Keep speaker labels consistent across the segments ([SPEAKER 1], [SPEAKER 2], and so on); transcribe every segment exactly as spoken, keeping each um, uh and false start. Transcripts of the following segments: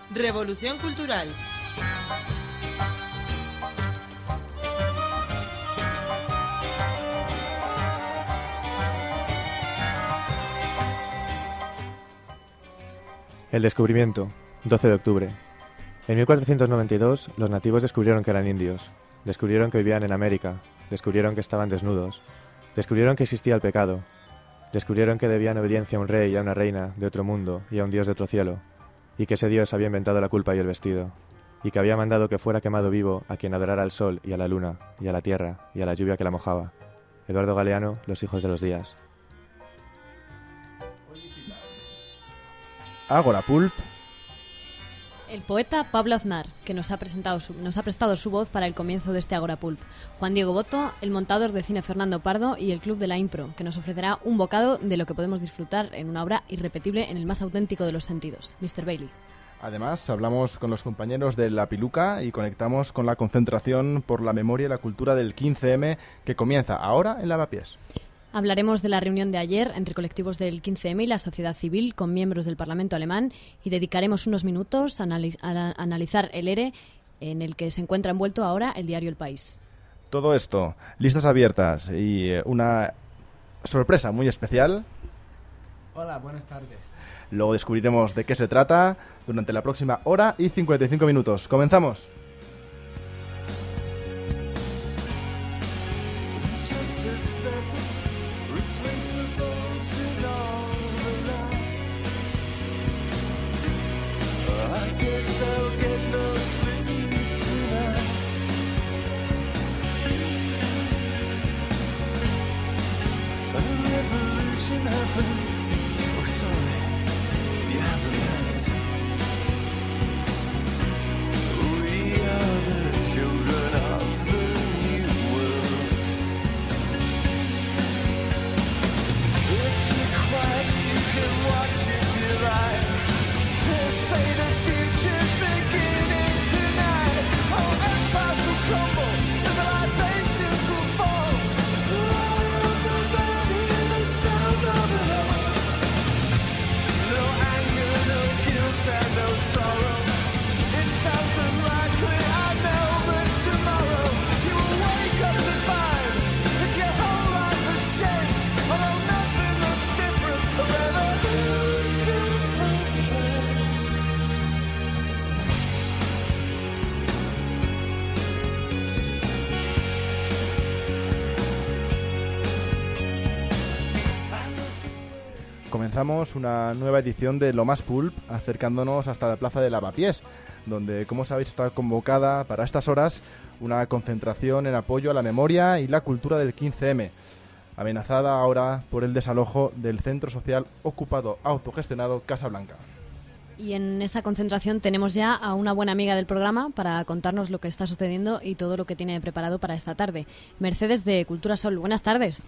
[SPEAKER 1] Revolución Cultural.
[SPEAKER 2] El descubrimiento, doce de octubre. En mil cuatrocientos noventa y dos, los nativos descubrieron que eran indios, descubrieron que vivían en América, descubrieron que estaban desnudos, descubrieron que existía el pecado, descubrieron que debían obediencia a un rey y a una reina de otro mundo y a un dios de otro cielo, y que ese dios había inventado la culpa y el vestido, y que había mandado que fuera quemado vivo a quien adorara al sol y a la luna, y a la tierra, y a la lluvia que la mojaba. Eduardo Galeano, Los hijos de los días.
[SPEAKER 3] Ágora Pulp.
[SPEAKER 4] El poeta Pablo Aznar, que nos ha, presentado su, nos ha prestado su voz para el comienzo de este Ágora Pulp. Juan Diego Boto, el montador de cine Fernando Pardo y el Club de la Impro, que nos ofrecerá un bocado de lo que podemos disfrutar en una obra irrepetible en el más auténtico de los sentidos. mister Bailey.
[SPEAKER 3] Además, hablamos con los compañeros de La Piluca y conectamos con la concentración por la memoria y la cultura del quince eme que comienza ahora en Lavapiés.
[SPEAKER 4] Hablaremos de la reunión de ayer entre colectivos del quince eme y la sociedad civil con miembros del Parlamento alemán y dedicaremos unos minutos a, anali- a analizar el ERE en el que se encuentra envuelto ahora el diario El País.
[SPEAKER 3] Todo esto, listas abiertas y una sorpresa muy especial.
[SPEAKER 5] Hola, buenas tardes.
[SPEAKER 3] Luego descubriremos de qué se trata durante la próxima hora y cincuenta y cinco minutos. ¡Comenzamos! Comenzamos una nueva edición de Lo Más Pulp, acercándonos hasta la plaza de Lavapiés, donde, como sabéis, está convocada para estas horas una concentración en apoyo a la memoria y la cultura del quince eme, amenazada ahora por el desalojo del centro social ocupado autogestionado Casa Blanca.
[SPEAKER 4] Y en esa concentración tenemos ya a una buena amiga del programa para contarnos lo que está sucediendo y todo lo que tiene preparado para esta tarde. Mercedes de Cultura Sol, buenas tardes.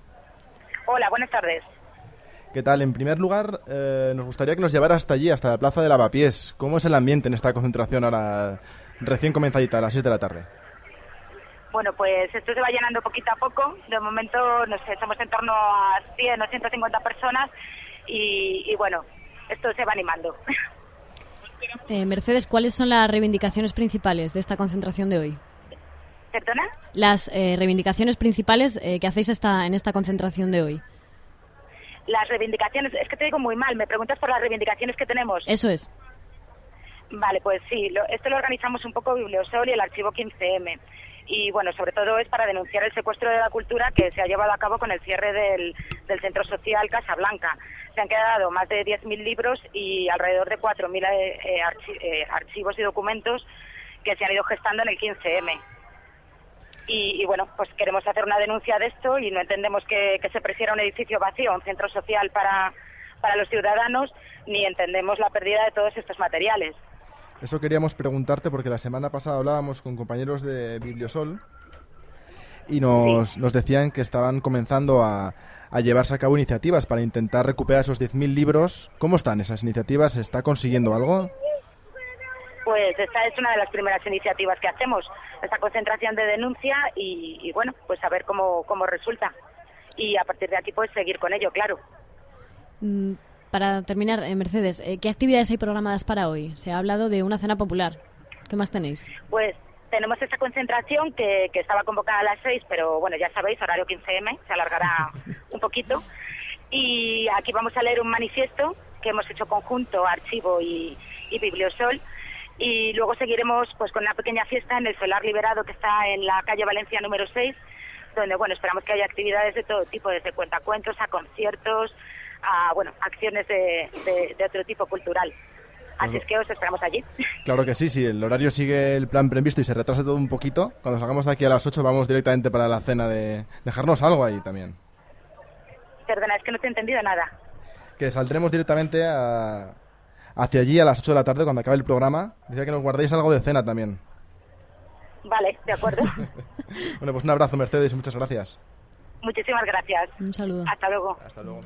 [SPEAKER 6] Hola, buenas tardes.
[SPEAKER 3] ¿Qué tal? En primer lugar, eh, nos gustaría que nos llevara hasta allí, hasta la plaza de Lavapiés. ¿Cómo es el ambiente en esta concentración ahora recién comenzadita, a las seis de la tarde?
[SPEAKER 6] Bueno, pues esto se va llenando poquito a poco. De momento, no sé, estamos en torno a cien o ciento cincuenta personas y, y bueno, esto se va animando.
[SPEAKER 4] Eh, Mercedes, ¿cuáles son las reivindicaciones principales de esta concentración de hoy?
[SPEAKER 6] ¿Perdona?
[SPEAKER 4] Las eh, reivindicaciones principales eh, que hacéis esta, en esta concentración de hoy.
[SPEAKER 6] Las reivindicaciones, es que te digo muy mal, me preguntas por las reivindicaciones que tenemos.
[SPEAKER 4] Eso es.
[SPEAKER 6] Vale, pues sí, lo, esto lo organizamos un poco Bibliosol y el archivo quince eme. Y bueno, sobre todo es para denunciar el secuestro de la cultura que se ha llevado a cabo con el cierre del, del centro social Casa Blanca. Se han quedado más de diez mil libros y alrededor de cuatro mil eh, eh, archi eh, archivos y documentos que se han ido gestando en el quince eme. Y, y bueno, pues queremos hacer una denuncia de esto y no entendemos que, que se prefiera un edificio vacío, un centro social para, para los ciudadanos, ni entendemos la pérdida de todos estos materiales.
[SPEAKER 3] Eso queríamos preguntarte porque la semana pasada hablábamos con compañeros de Bibliosol y nos, sí. nos decían que estaban comenzando a, a llevarse a cabo iniciativas para intentar recuperar esos diez mil libros. ¿Cómo están esas iniciativas? ¿Se está consiguiendo algo?
[SPEAKER 6] Pues esta es una de las primeras iniciativas que hacemos, esta concentración de denuncia y, y bueno, pues a ver cómo, cómo resulta. Y a partir de aquí pues seguir con ello, claro.
[SPEAKER 4] Mm, para terminar, eh, Mercedes, eh, ¿qué actividades hay programadas para hoy? Se ha hablado de una cena popular. ¿Qué más tenéis?
[SPEAKER 6] Pues tenemos esta concentración que, que estaba convocada a las seis, pero bueno, ya sabéis, horario quince eme, se alargará un poquito. Y aquí vamos a leer un manifiesto que hemos hecho conjunto, Archivo y, y Bibliosol. Y luego seguiremos pues con una pequeña fiesta en el Solar Liberado, que está en la calle Valencia número seis, donde bueno, esperamos que haya actividades de todo tipo, desde cuentacuentos a conciertos, a bueno, acciones de, de, de otro tipo cultural. Así es que os esperamos allí.
[SPEAKER 3] Claro que sí, sí, el horario sigue el plan previsto y se retrasa todo un poquito. Cuando salgamos de aquí a las ocho vamos directamente para la cena de... Dejarnos algo ahí también.
[SPEAKER 6] Perdona, es que no te he entendido nada. Que
[SPEAKER 3] saldremos directamente a... hacia allí a las ocho de la tarde cuando acabe el programa. Decía que nos guardéis algo de cena también.
[SPEAKER 6] Vale, de acuerdo.
[SPEAKER 3] Bueno, pues un abrazo, Mercedes, y muchas gracias.
[SPEAKER 6] Muchísimas gracias.
[SPEAKER 4] Un saludo.
[SPEAKER 6] Hasta luego.
[SPEAKER 3] Hasta luego.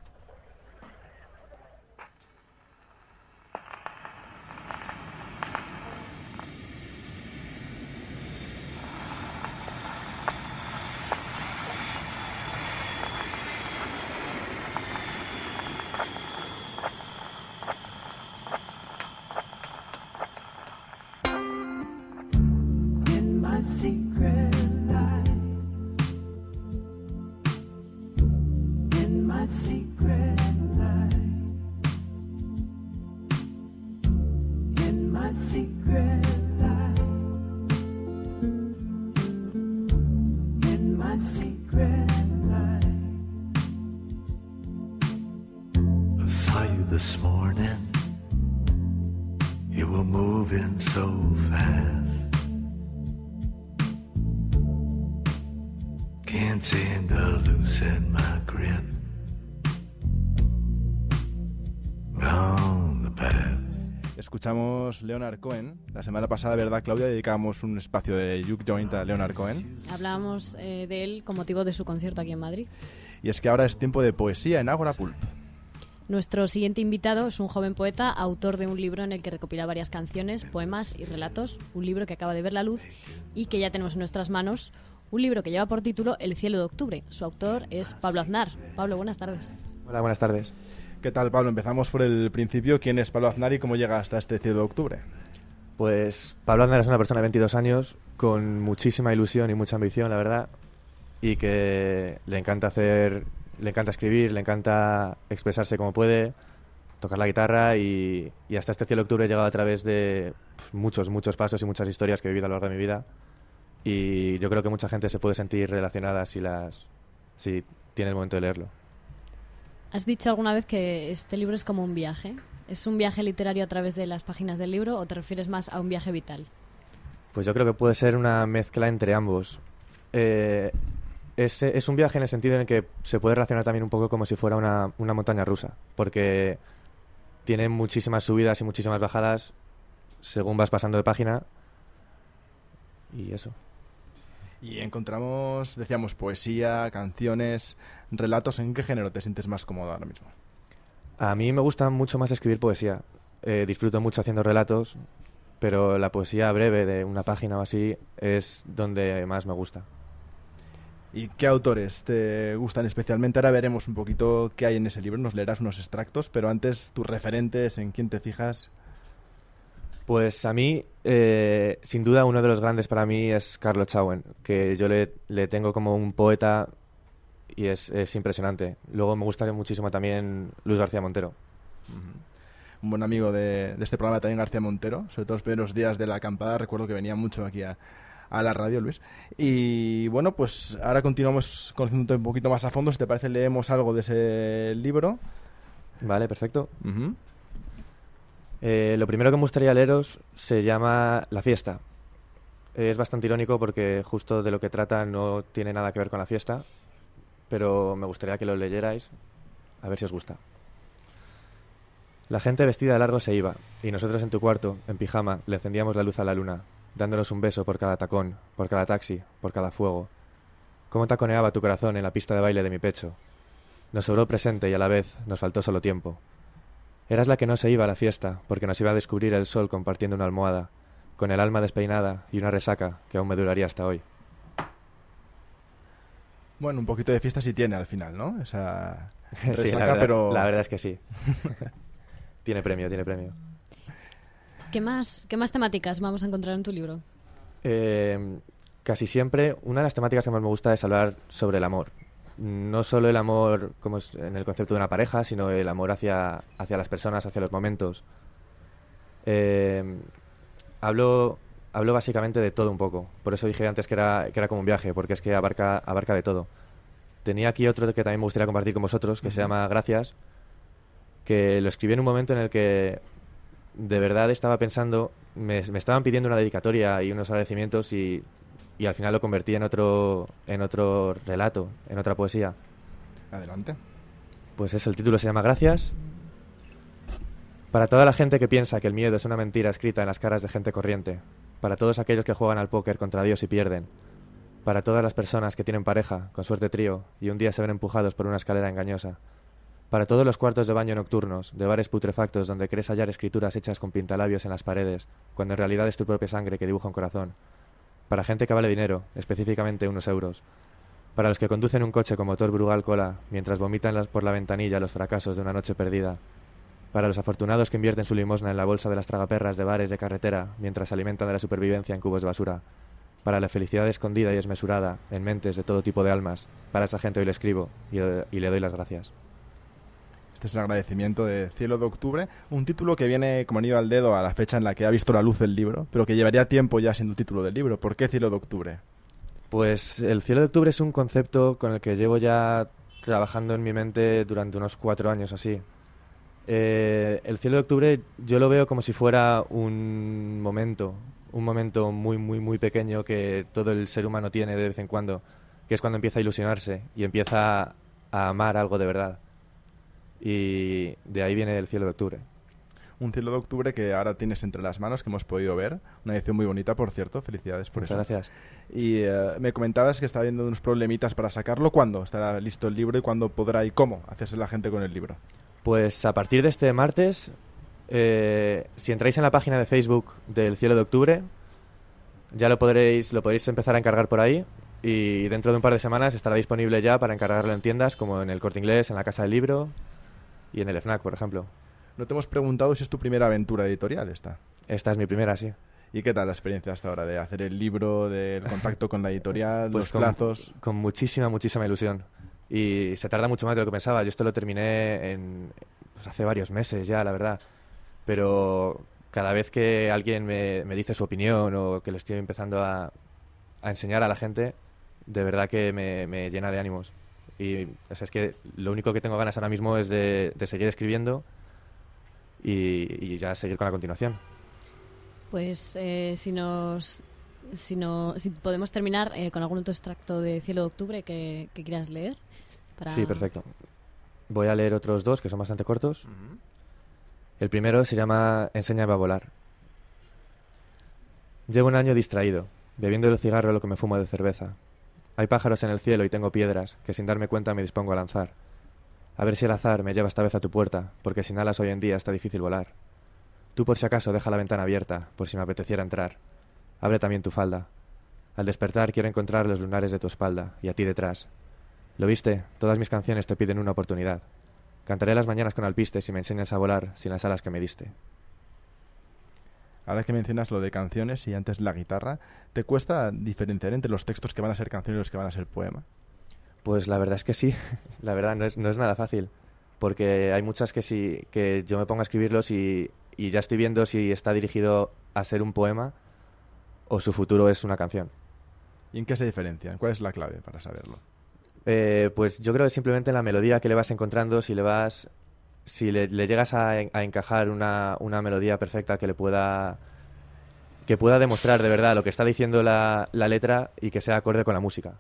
[SPEAKER 1] Secret life, in my secret life, in my secret life, in my secret life. I saw you this morning, you were moving so fast. Can't seem to loosen my grip on the path.
[SPEAKER 3] Escuchamos Leonard Cohen. La semana pasada, ¿verdad, Claudia? Dedicábamos un espacio de Juke Joint a Leonard Cohen.
[SPEAKER 4] Hablábamos eh, de él con motivo de su concierto aquí en Madrid.
[SPEAKER 3] Y es que ahora es tiempo de poesía en Ágora Pulp.
[SPEAKER 4] Nuestro siguiente invitado es un joven poeta, autor de un libro en el que recopila varias canciones, poemas y relatos. Un libro que acaba de ver la luz y que ya tenemos en nuestras manos. Un libro que lleva por título El cielo de octubre. Su autor es Pablo Aznar. Pablo, buenas tardes.
[SPEAKER 2] Hola, buenas tardes.
[SPEAKER 3] ¿Qué tal, Pablo? Empezamos por el principio. ¿Quién es Pablo Aznar y cómo llega hasta este cielo de octubre?
[SPEAKER 2] Pues Pablo Aznar es una persona de veintidós años con muchísima ilusión y mucha ambición, la verdad, y que le encanta hacer, le encanta escribir, le encanta expresarse como puede, tocar la guitarra y, y hasta este cielo de octubre he llegado a través de pues, muchos, muchos pasos y muchas historias que he vivido a lo largo de mi vida. Y yo creo que mucha gente se puede sentir relacionada si las si tiene el momento de leerlo.
[SPEAKER 4] ¿Has dicho alguna vez que este libro es como un viaje? ¿Es un viaje literario a través de las páginas del libro o te refieres más a un viaje vital?
[SPEAKER 2] Pues yo creo que puede ser una mezcla entre ambos. Eh, es, es un viaje en el sentido en el que se puede relacionar también un poco como si fuera una, una montaña rusa, porque tiene muchísimas subidas y muchísimas bajadas según vas pasando de página y eso.
[SPEAKER 3] Y encontramos, decíamos, poesía, canciones, relatos. ¿En qué género te sientes más cómodo ahora mismo?
[SPEAKER 2] A mí me gusta mucho más escribir poesía. Eh, disfruto mucho haciendo relatos, pero la poesía breve de una página o así es donde más me gusta.
[SPEAKER 3] ¿Y qué autores te gustan especialmente? Ahora veremos un poquito qué hay en ese libro, nos leerás unos extractos, pero antes tus referentes, ¿en quién te fijas?
[SPEAKER 2] Pues a mí, eh, sin duda, uno de los grandes para mí es Carlo Chauen, que yo le, le tengo como un poeta y es, es impresionante. Luego me gusta muchísimo también Luis García Montero.
[SPEAKER 3] Uh-huh. Un buen amigo de, de este programa también, García Montero, sobre todo los primeros días de la acampada, recuerdo que venía mucho aquí a, a la radio, Luis. Y bueno, pues ahora continuamos conociéndote un poquito más a fondo. Si te parece, leemos algo de ese libro.
[SPEAKER 2] Vale, perfecto.
[SPEAKER 3] Uh-huh.
[SPEAKER 2] Eh, lo primero que me gustaría leeros se llama La fiesta. Es bastante irónico porque justo de lo que trata no tiene nada que ver con la fiesta, pero me gustaría que lo leyerais, a ver si os gusta. La gente vestida de largo se iba, y nosotros en tu cuarto, en pijama, le encendíamos la luz a la luna, dándonos un beso por cada tacón, por cada taxi, por cada fuego. Cómo taconeaba tu corazón en la pista de baile de mi pecho. Nos sobró presente y a la vez nos faltó solo tiempo. Eras la que no se iba a la fiesta, porque nos iba a descubrir el sol compartiendo una almohada, con el alma despeinada y una resaca que aún me duraría hasta hoy.
[SPEAKER 3] Bueno, un poquito de fiesta sí tiene al final, ¿no? Esa,
[SPEAKER 2] Sí,
[SPEAKER 3] resaca,
[SPEAKER 2] la verdad,
[SPEAKER 3] pero...
[SPEAKER 2] la verdad es que sí. Tiene premio, tiene premio.
[SPEAKER 4] ¿Qué más, ¿Qué más temáticas vamos a encontrar en tu libro?
[SPEAKER 2] Eh, casi siempre, una de las temáticas que más me gusta es hablar sobre el amor. No solo el amor como es en el concepto de una pareja, sino el amor hacia, hacia las personas, hacia los momentos. Eh, hablo, hablo básicamente de todo un poco. Por eso dije antes que era, que era como un viaje, porque es que abarca, abarca de todo. Tenía aquí otro que también me gustaría compartir con vosotros, que uh-huh. se llama Gracias, que lo escribí en un momento en el que de verdad estaba pensando, me, me estaban pidiendo una dedicatoria y unos agradecimientos y, y al final lo convertí en otro, en otro relato, en otra poesía.
[SPEAKER 3] Adelante.
[SPEAKER 2] Pues eso, el título se llama Gracias. Para toda la gente que piensa que el miedo es una mentira escrita en las caras de gente corriente. Para todos aquellos que juegan al póker contra Dios y pierden. Para todas las personas que tienen pareja, con suerte trío, y un día se ven empujados por una escalera engañosa. Para todos los cuartos de baño nocturnos, de bares putrefactos donde crees hallar escrituras hechas con pintalabios en las paredes, cuando en realidad es tu propia sangre que dibuja un corazón. Para gente que vale dinero, específicamente unos euros. Para los que conducen un coche con motor Brugal Cola, mientras vomitan las- por la ventanilla los fracasos de una noche perdida. Para los afortunados que invierten su limosna en la bolsa de las tragaperras de bares de carretera, mientras se alimentan de la supervivencia en cubos de basura. Para la felicidad escondida y desmesurada en mentes de todo tipo de almas. Para esa gente hoy le escribo y, y le doy las gracias.
[SPEAKER 3] Este es el agradecimiento de Cielo de Octubre, un título que viene como anillo al dedo a la fecha en la que ha visto la luz el libro, pero que llevaría tiempo ya siendo el título del libro. ¿Por qué Cielo de Octubre?
[SPEAKER 2] Pues el cielo de octubre es un concepto con el que llevo ya trabajando en mi mente durante unos cuatro años así. Eh, el cielo de octubre yo lo veo como si fuera un momento, un momento muy, muy, muy pequeño que todo el ser humano tiene de vez en cuando, que es cuando empieza a ilusionarse y empieza a amar algo de verdad. Y de ahí viene el cielo de octubre.
[SPEAKER 3] Un Cielo de Octubre que ahora tienes entre las manos, que hemos podido ver. Una edición muy bonita, por cierto. Felicidades por
[SPEAKER 2] Muchas
[SPEAKER 3] eso.
[SPEAKER 2] gracias.
[SPEAKER 3] Y eh, me comentabas que está habiendo unos problemitas para sacarlo. ¿Cuándo estará listo el libro y cuándo podrá y cómo hacerse la gente con el libro?
[SPEAKER 2] Pues a partir de este martes, eh, si entráis en la página de Facebook del cielo de octubre, ya lo podréis, lo podréis empezar a encargar por ahí. Y dentro de un par de semanas estará disponible ya para encargarlo en tiendas como en el Corte Inglés, en la Casa del Libro y en el FNAC, por ejemplo.
[SPEAKER 3] No te hemos preguntado si es tu primera aventura editorial esta.
[SPEAKER 2] Esta es mi primera, sí.
[SPEAKER 3] ¿Y qué tal la experiencia hasta ahora de hacer el libro, del contacto con la editorial,
[SPEAKER 2] Pues
[SPEAKER 3] los
[SPEAKER 2] con,
[SPEAKER 3] plazos?
[SPEAKER 2] con muchísima, muchísima ilusión. Y se tarda mucho más de lo que pensaba. Yo esto lo terminé en, pues hace varios meses ya, la verdad. Pero cada vez que alguien me, me dice su opinión o que le estoy empezando a, a enseñar a la gente, de verdad que me, me llena de ánimos. Y o sea, es que lo único que tengo ganas ahora mismo es de, de seguir escribiendo y, y ya seguir con la continuación.
[SPEAKER 4] Pues eh, si nos si no si podemos terminar eh, con algún otro extracto de Cielo de Octubre que, que quieras leer para...
[SPEAKER 2] Sí, perfecto. Voy a leer otros dos que son bastante cortos. Uh-huh. El primero se llama Enséñame a volar. Llevo un año distraído, bebiendo el cigarro lo que me fumo de cerveza. Hay pájaros en el cielo y tengo piedras que sin darme cuenta me dispongo a lanzar. A ver si el azar me lleva esta vez a tu puerta, porque sin alas hoy en día está difícil volar. Tú por si acaso deja la ventana abierta, por si me apeteciera entrar. Abre también tu falda. Al despertar quiero encontrar los lunares de tu espalda, y a ti detrás. ¿Lo viste? Todas mis canciones te piden una oportunidad. Cantaré las mañanas con alpiste si me enseñas a volar sin las alas que me diste.
[SPEAKER 3] Ahora que mencionas lo de canciones y antes la guitarra, ¿te cuesta diferenciar entre los textos que van a ser canciones y los que van a ser poema?
[SPEAKER 2] Pues la verdad es que sí. La verdad no es, no es nada fácil. Porque hay muchas que sí, que yo me pongo a escribirlos y, y ya estoy viendo si está dirigido a ser un poema o su futuro es una canción.
[SPEAKER 3] ¿Y en qué se diferencian? ¿Cuál es la clave para saberlo?
[SPEAKER 2] Eh, pues yo creo que simplemente en la melodía que le vas encontrando, si le vas... si le, le llegas a, a encajar una, una melodía perfecta que le pueda que pueda demostrar de verdad lo que está diciendo la, la letra y que sea acorde con la música.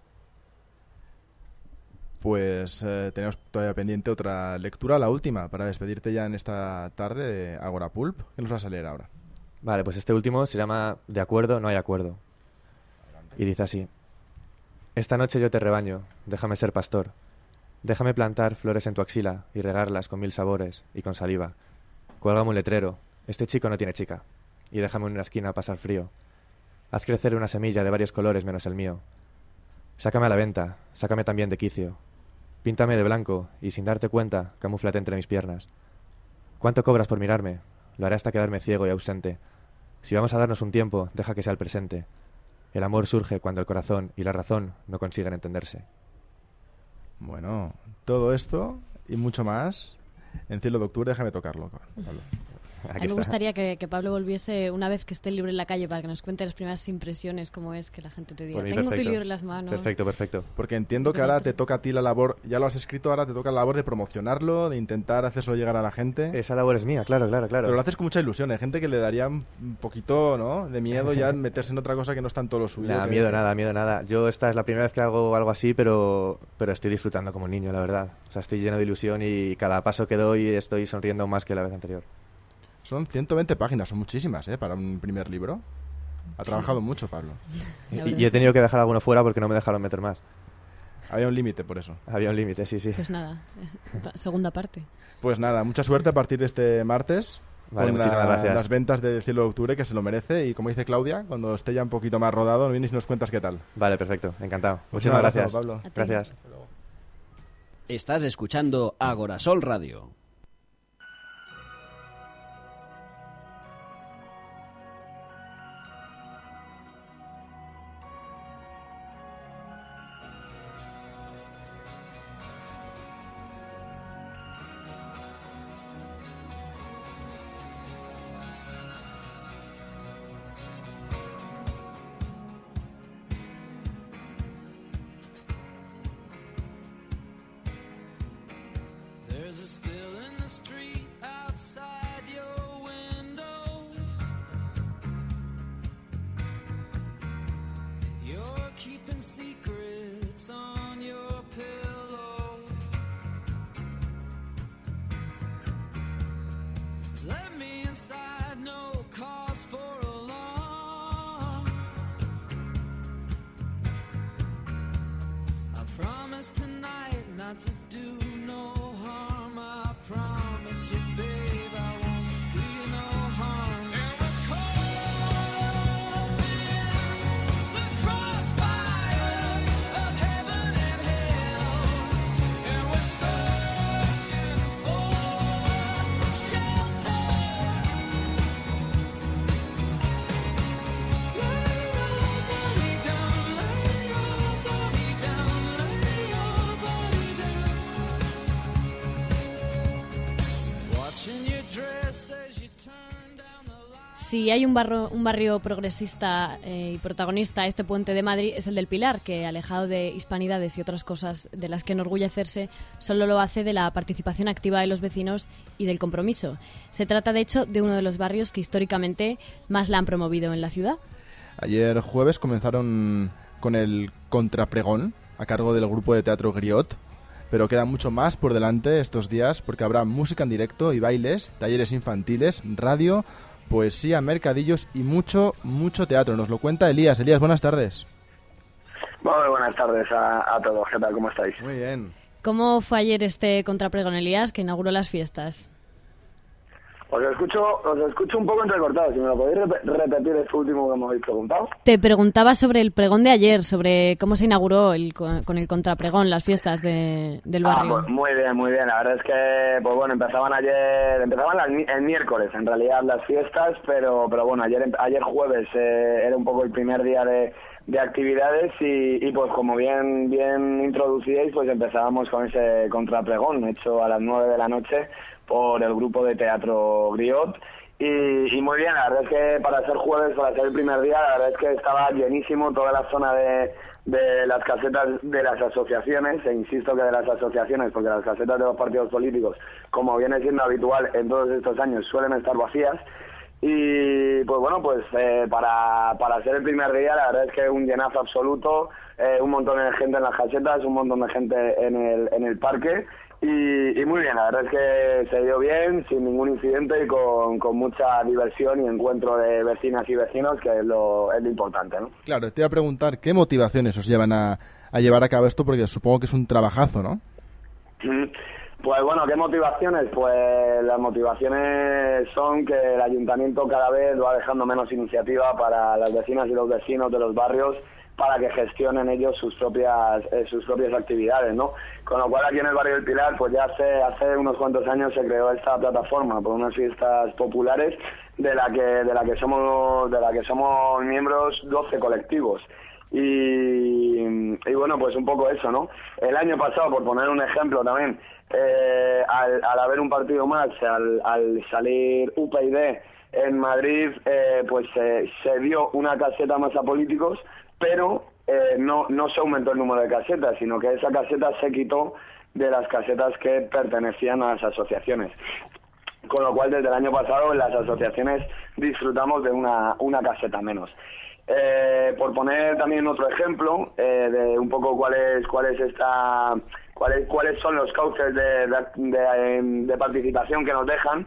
[SPEAKER 3] Pues eh, tenemos todavía pendiente otra lectura, la última, para despedirte ya en esta tarde de Agora Pulp. ¿Qué nos vas a leer ahora?
[SPEAKER 2] Vale, pues este último se llama De acuerdo, no hay acuerdo. Y dice así: Esta noche yo te rebaño, déjame ser pastor. Déjame plantar flores en tu axila y regarlas con mil sabores y con saliva. Cuélgame un letrero, este chico no tiene chica. Y déjame en una esquina pasar frío. Haz crecer una semilla de varios colores menos el mío. Sácame a la venta, sácame también de quicio. Píntame de blanco y sin darte cuenta, camúflate entre mis piernas. ¿Cuánto cobras por mirarme? Lo haré hasta quedarme ciego y ausente. Si vamos a darnos un tiempo, deja que sea el presente. El amor surge cuando el corazón y la razón no consiguen entenderse.
[SPEAKER 3] Bueno, todo esto y mucho más en Cielo de Octubre, déjame tocarlo, Pablo.
[SPEAKER 4] A mí me gustaría que, que Pablo volviese una vez que esté libre en la calle para que nos cuente las primeras impresiones, cómo es que la gente te diga, tengo tu libro en las manos.
[SPEAKER 2] Perfecto, perfecto.
[SPEAKER 3] Porque entiendo que ahora te toca a ti la labor, ya lo has escrito, ahora te toca la labor de promocionarlo, de intentar hacerlo llegar a la gente.
[SPEAKER 2] Esa labor es mía, claro, claro, claro.
[SPEAKER 3] Pero lo haces con mucha ilusión, hay gente que le daría un poquito, ¿no?, de miedo ya meterse en otra cosa que no es tanto lo suyo.
[SPEAKER 2] Nada,
[SPEAKER 3] que...
[SPEAKER 2] miedo nada, miedo nada. Yo esta es la primera vez que hago algo así, pero, pero estoy disfrutando como un niño, la verdad. O sea, estoy lleno de ilusión y cada paso que doy estoy sonriendo más que la vez anterior.
[SPEAKER 3] Son ciento veinte páginas, son muchísimas, ¿eh?, para un primer libro. Ha trabajado sí. mucho, Pablo.
[SPEAKER 2] Y, y he tenido que dejar alguno fuera porque no me dejaron meter más.
[SPEAKER 3] Había un límite por eso.
[SPEAKER 2] Había un límite, sí, sí.
[SPEAKER 4] Pues nada, segunda parte.
[SPEAKER 3] Pues nada, mucha suerte a partir de este martes.
[SPEAKER 2] Vale,
[SPEAKER 3] con
[SPEAKER 2] muchísimas
[SPEAKER 3] la,
[SPEAKER 2] gracias.
[SPEAKER 3] las ventas de Cielo de Octubre, que se lo merece. Y como dice Claudia, cuando esté ya un poquito más rodado, vienes y nos cuentas qué tal.
[SPEAKER 2] Vale, perfecto, encantado.
[SPEAKER 3] Pues
[SPEAKER 2] Muchísimas
[SPEAKER 3] abrazo,
[SPEAKER 2] gracias.
[SPEAKER 3] Pablo.
[SPEAKER 2] Gracias.
[SPEAKER 7] Estás escuchando Agorasol Radio.
[SPEAKER 4] Si hay un, barro, un barrio progresista eh, y protagonista este puente de Madrid es el del Pilar, que alejado de hispanidades y otras cosas de las que enorgullecerse, solo lo hace de la participación activa de los vecinos y del compromiso. Se trata, de hecho, de uno de los barrios que históricamente más la han promovido en la ciudad.
[SPEAKER 3] Ayer jueves comenzaron con el contrapregón a cargo del grupo de teatro Griot, pero queda mucho más por delante estos días porque habrá música en directo y bailes, talleres infantiles, radio, poesía, mercadillos y mucho, mucho teatro. Nos lo cuenta Elías. Elías, buenas tardes.
[SPEAKER 8] Muy buenas tardes a, a todos. ¿Qué tal? ¿Cómo estáis?
[SPEAKER 3] Muy bien.
[SPEAKER 4] ¿Cómo fue ayer este contrapregón, Elías, que inauguró las fiestas?
[SPEAKER 8] Os escucho, os escucho un poco entrecortado. Si me lo podéis rep- repetir esto último que me habéis preguntado.
[SPEAKER 4] Te preguntaba sobre el pregón de ayer, sobre cómo se inauguró el, con el contrapregón las fiestas de, del barrio.
[SPEAKER 8] Ah, pues muy bien, muy bien. La verdad es que, pues bueno, empezaban ayer, empezaban las, el miércoles en realidad las fiestas, pero, pero bueno, ayer, ayer jueves eh, era un poco el primer día de, de actividades y, y pues como bien, bien introducíais, pues empezábamos con ese contrapregón hecho a las nueve de la noche por el grupo de teatro Griot y, y muy bien, la verdad es que para ser jueves, para ser el primer día, la verdad es que estaba llenísimo toda la zona de, de las casetas de las asociaciones, e insisto que de las asociaciones, porque las casetas de los partidos políticos, como viene siendo habitual en todos estos años, suelen estar vacías. Y pues bueno, pues eh, para, para ser el primer día, la verdad es que un llenazo absoluto, eh, un montón de gente en las casetas, un montón de gente en el, en el parque. Y, y muy bien, la verdad es que se dio bien, sin ningún incidente y con, con mucha diversión y encuentro de vecinas y vecinos, que es lo, es lo importante, ¿no?
[SPEAKER 3] Claro, te iba a preguntar, ¿qué motivaciones os llevan a, a llevar a cabo esto? Porque supongo que es un trabajazo, ¿no?
[SPEAKER 8] Pues bueno, ¿qué motivaciones? Pues las motivaciones son que el ayuntamiento cada vez va dejando menos iniciativa para las vecinas y los vecinos de los barrios para que gestionen ellos sus propias eh, sus propias actividades, ¿no? Con lo cual aquí en el barrio del Pilar, pues ya hace hace unos cuantos años se creó esta plataforma por unas fiestas populares de la que de la que somos de la que somos miembros doce colectivos. Y, y bueno, pues un poco eso, ¿no? El año pasado, por poner un ejemplo también, eh, al, al haber un partido más, al, al salir U P yD en Madrid, eh, pues eh, se dio una caseta más a políticos, pero eh, no, no se aumentó el número de casetas, sino que esa caseta se quitó de las casetas que pertenecían a las asociaciones. Con lo cual, desde el año pasado, las asociaciones disfrutamos de una, una caseta menos. Eh, por poner también otro ejemplo eh, de un poco cuál es cuál es esta cuáles cuáles son los cauces de, de, de, de participación que nos dejan,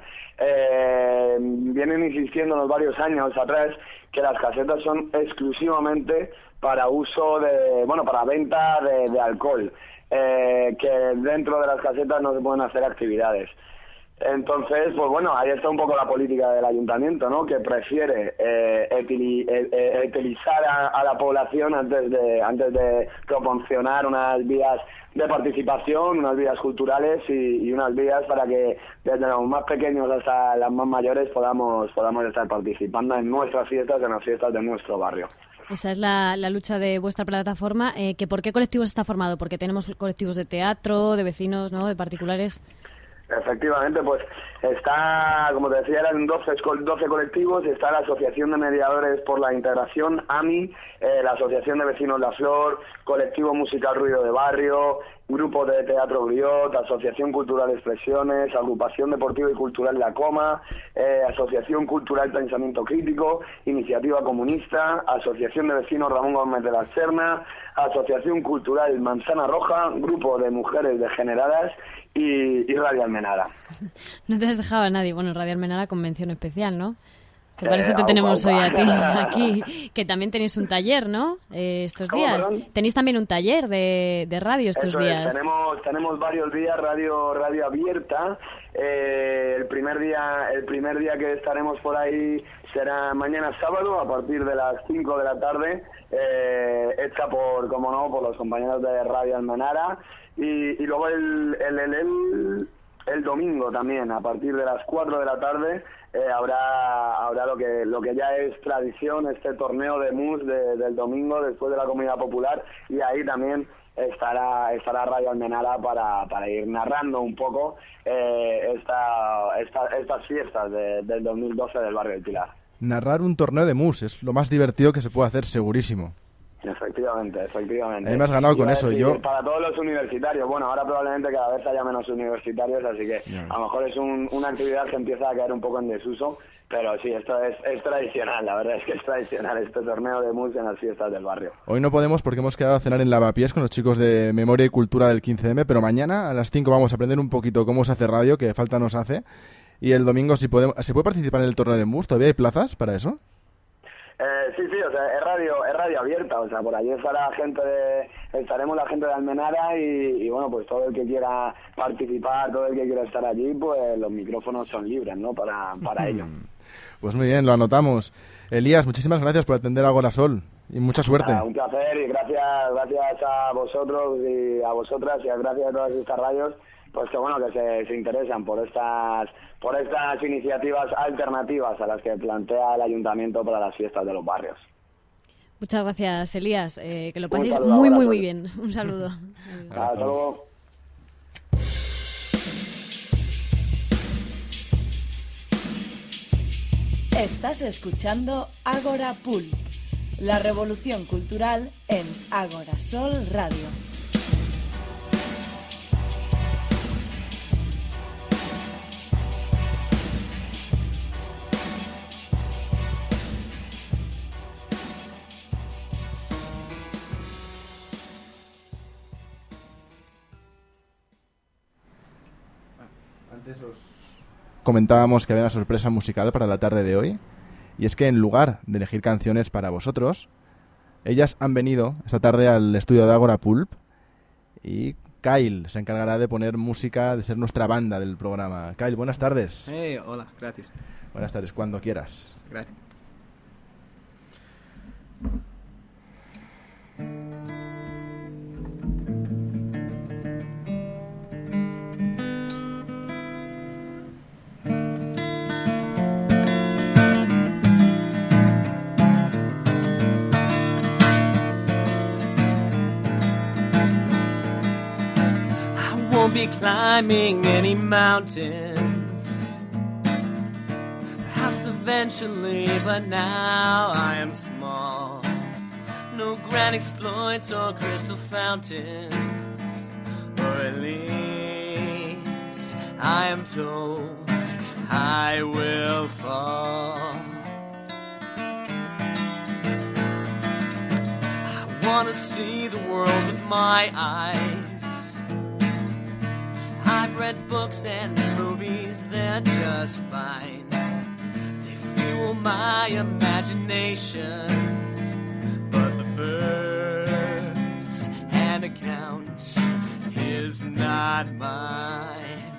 [SPEAKER 8] eh, vienen insistiéndonos varios años atrás que las casetas son exclusivamente para uso de bueno para venta de, de alcohol, eh, que dentro de las casetas no se pueden hacer actividades. Entonces, pues bueno, ahí está un poco la política del ayuntamiento, ¿no? Que prefiere eh, etili, eh, utilizar a, a la población antes de antes de proporcionar unas vías de participación, unas vías culturales y, y unas vías para que desde los más pequeños hasta las más mayores podamos podamos estar participando en nuestras fiestas, en las fiestas de nuestro barrio.
[SPEAKER 4] Esa es la, la lucha de vuestra plataforma. Eh, que ¿por qué colectivos está formado? Porque tenemos colectivos de teatro, de vecinos, ¿no? De particulares.
[SPEAKER 8] Efectivamente, pues está, como te decía, eran doce, doce colectivos, está la Asociación de Mediadores por la Integración, A M I, eh, la Asociación de Vecinos La Flor, Colectivo Musical Ruido de Barrio, Grupo de Teatro Griot, Asociación Cultural Expresiones, Agrupación Deportiva y Cultural La Coma, eh, Asociación Cultural Pensamiento Crítico, Iniciativa Comunista, Asociación de Vecinos Ramón Gómez de la Serna, Asociación Cultural Manzana Roja, Grupo de Mujeres Degeneradas y, y Radio Almenara.
[SPEAKER 4] No te has dejado a nadie. Bueno, Radio Almenara con mención especial, ¿no? Que para
[SPEAKER 8] Eh,
[SPEAKER 4] eso te
[SPEAKER 8] aupa,
[SPEAKER 4] tenemos
[SPEAKER 8] aupa.
[SPEAKER 4] hoy a ti aquí. Que también tenéis un taller, ¿no? Eh, estos
[SPEAKER 8] ¿Cómo,
[SPEAKER 4] días.
[SPEAKER 8] perdón?
[SPEAKER 4] Tenéis también un taller de, de radio estos
[SPEAKER 8] Eso es,
[SPEAKER 4] días.
[SPEAKER 8] tenemos tenemos varios días radio radio abierta. Eh, el primer día el primer día que estaremos por ahí será mañana sábado a partir de las cinco de la tarde, eh, hecha por, como no, por los compañeros de Radio Almenara. Y, y luego el, el, el, el, el domingo también, a partir de las cuatro de la tarde, eh, habrá habrá lo que lo que ya es tradición, este torneo de mus de, del domingo después de la Comida Popular, y ahí también estará estará Radio Almenara para, para ir narrando un poco eh, esta, esta, estas fiestas de, del dos mil doce del barrio del Pilar.
[SPEAKER 3] Narrar un torneo de mus es lo más divertido que se puede hacer, segurísimo.
[SPEAKER 8] Efectivamente, efectivamente.
[SPEAKER 3] Ahí me has ganado con
[SPEAKER 8] Iba a
[SPEAKER 3] eso.
[SPEAKER 8] decir,
[SPEAKER 3] Yo
[SPEAKER 8] para todos los universitarios, bueno, ahora probablemente cada vez haya menos universitarios, así que
[SPEAKER 3] Ya ves.
[SPEAKER 8] a lo mejor es un, una actividad que empieza a caer un poco en desuso, pero sí, esto es, es tradicional, la verdad es que es tradicional este torneo de mus en las fiestas del barrio.
[SPEAKER 3] hoy no podemos porque hemos quedado a cenar en Lavapiés con los chicos de Memoria y Cultura del quince eme, pero mañana a las cinco vamos a aprender un poquito cómo se hace radio, que falta nos hace. Y el domingo, si podemos, ¿se puede participar en el torneo de mus? ¿Todavía hay plazas para eso?
[SPEAKER 8] Eh, sí, sí, o sea, es radio, es radio abierta, o sea, por allí estará gente de, estaremos la gente de Almenara y, y bueno, pues todo el que quiera participar, todo el que quiera estar allí, pues los micrófonos son libres, ¿no? Para, para ello.
[SPEAKER 3] Pues muy bien, lo anotamos. Elías, muchísimas gracias por atender a Agora Sol y mucha suerte.
[SPEAKER 8] Nada, un placer y gracias, gracias a vosotros y a vosotras y gracias a todas estas radios, pues que bueno, que se, se interesan por estas por estas iniciativas alternativas a las que plantea el ayuntamiento para las fiestas de los barrios.
[SPEAKER 4] Muchas gracias, Elías. Eh, que lo
[SPEAKER 8] Un
[SPEAKER 4] paséis
[SPEAKER 8] saludo,
[SPEAKER 4] muy, muy,
[SPEAKER 8] abrazo.
[SPEAKER 4] muy bien. Un saludo.
[SPEAKER 8] Hasta luego.
[SPEAKER 9] Estás escuchando Agora Pulp, la revolución cultural en Agora Sol Radio.
[SPEAKER 3] Antes os comentábamos que había una sorpresa musical para la tarde de hoy, y es que en lugar de elegir canciones para vosotros, ellas han venido esta tarde al estudio de Agora Pulp y Kyle se encargará de poner música, de ser nuestra banda del programa. Kyle, buenas tardes.
[SPEAKER 5] Hey, hola, gracias.
[SPEAKER 3] Buenas tardes, cuando quieras.
[SPEAKER 5] Gracias.
[SPEAKER 10] won't be climbing any mountains. Perhaps eventually, but now I am small. No grand exploits or crystal fountains, or at least I am told I will fall. I want to see the world with my eyes. I've read books and movies, they're just fine. They fuel my imagination. But the first hand account is not mine.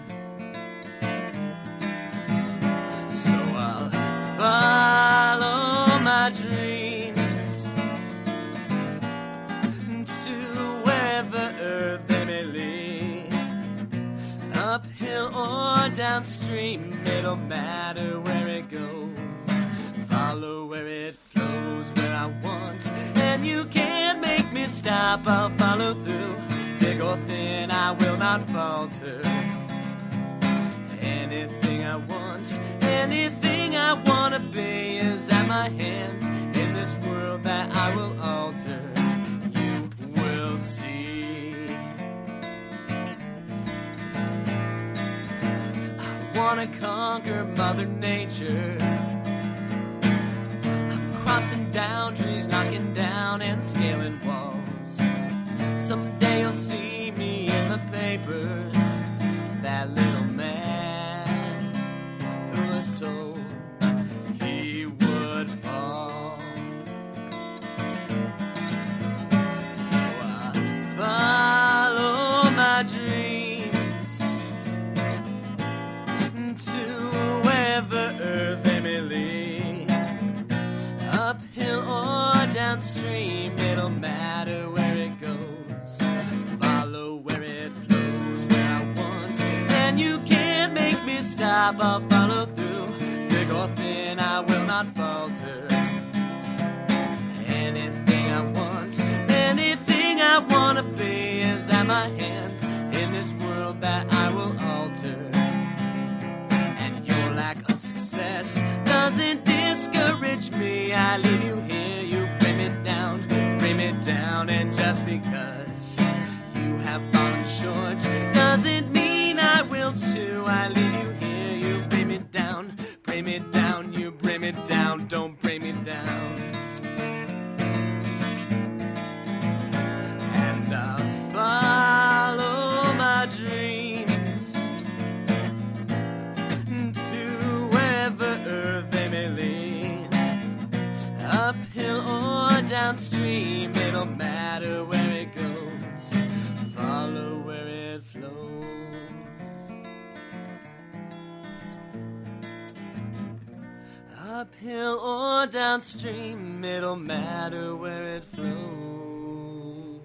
[SPEAKER 10] So I'll follow my dreams to wherever they may lead. Uphill or downstream, it don't matter where it goes. Follow where it flows, where I want, and you can't make me stop. I'll follow through, thick or thin, I will not falter. Anything I want, anything I wanna be is at my hands. In this world that I will alter, you will see. I wanna conquer Mother Nature, crossing down trees, knocking down and scaling walls. Someday you'll see me in the papers, that little man who was told he would fall. So I follow my dreams to wherever they may lead. Uphill or downstream, it don't matter where it goes. Follow where it flows, where I want, and you can't make me stop. I'll follow through, thick or thin, I will not falter. Anything I want, anything I wanna be is at my hands. In this world that I will alter, and your lack of success doesn't discourage me. I leave you here, you bring me down, bring me down. And just because you have fallen short doesn't mean I will too. I leave you here, you bring me down, bring me down, you bring me down, don't bring me down. And I'll follow my dreams to wherever they may lead. Uphill or downstream, it don't matter where it goes. Follow where it flows. Uphill or downstream, it don't matter where it flows.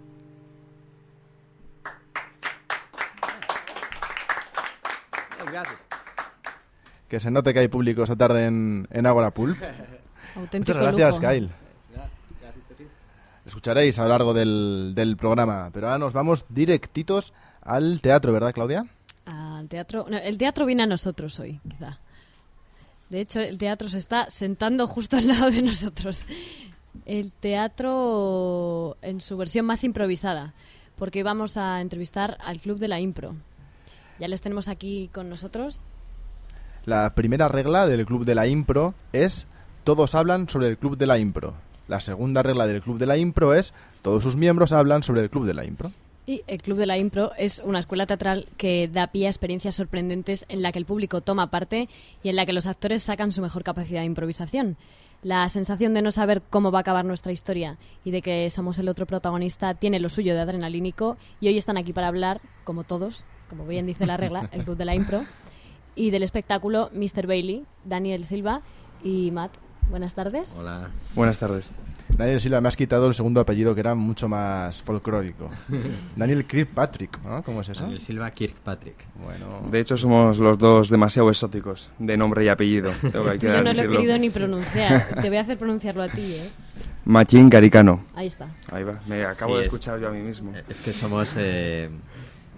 [SPEAKER 7] Gracias.
[SPEAKER 3] Que se note que hay público esta tarde en, en Ágora Pulp.
[SPEAKER 4] Auténtico
[SPEAKER 3] Muchas gracias,
[SPEAKER 4] lujo.
[SPEAKER 3] Kyle.
[SPEAKER 7] Gracias a ti.
[SPEAKER 3] Escucharéis a lo largo del, del programa, pero ahora nos vamos directitos al teatro, ¿verdad, Claudia?
[SPEAKER 4] Al teatro. No, el teatro viene a nosotros hoy, quizá. De hecho, el teatro se está sentando justo al lado de nosotros. El teatro en su versión más improvisada, porque vamos a entrevistar al Club de la Impro. Ya les tenemos aquí con nosotros.
[SPEAKER 3] La primera regla del Club de la Impro es todos hablan sobre el Club de la Impro. La segunda regla del Club de la Impro es todos sus miembros hablan sobre el Club de la Impro.
[SPEAKER 4] Y el Club de la Impro es una escuela teatral que da pie a experiencias sorprendentes en la que el público toma parte y en la que los actores sacan su mejor capacidad de improvisación. La sensación de no saber cómo va a acabar nuestra historia y de que somos el otro protagonista tiene lo suyo de adrenalínico, y hoy están aquí para hablar, como todos, como bien dice la regla, el Club de la Impro, y del espectáculo míster Bailey, Daniel Silva y Matt. Buenas tardes.
[SPEAKER 11] Hola.
[SPEAKER 12] Buenas tardes.
[SPEAKER 3] Daniel Silva, me has quitado el segundo apellido que era mucho más folclórico. Daniel Kirkpatrick, ¿no? ¿Cómo es eso?
[SPEAKER 11] Daniel Silva Kirkpatrick.
[SPEAKER 3] Bueno.
[SPEAKER 12] De hecho, somos los dos demasiado exóticos, de nombre y apellido. Tengo que
[SPEAKER 4] Yo no lo he querido ni pronunciar. Te voy a hacer pronunciarlo a ti, ¿eh?
[SPEAKER 12] Machín Caricano.
[SPEAKER 4] Ahí está.
[SPEAKER 12] Ahí va. Me acabo
[SPEAKER 11] Sí,
[SPEAKER 12] de
[SPEAKER 11] es-
[SPEAKER 12] escuchar yo a mí mismo.
[SPEAKER 11] Es que somos... eh,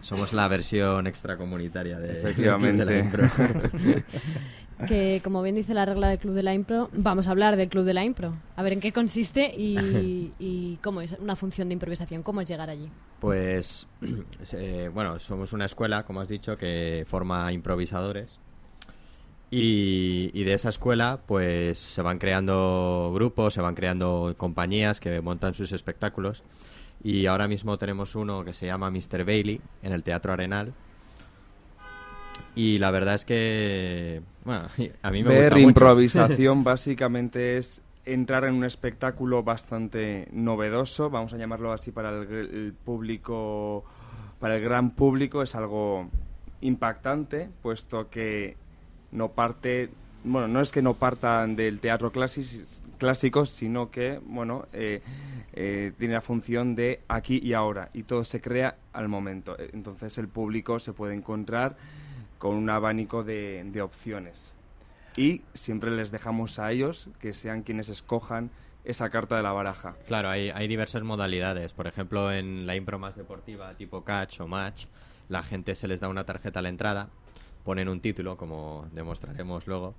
[SPEAKER 11] Somos la versión extracomunitaria de,
[SPEAKER 12] Efectivamente.
[SPEAKER 11] del Club de la Impro.
[SPEAKER 4] Que, como bien dice la regla del Club de la Impro, vamos a hablar del Club de la Impro. A ver en qué consiste y, y cómo es una función de improvisación, cómo es llegar allí.
[SPEAKER 11] Pues, eh, bueno, somos una escuela, como has dicho, que forma improvisadores. Y, y de esa escuela, pues, se van creando grupos, se van creando compañías que montan sus espectáculos. Y ahora mismo tenemos uno que se llama mister Bailey, en el Teatro Arenal. Y la verdad es que, bueno, a mí me
[SPEAKER 12] Ver
[SPEAKER 11] gusta mucho.
[SPEAKER 12] improvisación básicamente es entrar en un espectáculo bastante novedoso, vamos a llamarlo así para el, el público, para el gran público, es algo impactante, puesto que no parte, bueno, no es que no partan del teatro clásico, clásico sino que, bueno, eh, eh, tiene la función de aquí y ahora, y todo se crea al momento. Entonces el público se puede encontrar con un abanico de, de opciones. Y siempre les dejamos a ellos que sean quienes escojan esa carta de la baraja.
[SPEAKER 11] Claro, hay, hay diversas modalidades. Por ejemplo, en la impro más deportiva, tipo catch o match, la gente se les da una tarjeta a la entrada, ponen un título, como demostraremos luego,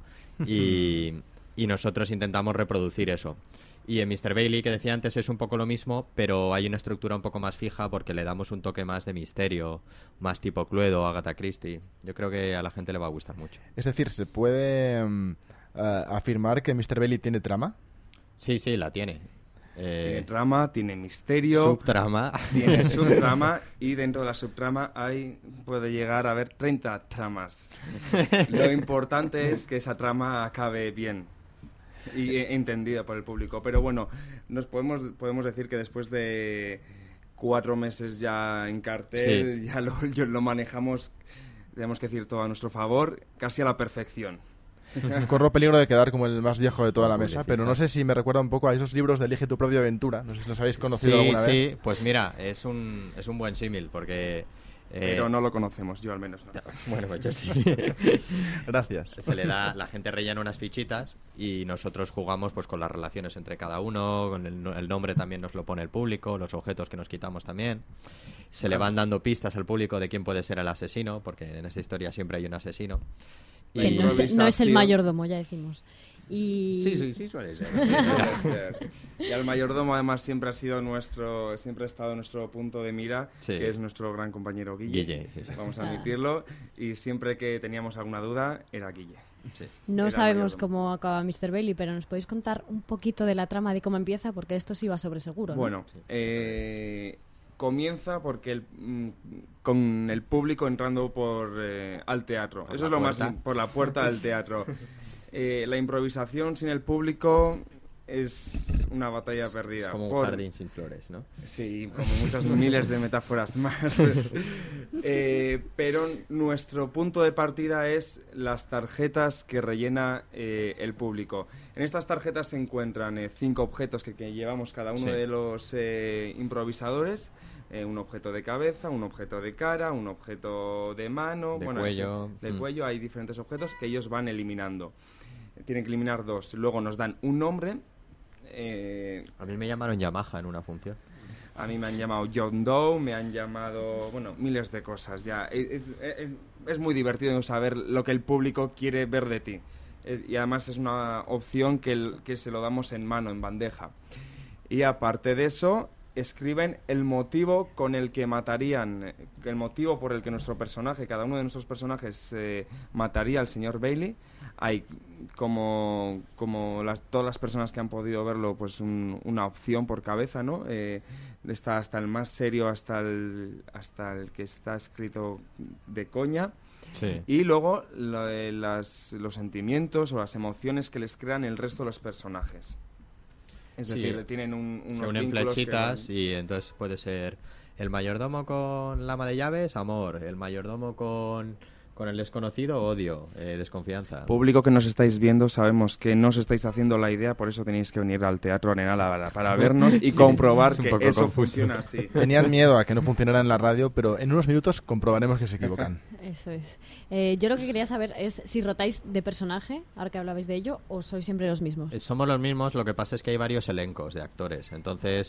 [SPEAKER 11] y, y nosotros intentamos reproducir eso. Y en mister Bailey, que decía antes, es un poco lo mismo, pero hay una estructura un poco más fija porque le damos un toque más de misterio, más tipo Cluedo, Agatha Christie. Yo creo que a la gente le va a gustar mucho.
[SPEAKER 3] Es decir, ¿se puede um, uh, afirmar que mister Bailey tiene trama?
[SPEAKER 11] Sí, sí, la tiene. Eh,
[SPEAKER 12] tiene trama, tiene misterio,
[SPEAKER 11] subtrama.
[SPEAKER 12] Tiene subtrama y dentro de la subtrama hay, puede llegar a haber treinta tramas. Lo importante es que esa trama acabe bien y entendida por el público. Pero bueno, nos podemos podemos decir que después de cuatro meses ya en cartel, sí. ya lo, lo manejamos, tenemos que decir, todo a nuestro favor, casi a la perfección.
[SPEAKER 3] Corro peligro de quedar como el más viejo de toda la mesa, pero no sé si me recuerda un poco a esos libros de Elige tu propia aventura. No sé si los habéis conocido
[SPEAKER 11] sí,
[SPEAKER 3] alguna
[SPEAKER 11] sí.
[SPEAKER 3] vez.
[SPEAKER 11] Sí, pues mira, es un, es un buen símil, porque...
[SPEAKER 12] Eh, pero no lo conocemos, yo al menos no.
[SPEAKER 11] Bueno, pues yo sí.
[SPEAKER 3] Gracias.
[SPEAKER 11] Se le da, la gente rellena unas fichitas y nosotros jugamos pues con las relaciones entre cada uno, con el, el nombre también nos lo pone el público, los objetos que nos quitamos también. Se le van dando pistas al público de quién puede ser el asesino, porque en esta historia siempre hay un asesino.
[SPEAKER 4] Que y no, es, no es el mayordomo, ya decimos. Y...
[SPEAKER 11] Sí, sí, sí, suele ser.
[SPEAKER 12] Sí, suele ser. Y el mayordomo además siempre ha sido nuestro, siempre ha estado nuestro punto de mira, sí. que es nuestro gran compañero Guille.
[SPEAKER 11] Guille, sí, sí.
[SPEAKER 12] Vamos a admitirlo. Y siempre que teníamos alguna duda, era Guille.
[SPEAKER 4] Sí. No sabemos cómo acaba mister Bailey, pero ¿nos podéis contar un poquito de la trama, de cómo empieza? Porque esto sí va sobre seguro, ¿no?
[SPEAKER 12] Bueno, eh... comienza porque el, con el público entrando por eh, al teatro.
[SPEAKER 11] Por
[SPEAKER 12] Eso es lo
[SPEAKER 11] puerta.
[SPEAKER 12] más por la puerta del teatro. Eh, la improvisación sin el público es una batalla perdida.
[SPEAKER 11] Es como
[SPEAKER 12] por...
[SPEAKER 11] un jardín sin flores, ¿no?
[SPEAKER 12] Sí, como muchas miles de metáforas más. eh, pero nuestro punto de partida es las tarjetas que rellena eh, el público. En estas tarjetas se encuentran eh, cinco objetos que, que llevamos cada uno sí. de los eh, improvisadores. Eh, un objeto de cabeza, un objeto de cara, un objeto de mano,
[SPEAKER 11] de
[SPEAKER 12] bueno,
[SPEAKER 11] cuello.
[SPEAKER 12] De
[SPEAKER 11] mm.
[SPEAKER 12] cuello. Hay diferentes objetos que ellos van eliminando. Tienen que eliminar dos. Luego nos dan un nombre. Eh,
[SPEAKER 11] a mí me llamaron Yamaha en una función.
[SPEAKER 12] A mí me han llamado John Doe, me han llamado, bueno, miles de cosas ya. Es, es, es muy divertido saber lo que el público quiere ver de ti. Es, y además es una opción que, el, que se lo damos en mano, en bandeja. Y aparte de eso, escriben el motivo con el que matarían, el motivo por el que nuestro personaje, cada uno de nuestros personajes eh, mataría al señor Bailey. Hay, como, como las, todas las personas que han podido verlo, pues un, una opción por cabeza, ¿no? Eh, está hasta el más serio, hasta el, hasta el que está escrito de coña.
[SPEAKER 11] Sí.
[SPEAKER 12] Y luego lo, eh, las, los sentimientos o las emociones que les crean el resto de los personajes. Es
[SPEAKER 11] sí.
[SPEAKER 12] decir, tienen un, unos
[SPEAKER 11] se unen
[SPEAKER 12] vínculos
[SPEAKER 11] flechitas
[SPEAKER 12] que...
[SPEAKER 11] y entonces puede ser el mayordomo con la ama de llaves, amor, el mayordomo con, con el desconocido, odio, eh, desconfianza.
[SPEAKER 12] Público que nos estáis viendo, sabemos que no os estáis haciendo la idea, por eso tenéis que venir al Teatro Arenal para, para vernos y sí, comprobar que eso confuso. funciona así.
[SPEAKER 3] Tenían miedo a que no funcionara en la radio, pero en unos minutos comprobaremos que se equivocan.
[SPEAKER 4] Eso es. Eh, yo lo que quería saber es si rotáis de personaje, ahora que hablabais de ello, o sois siempre los mismos.
[SPEAKER 11] Eh, somos los mismos, lo que pasa es que hay varios elencos de actores, entonces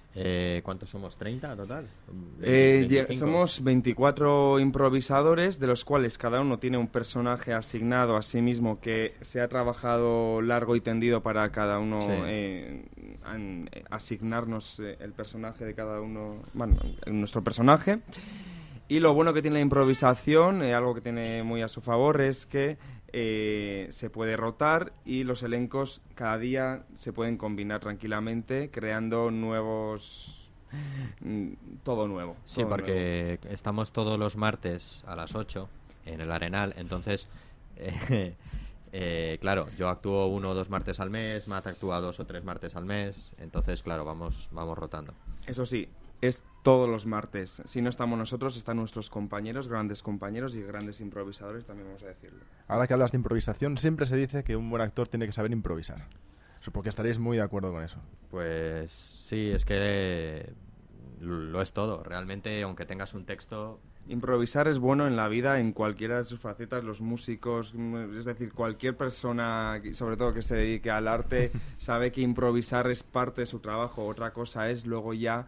[SPEAKER 11] Eh, ¿Cuántos somos? ¿treinta total?
[SPEAKER 12] Eh,
[SPEAKER 11] veinticinco.
[SPEAKER 12] somos veinticuatro improvisadores, de los cuales cada uno tiene un personaje asignado a sí mismo que se ha trabajado largo y tendido para cada uno
[SPEAKER 11] Sí.
[SPEAKER 12] eh, an- eh, asignarnos eh, el personaje de cada uno, bueno, nuestro personaje. Y lo bueno que tiene la improvisación, eh, algo que tiene muy a su favor, es que eh, se puede rotar y los elencos cada día se pueden combinar tranquilamente, creando nuevos... mm, todo nuevo.
[SPEAKER 11] Sí,
[SPEAKER 12] todo
[SPEAKER 11] porque estamos todos los martes a las ocho en el Arenal, entonces, eh, eh, claro, yo actúo uno o dos martes al mes, Matt actúa dos o tres martes al mes, entonces, claro, vamos, vamos rotando.
[SPEAKER 12] Eso sí, es todos los martes. Si no estamos nosotros, están nuestros compañeros, grandes compañeros y grandes improvisadores, también vamos a decirlo.
[SPEAKER 3] Ahora que hablas de improvisación, siempre se dice que un buen actor tiene que saber improvisar. Supongo que estaréis muy de acuerdo con eso.
[SPEAKER 11] Pues sí, es que lo es todo. Realmente, aunque tengas un texto...
[SPEAKER 12] Improvisar es bueno en la vida, en cualquiera de sus facetas, los músicos, es decir, cualquier persona, sobre todo que se dedique al arte, sabe que improvisar es parte de su trabajo. Otra cosa es luego ya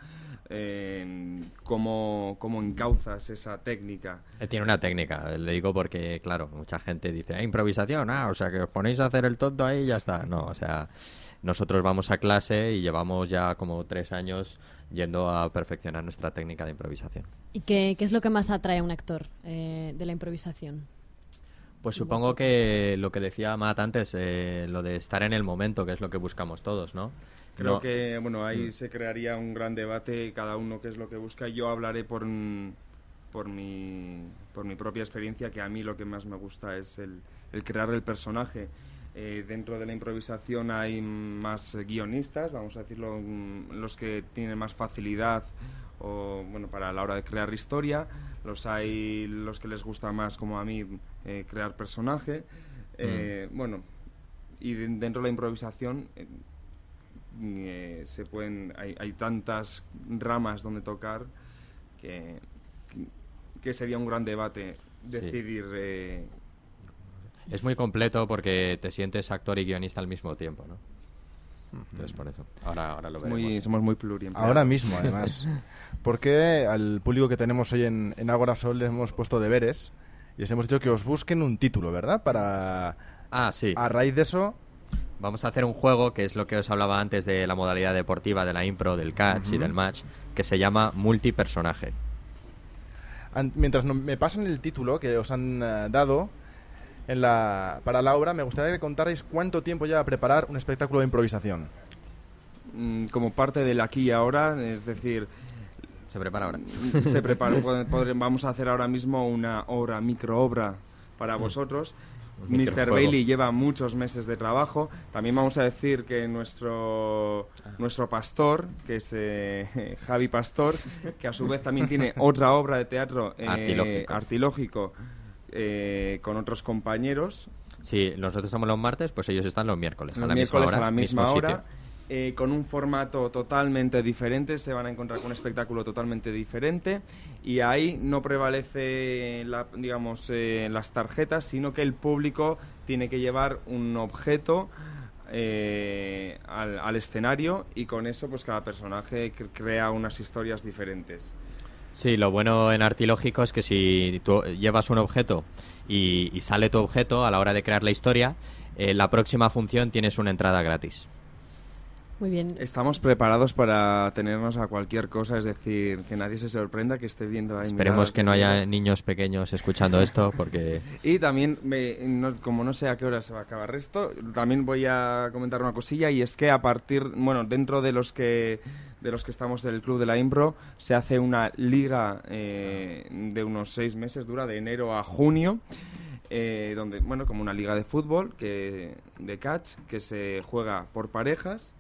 [SPEAKER 12] eh, cómo, cómo encauzas esa técnica.
[SPEAKER 11] Eh, Tiene una técnica, le digo porque, claro, mucha gente dice, "Ah, improvisación, ah, o sea, que os ponéis a hacer el tonto ahí y ya está". No, o sea, nosotros vamos a clase y llevamos ya como tres años yendo a perfeccionar nuestra técnica de improvisación.
[SPEAKER 4] ¿Y qué, qué es lo que más atrae a un actor eh, de la improvisación?
[SPEAKER 11] Pues supongo que lo que decía Matt antes, eh, lo de estar en el momento, que es lo que buscamos todos, ¿no?
[SPEAKER 12] Creo
[SPEAKER 11] No-
[SPEAKER 12] que, bueno, ahí
[SPEAKER 11] Mm.
[SPEAKER 12] se crearía un gran debate, cada uno qué es lo que busca. Yo hablaré por, mm, por, mi, por mi propia experiencia, que a mí lo que más me gusta es el, el crear el personaje. Eh, dentro de la improvisación hay más guionistas, vamos a decirlo, mm, los que tienen más facilidad o, bueno, para la hora de crear historia. Los hay los que les gusta más, como a mí, eh, crear personaje. Eh, Bueno, y de- dentro de la improvisación... eh, eh, se pueden hay, hay tantas ramas donde tocar que, que sería un gran debate decidir eh,
[SPEAKER 11] Es muy completo porque te sientes actor y guionista al mismo tiempo, ¿no? Entonces, por eso. Ahora, ahora lo
[SPEAKER 12] Es
[SPEAKER 11] veremos.
[SPEAKER 12] muy- somos muy pluriempleados.
[SPEAKER 3] Ahora mismo, además. Porque al público que tenemos hoy en, en Ágora Sol les hemos puesto deberes y les hemos dicho que os busquen un título, ¿verdad? Para...
[SPEAKER 11] Ah, sí.
[SPEAKER 3] A raíz de eso...
[SPEAKER 11] Vamos a hacer un juego que es lo que os hablaba antes de la modalidad deportiva, de la impro, del catch y
[SPEAKER 3] Ujú.
[SPEAKER 11] del match, que se llama multipersonaje.
[SPEAKER 3] An- Mientras no- me pasan el título que os han eh, dado en la, para la obra, me gustaría que contarais cuánto tiempo lleva a preparar un espectáculo de improvisación.
[SPEAKER 12] mm, como parte del aquí y ahora, es decir,
[SPEAKER 11] se prepara ahora.
[SPEAKER 12] se prepara, pod- podre- vamos a hacer ahora mismo una obra, microobra para vosotros.
[SPEAKER 11] Un
[SPEAKER 12] mister
[SPEAKER 11] microjuego.
[SPEAKER 12] Bailey lleva muchos meses de trabajo. También vamos a decir que nuestro nuestro pastor, que es eh, Javi Pastor, que a su vez también tiene otra obra de teatro eh,
[SPEAKER 11] Artilógico.
[SPEAKER 12] artilógico, eh, con otros compañeros.
[SPEAKER 11] Sí, nosotros estamos los martes, pues ellos están los miércoles.
[SPEAKER 12] Los
[SPEAKER 11] a la
[SPEAKER 12] miércoles
[SPEAKER 11] misma hora,
[SPEAKER 12] a la misma
[SPEAKER 11] mismo
[SPEAKER 12] hora,
[SPEAKER 11] sitio.
[SPEAKER 12] eh, con un formato totalmente diferente, se van a encontrar con un espectáculo totalmente diferente y ahí no prevalece, la, digamos, eh, las tarjetas, sino que el público tiene que llevar un objeto eh, al, al escenario y con eso pues cada personaje cre- crea unas historias diferentes.
[SPEAKER 11] Sí, lo bueno en Artilógico es que si tú llevas un objeto y, y sale tu objeto a la hora de crear la historia, en la próxima función tienes una entrada gratis.
[SPEAKER 4] Muy bien.
[SPEAKER 12] Estamos preparados para tenernos a cualquier cosa, es decir, que nadie se sorprenda que esté viendo ahí.
[SPEAKER 11] Esperemos
[SPEAKER 12] miradas
[SPEAKER 11] que
[SPEAKER 12] de
[SPEAKER 11] no haya
[SPEAKER 12] miedo.
[SPEAKER 11] niños pequeños escuchando esto, porque...
[SPEAKER 12] Y también, me- no- como no sé a qué hora se va a acabar esto, también voy a comentar una cosilla, y es que a partir, bueno, dentro de los que de los que estamos del Club de la Impro, se hace una liga eh, de unos seis meses, dura de enero a junio, eh, donde, bueno, como una liga de fútbol, que de catch, que se juega por parejas.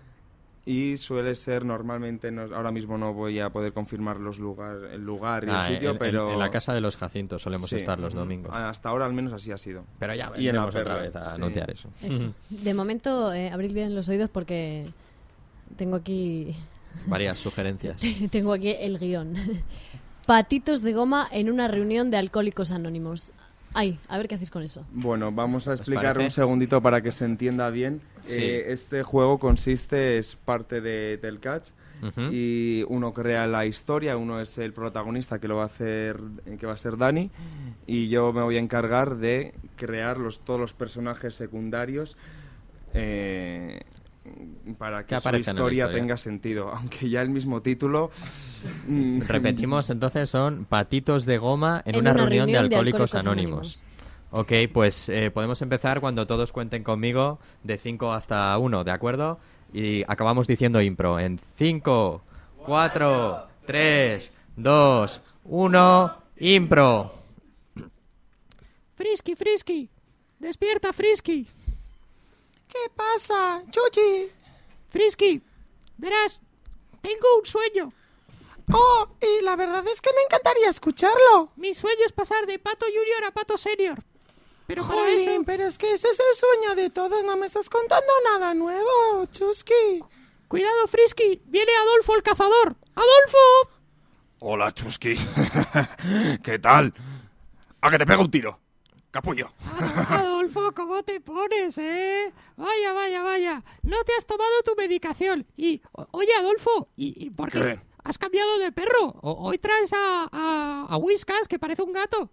[SPEAKER 12] Y suele ser normalmente, no- ahora mismo no voy a poder confirmar los lugar, el lugar y
[SPEAKER 11] Ah,
[SPEAKER 12] el sitio,
[SPEAKER 11] en, en-
[SPEAKER 12] pero...
[SPEAKER 11] en la Casa de los Jacintos solemos
[SPEAKER 12] Sí.
[SPEAKER 11] estar los domingos.
[SPEAKER 12] Hasta ahora al menos así ha sido.
[SPEAKER 11] Pero ya
[SPEAKER 12] Y en la
[SPEAKER 11] vendremos otra
[SPEAKER 12] Perla,
[SPEAKER 11] vez a
[SPEAKER 12] sí.
[SPEAKER 11] anunciar eso.
[SPEAKER 4] Eso. De momento, eh, abrid bien los oídos porque tengo aquí
[SPEAKER 11] Varias sugerencias.
[SPEAKER 4] tengo aquí el guión. Patitos de goma en una reunión de alcohólicos anónimos. Ay, a ver qué hacéis con eso.
[SPEAKER 12] Bueno, vamos a explicar
[SPEAKER 11] parece?
[SPEAKER 12] un segundito para que se entienda bien.
[SPEAKER 11] Sí.
[SPEAKER 12] Eh, este juego consiste, es parte de, del catch,
[SPEAKER 11] Ujú.
[SPEAKER 12] y uno crea la historia, uno es el protagonista que lo va a hacer, que va a ser Dani, y yo me voy a encargar de crear los, todos los personajes secundarios eh, para
[SPEAKER 11] Que
[SPEAKER 12] que su
[SPEAKER 11] aparecen en la
[SPEAKER 12] historia,
[SPEAKER 11] historia.
[SPEAKER 12] tenga sentido, aunque ya el mismo título... mm,
[SPEAKER 11] Repetimos, entonces, son patitos de goma en, una, reunión, de Alcohólicos, Anónimos. Ok, pues eh, podemos empezar cuando todos cuenten conmigo de cinco hasta uno, ¿de acuerdo? Y acabamos diciendo impro en cinco, cuatro, tres, dos, uno, impro.
[SPEAKER 13] Frisky, Frisky. Despierta, Frisky. ¿Qué pasa, Chuchi? Frisky, verás, tengo un sueño. Oh, y la verdad es que me encantaría escucharlo. Mi sueño es pasar de Pato Junior a Pato Senior. Pero para
[SPEAKER 14] Jolín,
[SPEAKER 13] eso...
[SPEAKER 14] pero es que ese es el sueño de todos, no me estás contando nada nuevo, Chusky.
[SPEAKER 13] Cuidado, Frisky, viene Adolfo el cazador. ¡Adolfo!
[SPEAKER 15] Hola, Chusky. ¿Qué tal? A que te pego un tiro, capullo.
[SPEAKER 13] Adolfo, ¿cómo te pones, eh? Vaya, vaya, vaya. No te has tomado tu medicación. Y, o- oye, Adolfo, ¿y, y por qué,
[SPEAKER 15] ¿Qué?
[SPEAKER 13] has cambiado de perro? O- hoy traes a, a, a Whiskas, que parece un gato.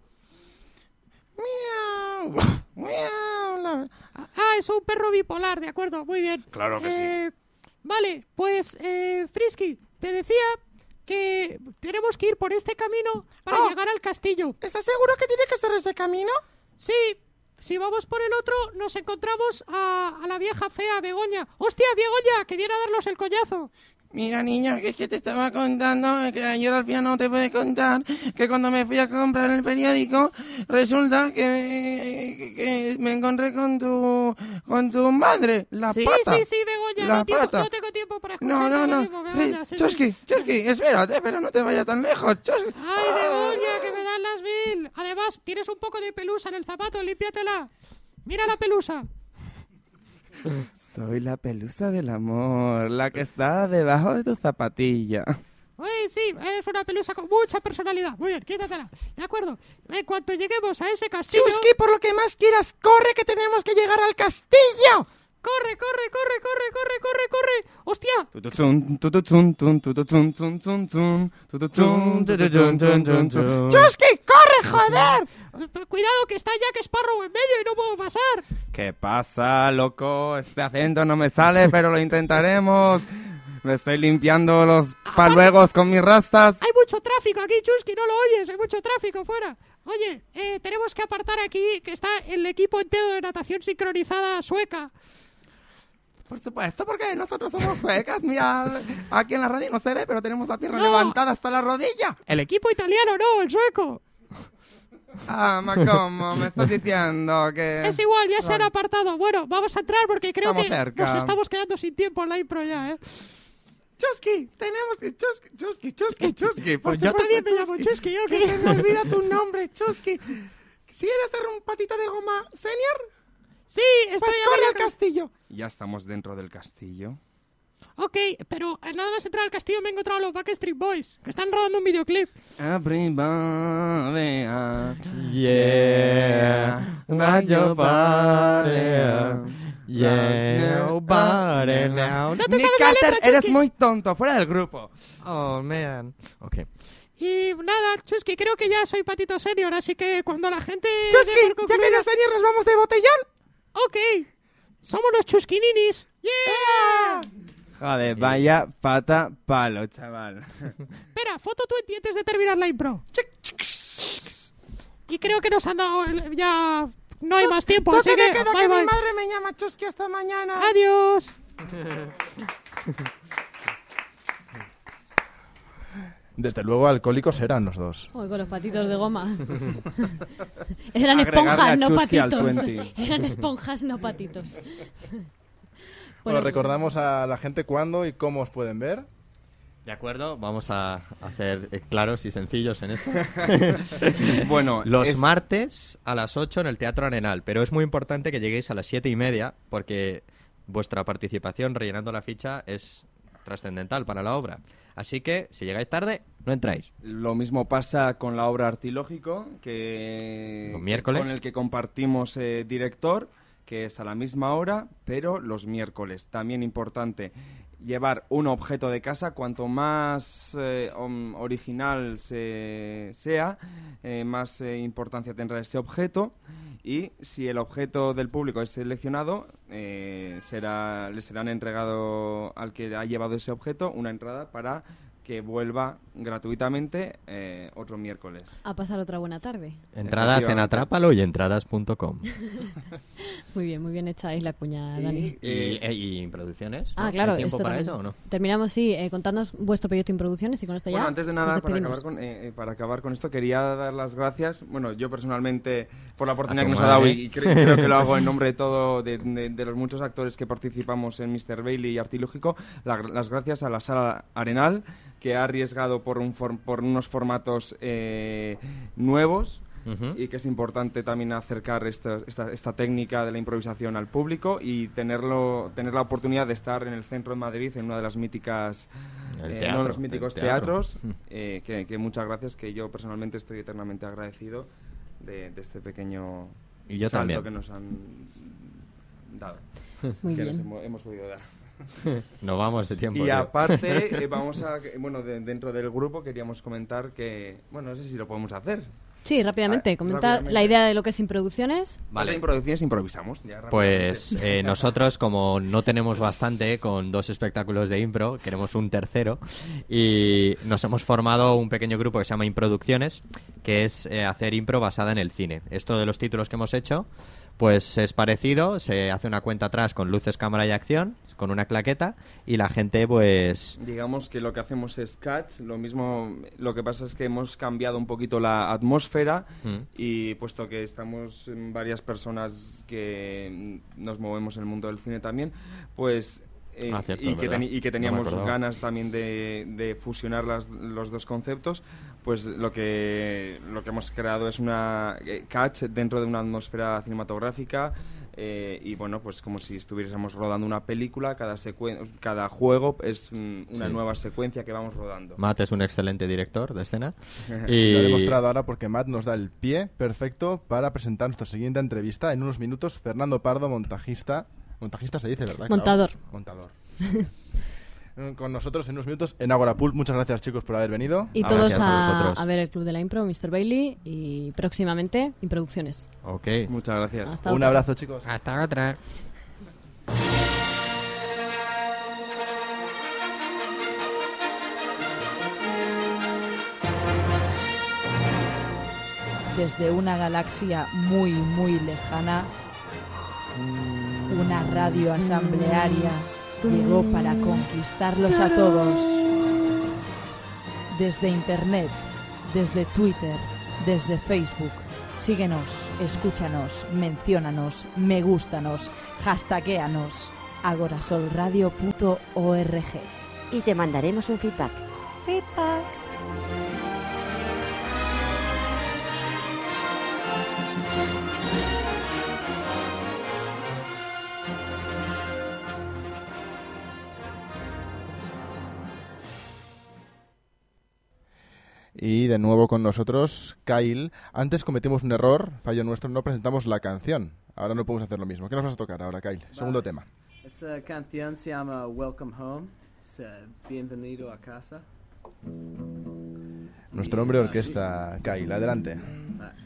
[SPEAKER 14] Miau, miau. la-
[SPEAKER 13] Ah, es un perro bipolar, de acuerdo, muy bien.
[SPEAKER 15] Claro que sí.
[SPEAKER 13] Eh, Vale, pues, eh, Frisky, te decía que tenemos que ir por este camino para
[SPEAKER 14] Oh.
[SPEAKER 13] llegar al castillo.
[SPEAKER 14] ¿Estás seguro que tiene que ser ese camino?
[SPEAKER 13] Sí, si vamos por el otro, nos encontramos a, a la vieja fea Begoña. ¡Hostia, Begoña, que viene a darnos el coñazo!
[SPEAKER 14] Mira, niño, que es que te estaba contando, que ayer al final no te pude contar, que cuando me fui a comprar el periódico, resulta que, que, que me encontré con tu con tu madre, la
[SPEAKER 13] sí,
[SPEAKER 14] pata.
[SPEAKER 13] sí, sí, Begoña,
[SPEAKER 14] La
[SPEAKER 13] no, tiempo-
[SPEAKER 14] pata.
[SPEAKER 13] no tengo tiempo para escuchar.
[SPEAKER 14] No, no,
[SPEAKER 13] tengo
[SPEAKER 14] no.
[SPEAKER 13] tiempo, Begoña,
[SPEAKER 14] Sí,
[SPEAKER 13] sí, sí.
[SPEAKER 14] Chusky, Chusky, espérate, pero no te vayas tan lejos, Chusky.
[SPEAKER 13] ¡Ay, Begoña, que me dan las mil! Además, tienes un poco de pelusa en el zapato, límpiatela. Mira la pelusa.
[SPEAKER 12] Soy la pelusa del amor, la que está debajo de tu zapatilla.
[SPEAKER 13] Uy, sí, es una pelusa con mucha personalidad. Muy bien, quítatela. De acuerdo. En cuanto lleguemos a ese castillo...
[SPEAKER 14] Chusky, por lo que más quieras, corre que tenemos que llegar al castillo.
[SPEAKER 13] ¡Corre, corre, corre, corre, corre, corre, corre! ¡Hostia!
[SPEAKER 12] Tututun, tututun, tun, tututun, tun, tun, tun, tututun, tututun, tun, tun, tun.
[SPEAKER 14] ¡Chusky, corre, joder!
[SPEAKER 13] Cuidado, que está Jack Sparrow en medio y no puedo pasar.
[SPEAKER 12] ¿Qué pasa, loco? Este acento no me sale, pero lo intentaremos. Me estoy limpiando los paluegos con mis rastas.
[SPEAKER 13] Hay mucho tráfico aquí, Chusky, no lo oyes. Hay mucho tráfico fuera. Oye, eh, tenemos que apartar aquí que está el equipo entero de natación sincronizada sueca.
[SPEAKER 14] Por supuesto, porque nosotros somos suecas. Mira, aquí en la radio no se ve, pero tenemos la pierna
[SPEAKER 13] No.
[SPEAKER 14] levantada hasta la rodilla.
[SPEAKER 13] El equipo italiano, no, el sueco.
[SPEAKER 12] Ah, ma, ¿cómo? Me estás diciendo que...
[SPEAKER 13] Es igual, ya se han apartado. Bueno, vamos a entrar porque creo
[SPEAKER 12] Estamos
[SPEAKER 13] que
[SPEAKER 12] cerca.
[SPEAKER 13] nos estamos quedando sin tiempo en la impro ya, ¿eh?
[SPEAKER 14] Chusky, tenemos que... Chusky, Chusky, Chusky, Chusky. Por
[SPEAKER 13] Pues yo
[SPEAKER 14] supuesto,
[SPEAKER 13] también me llamo Chusky, ¿ok?
[SPEAKER 14] Que se me olvida tu nombre, Chusky. ¿Quieres ser un patito de goma senior?
[SPEAKER 13] Sí, estoy
[SPEAKER 14] Pues
[SPEAKER 13] a
[SPEAKER 14] corre
[SPEAKER 13] ver
[SPEAKER 14] al
[SPEAKER 13] acá.
[SPEAKER 14] castillo.
[SPEAKER 12] Ya estamos dentro del castillo.
[SPEAKER 13] Ok, pero eh, nada más entrar al castillo me he encontrado a los Backstreet Boys, que están rodando un videoclip.
[SPEAKER 12] Everybody,
[SPEAKER 11] Yeah, rock your body, yeah, nobody now.
[SPEAKER 13] No te
[SPEAKER 12] Nick
[SPEAKER 13] sabes la
[SPEAKER 12] Carter,
[SPEAKER 13] letra,
[SPEAKER 12] eres
[SPEAKER 13] Chusky.
[SPEAKER 12] muy tonto, fuera del grupo.
[SPEAKER 11] Oh, man. Ok.
[SPEAKER 13] Y nada, Chusky, creo que ya soy patito senior, así que cuando la gente...
[SPEAKER 14] Chusky,
[SPEAKER 13] dé por
[SPEAKER 14] ya que
[SPEAKER 13] concluida-
[SPEAKER 14] eres senior, nos vamos de botellón.
[SPEAKER 13] Ok, somos los Chuskininis. ¡Yeah!
[SPEAKER 12] Joder, vaya pata palo, chaval.
[SPEAKER 13] Espera, foto twenty antes de terminar la impro. Y creo que nos han dado el- ya... No hay más tiempo, así
[SPEAKER 14] Toque de
[SPEAKER 13] que...
[SPEAKER 14] queda
[SPEAKER 13] bye,
[SPEAKER 14] que
[SPEAKER 13] bye.
[SPEAKER 14] mi madre me llama Chusky hasta mañana.
[SPEAKER 13] Adiós.
[SPEAKER 3] Desde luego, alcohólicos eran los dos.
[SPEAKER 4] Uy, con los patitos de goma. Eran
[SPEAKER 12] Agregarle
[SPEAKER 4] esponjas,
[SPEAKER 12] a
[SPEAKER 4] no
[SPEAKER 12] Chusky al
[SPEAKER 4] patitos.
[SPEAKER 12] veinte.
[SPEAKER 4] Eran esponjas, no patitos.
[SPEAKER 3] Bueno,
[SPEAKER 4] pues-
[SPEAKER 3] recordamos a la gente cuándo y cómo os pueden ver.
[SPEAKER 11] De acuerdo, vamos a, a ser eh, claros y sencillos en esto.
[SPEAKER 12] Bueno,
[SPEAKER 11] los
[SPEAKER 12] es-
[SPEAKER 11] martes a las ocho en el Teatro Arenal, pero es muy importante que lleguéis a las siete y media porque vuestra participación rellenando la ficha es trascendental para la obra. Así que, si llegáis tarde, ¿No entráis?
[SPEAKER 12] Lo mismo pasa con la obra Artilógico, que
[SPEAKER 11] ¿Los miércoles?
[SPEAKER 12] con el que compartimos eh, director, que es a la misma hora, pero los miércoles. También importante llevar un objeto de casa, cuanto más eh, um, original se, sea, eh, más eh, importancia tendrá ese objeto. Y si el objeto del público es seleccionado, eh, será, le serán entregado al que ha llevado ese objeto una entrada para que vuelva gratuitamente eh, otro miércoles.
[SPEAKER 4] A pasar otra buena tarde.
[SPEAKER 11] Entradas en Atrápalo y entradas punto com.
[SPEAKER 4] Muy bien, muy bien hecha ahí la cuña, Dani.
[SPEAKER 11] ¿Y, y, y, y producciones?
[SPEAKER 4] Ah,
[SPEAKER 11] ¿no?
[SPEAKER 4] claro.
[SPEAKER 11] ¿Hay tiempo
[SPEAKER 4] esto
[SPEAKER 11] para
[SPEAKER 4] también.
[SPEAKER 11] eso o no?
[SPEAKER 4] Terminamos, sí, eh, contadnos vuestro proyecto en producciones y con esto
[SPEAKER 12] Bueno,
[SPEAKER 4] ya
[SPEAKER 12] antes de
[SPEAKER 4] nos
[SPEAKER 12] nada, para
[SPEAKER 4] despedimos.
[SPEAKER 12] acabar, con, eh, para acabar con esto, quería dar las gracias, bueno, yo personalmente, por la oportunidad
[SPEAKER 11] A
[SPEAKER 12] que
[SPEAKER 11] tu
[SPEAKER 12] nos ha dado,
[SPEAKER 11] madre.
[SPEAKER 12] y, y cre- creo que lo hago en nombre de todo, de, de- de los muchos actores que participamos en míster Bailey y Artilógico, la- las gracias a la Sala Arenal, que ha arriesgado por, un for- por unos formatos eh, nuevos.
[SPEAKER 11] Ujú.
[SPEAKER 12] Y que es importante también acercar esta, esta, esta técnica de la improvisación al público y tenerlo tener la oportunidad de estar en el centro de Madrid, en una de las míticas
[SPEAKER 11] El
[SPEAKER 12] eh,
[SPEAKER 11] teatro,
[SPEAKER 12] uno de los míticos
[SPEAKER 11] el teatro.
[SPEAKER 12] teatros, eh, que, que muchas gracias, que yo personalmente estoy eternamente agradecido de, de este pequeño
[SPEAKER 11] Y yo
[SPEAKER 12] salto
[SPEAKER 11] también.
[SPEAKER 12] que nos han dado,
[SPEAKER 4] Muy
[SPEAKER 12] que
[SPEAKER 4] bien.
[SPEAKER 12] nos hemos, hemos podido dar.
[SPEAKER 11] Nos vamos de tiempo.
[SPEAKER 12] Y
[SPEAKER 11] tío.
[SPEAKER 12] aparte, eh, vamos a, bueno, de- dentro del grupo queríamos comentar que, bueno, no sé si lo podemos hacer.
[SPEAKER 4] Sí, rápidamente,
[SPEAKER 12] Ah,
[SPEAKER 4] comentar
[SPEAKER 12] rápidamente.
[SPEAKER 4] la idea de lo que es Improducciones.
[SPEAKER 12] Vale. En improvisaciones improvisamos. Ya,
[SPEAKER 11] Pues
[SPEAKER 12] rápidamente.
[SPEAKER 11] eh, nosotros, como no tenemos bastante con dos espectáculos de impro, queremos un tercero y nos hemos formado un pequeño grupo que se llama Improducciones, que es eh, hacer impro basada en el cine. Esto de los títulos que hemos hecho, pues es parecido, se hace una cuenta atrás con luces, cámara y acción, con una claqueta y la gente pues...
[SPEAKER 12] Digamos que lo que hacemos es catch, lo mismo, lo que pasa es que hemos cambiado un poquito la atmósfera
[SPEAKER 11] Mm.
[SPEAKER 12] y puesto que estamos en varias personas que nos movemos en el mundo del cine también, pues... eh,
[SPEAKER 11] Ah, cierto,
[SPEAKER 12] y,
[SPEAKER 11] es
[SPEAKER 12] que
[SPEAKER 11] verdad.
[SPEAKER 12] teni- y que
[SPEAKER 11] No me
[SPEAKER 12] teníamos
[SPEAKER 11] acordaba.
[SPEAKER 12] ganas también de, de fusionar las- los dos conceptos, pues lo que, lo que hemos creado es una eh, catch dentro de una atmósfera cinematográfica. Eh, y bueno, pues como si estuviésemos rodando una película, cada secuen- cada juego es mm, una
[SPEAKER 11] Sí.
[SPEAKER 12] nueva secuencia que vamos rodando.
[SPEAKER 11] Matt es un excelente director de escena.
[SPEAKER 3] Lo he demostrado ahora porque Matt nos da el pie perfecto para presentar nuestra siguiente entrevista. En unos minutos, Fernando Pardo, montajista. Montajista se dice, ¿verdad?
[SPEAKER 4] Montador.
[SPEAKER 3] Clau? Montador. Con nosotros en unos minutos en Agora Pool. Muchas gracias, chicos, por haber venido.
[SPEAKER 4] Y todos a, a ver el Club de la Impro, míster Bailey y próximamente Improducciones.
[SPEAKER 11] Ok.
[SPEAKER 12] Muchas gracias.
[SPEAKER 4] Hasta
[SPEAKER 3] Un
[SPEAKER 4] otra.
[SPEAKER 3] abrazo, chicos.
[SPEAKER 11] Hasta otra.
[SPEAKER 16] Desde una galaxia muy, muy lejana, una radio asamblearia llegó para conquistarlos a todos. Desde Internet, desde Twitter, desde Facebook. Síguenos, escúchanos, menciónanos, me gústanos, hashtaguéanos. agorasolradio punto org.
[SPEAKER 17] Y te mandaremos un feedback.
[SPEAKER 16] Feedback.
[SPEAKER 3] Y de nuevo con nosotros, Kyle. Antes cometimos un error, fallo nuestro, no presentamos la canción. Ahora no podemos hacer lo mismo. ¿Qué nos vas a tocar ahora, Kyle? Segundo tema.
[SPEAKER 5] Esa canción se llama Welcome Home. Es, eh, Bienvenido a casa.
[SPEAKER 3] Nuestro hombre orquesta, Kyle. Adelante.
[SPEAKER 5] Vale.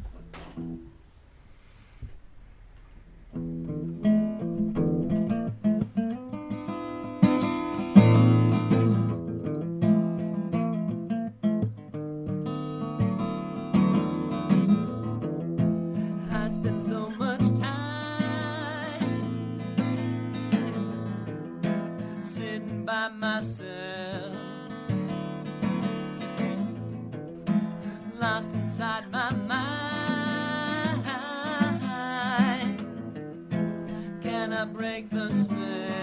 [SPEAKER 10] I spent so much time sitting by myself, lost inside my mind. Can I break the spell?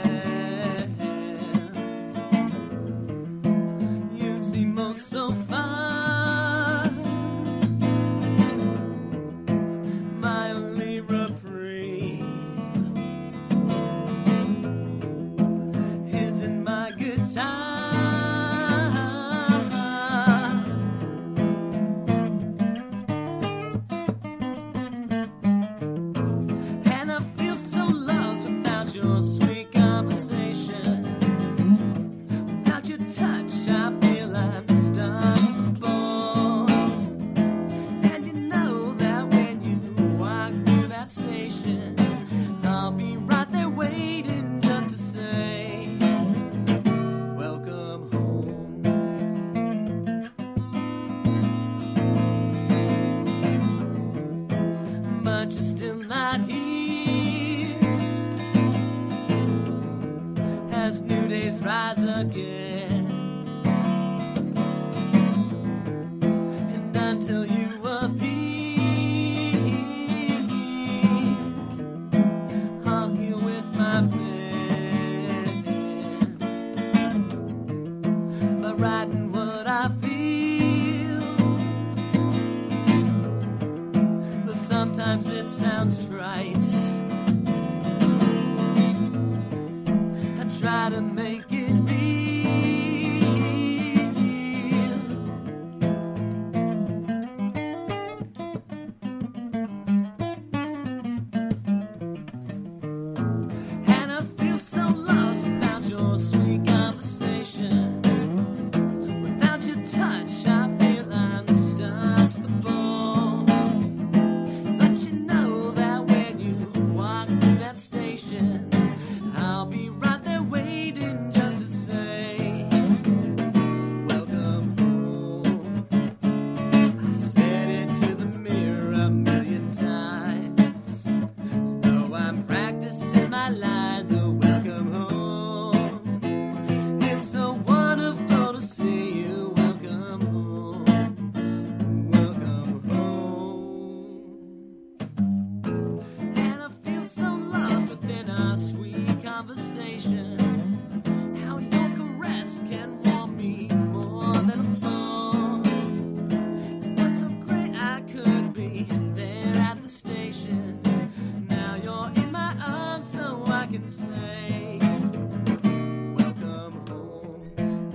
[SPEAKER 10] You seem most so far. My only reprieve is in my guitar. touch, I feel I'm stuck to the bone. And you know that when you walk through that station, I'll be right there waiting just to say, welcome home. But you're still not here as new days rise again. And until you appear, I'll heal with my pen. But writing what I feel, but sometimes it sounds trite. I try to make it real. And I feel so lost without your sweet conversation. Without your touch, I feel I'm stuck to the bone. But you know that when you walk through that station, I'll be right there waiting just to say, welcome home. I said it to the mirror a million times, so though I'm practicing my lines, oh, welcome home. It's so wonderful to see you. Welcome home. Welcome home. And I feel so lost within our sweet conversation. How your caress can warm me more than a phone. And what's so great I could be there at the station. Now you're in my arms, so I can say, welcome home.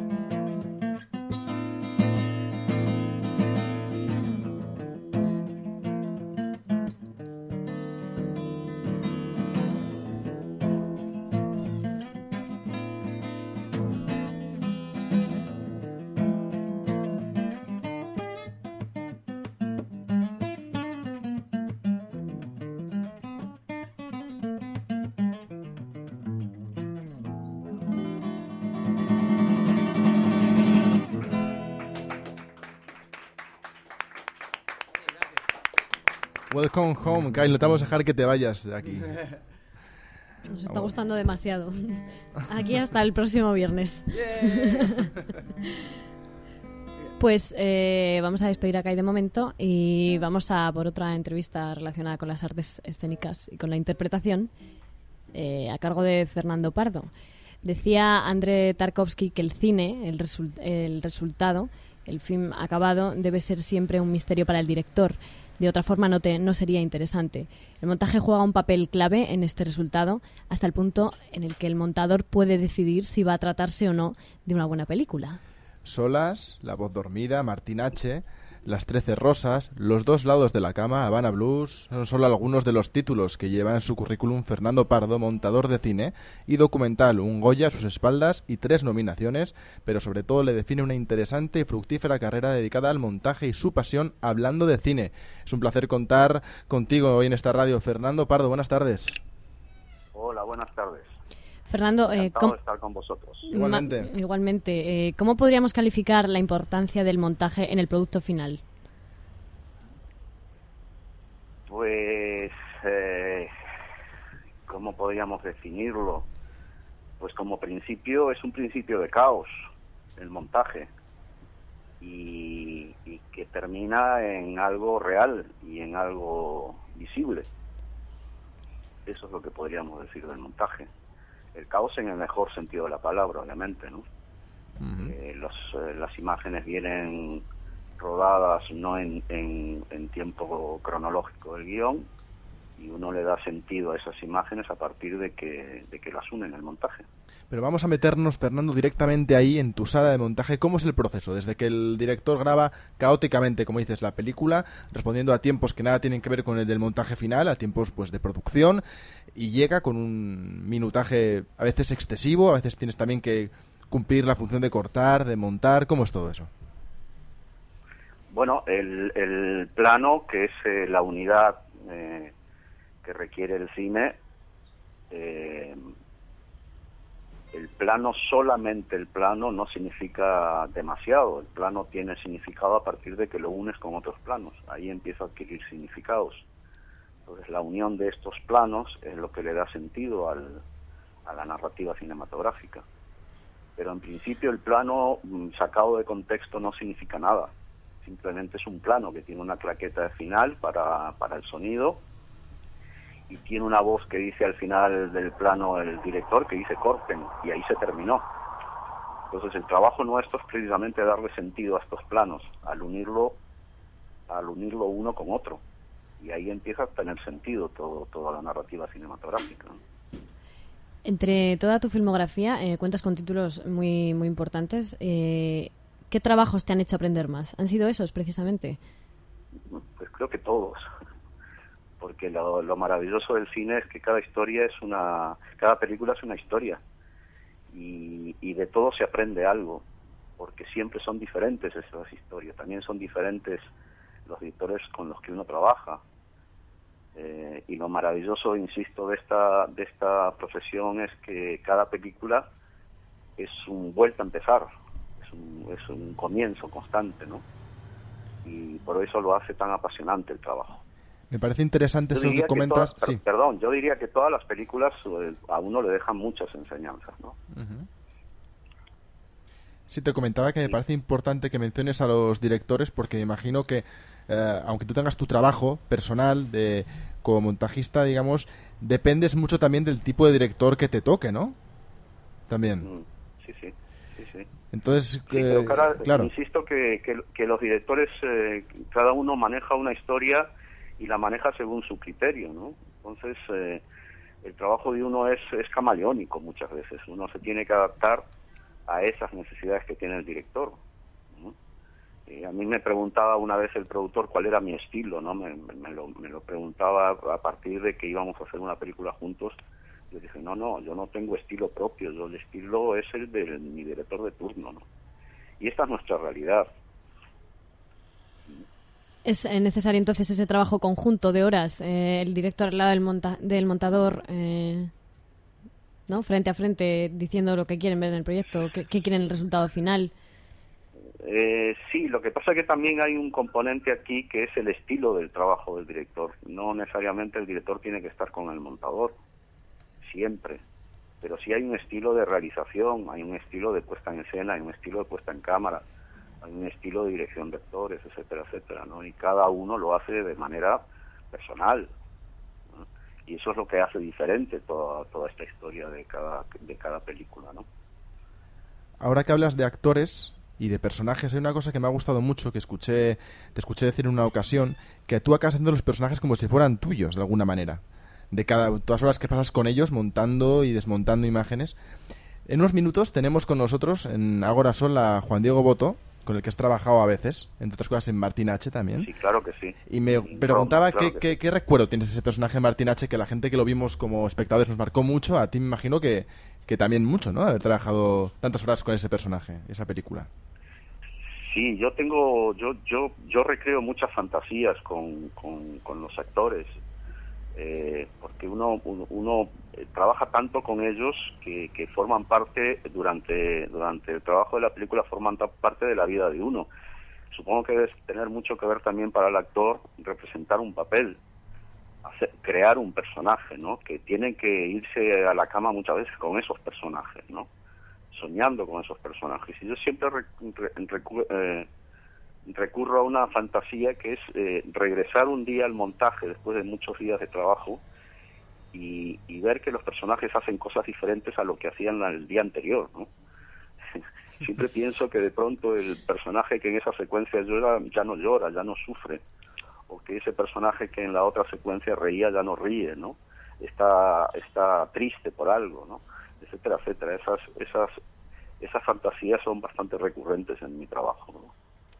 [SPEAKER 3] Welcome home, Kyle. No te vamos a dejar que te vayas de aquí.
[SPEAKER 4] Nos está gustando demasiado. Aquí hasta el próximo viernes. Pues eh, vamos a despedir a Kai de momento y vamos a por otra entrevista relacionada con las artes escénicas y con la interpretación eh, a cargo de Fernando Pardo. Decía André Tarkovsky que el cine, el, resul- el resultado, el film acabado, debe ser siempre un misterio para el director. De otra forma no, te, no sería interesante. El montaje juega un papel clave en este resultado hasta el punto en el que el montador puede decidir si va a tratarse o no de una buena película.
[SPEAKER 3] Solas, La voz dormida, Martín H., Las trece rosas, Los dos lados de la cama, Havana Blues son solo algunos de los títulos que lleva en su currículum Fernando Pardo, montador de cine y documental, un Goya a sus espaldas y tres nominaciones, pero sobre todo le define una interesante y fructífera carrera dedicada al montaje y su pasión hablando de cine. Es un placer contar contigo hoy en esta radio. Fernando Pardo, buenas tardes.
[SPEAKER 18] Hola, buenas tardes.
[SPEAKER 4] Fernando, eh,
[SPEAKER 18] Encantado de estar con vosotros.
[SPEAKER 3] Igualmente.
[SPEAKER 4] Ma- igualmente. Eh, ¿Cómo podríamos calificar la importancia del montaje en el producto final?
[SPEAKER 18] Pues, eh, ¿cómo podríamos definirlo? Pues como principio, es un principio de caos, el montaje, y, y que termina en algo real y en algo visible. Eso es lo que podríamos decir del montaje. El caos en el mejor sentido de la palabra, obviamente, ¿no? Uh-huh. Eh, los, eh, las imágenes vienen rodadas no en, en, en tiempo cronológico del guión, y uno le da sentido a esas imágenes a partir de que, de que las une en el montaje.
[SPEAKER 3] Pero vamos a meternos, Fernando, directamente ahí en tu sala de montaje. ¿Cómo es el proceso? Desde que el director graba caóticamente, como dices, la película, respondiendo a tiempos que nada tienen que ver con el del montaje final, a tiempos pues de producción, y llega con un minutaje a veces excesivo, a veces tienes también que cumplir la función de cortar, de montar? ¿Cómo es todo eso?
[SPEAKER 18] Bueno, el, el plano, que es eh, la unidad eh, que requiere el cine, eh, el plano, solamente el plano, no significa demasiado. El plano tiene significado a partir de que lo unes con otros planos. Ahí empieza a adquirir significados. Entonces, la unión de estos planos es lo que le da sentido al, a la narrativa cinematográfica. Pero en principio el plano sacado de contexto no significa nada. Simplemente es un plano que tiene una claqueta de final para, para el sonido, y tiene una voz que dice al final del plano el director, que dice corten, y ahí se terminó. Entonces el trabajo nuestro es precisamente darle sentido a estos planos, al unirlo, al unirlo uno con otro, y ahí empieza a tener sentido todo, toda la narrativa cinematográfica.
[SPEAKER 4] Entre toda tu filmografía eh, cuentas con títulos muy, muy importantes. Eh, ¿Qué trabajos te han hecho aprender más? ¿Han sido esos, precisamente?
[SPEAKER 18] Pues creo que todos. Porque lo, lo maravilloso del cine es que cada historia es una... Cada película es una historia. Y, y de todo se aprende algo. Porque siempre son diferentes esas historias. También son diferentes los directores con los que uno trabaja. Eh, y lo maravilloso, insisto, de esta, de esta profesión es que cada película es un vuelta a empezar. Es un, es un comienzo constante, ¿no? Y por eso lo hace tan apasionante el trabajo.
[SPEAKER 3] Me parece interesante
[SPEAKER 18] Yo
[SPEAKER 3] eso
[SPEAKER 18] diría
[SPEAKER 3] que comentas.
[SPEAKER 18] todas,
[SPEAKER 3] sí.
[SPEAKER 18] Perdón, yo diría que todas las películas eh, a uno le dejan muchas enseñanzas, ¿no?
[SPEAKER 3] Uh-huh. Sí, te comentaba que me parece importante que menciones a los directores, porque me imagino que, eh, aunque tú tengas tu trabajo personal de como montajista, digamos, dependes mucho también del tipo de director que te toque, ¿no? También.
[SPEAKER 18] Mm, sí, sí, sí, sí.
[SPEAKER 3] Entonces,
[SPEAKER 18] sí,
[SPEAKER 3] eh,
[SPEAKER 18] pero cara,
[SPEAKER 3] claro.
[SPEAKER 18] insisto que, que, que los directores, eh, cada uno maneja una historia y la maneja según su criterio, ¿no? Entonces, eh, el trabajo de uno es, es camaleónico muchas veces. Uno se tiene que adaptar a esas necesidades que tiene el director, ¿no? Y a mí me preguntaba una vez el productor cuál era mi estilo, ¿no? Me, me, me, lo, me lo preguntaba a partir de que íbamos a hacer una película juntos. Yo dije, no, no, yo no tengo estilo propio, yo el estilo es el de mi director de turno, ¿no? Y esta es nuestra realidad.
[SPEAKER 4] ¿Es eh, necesario entonces ese trabajo conjunto de horas, eh, el director al lado del, monta del montador, eh, ¿no? Frente a frente, diciendo lo que quieren ver en el proyecto, qué, qué quieren el resultado final?
[SPEAKER 18] Eh, sí, lo que pasa es que también hay un componente aquí que es el estilo del trabajo del director. No necesariamente el director tiene que estar con el montador, siempre. Pero sí hay un estilo de realización, hay un estilo de puesta en escena, hay un estilo de puesta en cámara, hay un estilo de dirección de actores, etcétera, etcétera, ¿no? Y cada uno lo hace de manera personal, ¿no? Y eso es lo que hace diferente toda, toda esta historia de cada, de cada película, ¿no?
[SPEAKER 3] Ahora que hablas de actores y de personajes, hay una cosa que me ha gustado mucho, que escuché te escuché decir en una ocasión, que tú acabas haciendo los personajes como si fueran tuyos, de alguna manera. De cada todas las horas que pasas con ellos, montando y desmontando imágenes. En unos minutos tenemos con nosotros en Agora Sol a Juan Diego Boto, con el que has trabajado a veces, entre otras cosas en Martín H también.
[SPEAKER 18] Sí, claro que sí.
[SPEAKER 3] Y me
[SPEAKER 18] sí,
[SPEAKER 3] preguntaba
[SPEAKER 18] claro
[SPEAKER 3] qué,
[SPEAKER 18] que
[SPEAKER 3] qué,
[SPEAKER 18] sí.
[SPEAKER 3] qué recuerdo tienes de ese personaje de Martín H, que la gente que lo vimos como espectadores nos marcó mucho. A ti me imagino que, que también mucho, ¿no? Haber trabajado tantas horas con ese personaje, esa película.
[SPEAKER 18] Sí, yo tengo, yo, yo, yo recreo muchas fantasías con, con, con los actores, eh, porque uno, uno, uno trabaja tanto con ellos que, que forman parte durante, durante el trabajo de la película, forman parte de la vida de uno. Supongo que debe tener mucho que ver también para el actor representar un papel, hacer, crear un personaje, ¿no? Que tienen que irse a la cama muchas veces con esos personajes, ¿no? Soñando con esos personajes. Y yo siempre re, re, recu eh, recurro a una fantasía que es eh, regresar un día al montaje después de muchos días de trabajo y, y ver que los personajes hacen cosas diferentes a lo que hacían el día anterior, ¿no? Siempre pienso que de pronto el personaje que en esa secuencia llora ya no llora, ya no sufre, o que ese personaje que en la otra secuencia reía ya no ríe, ¿no? Está, está triste por algo, ¿no? Etcétera, etcétera. Esas, esas, esas fantasías son bastante recurrentes en mi trabajo, ¿no?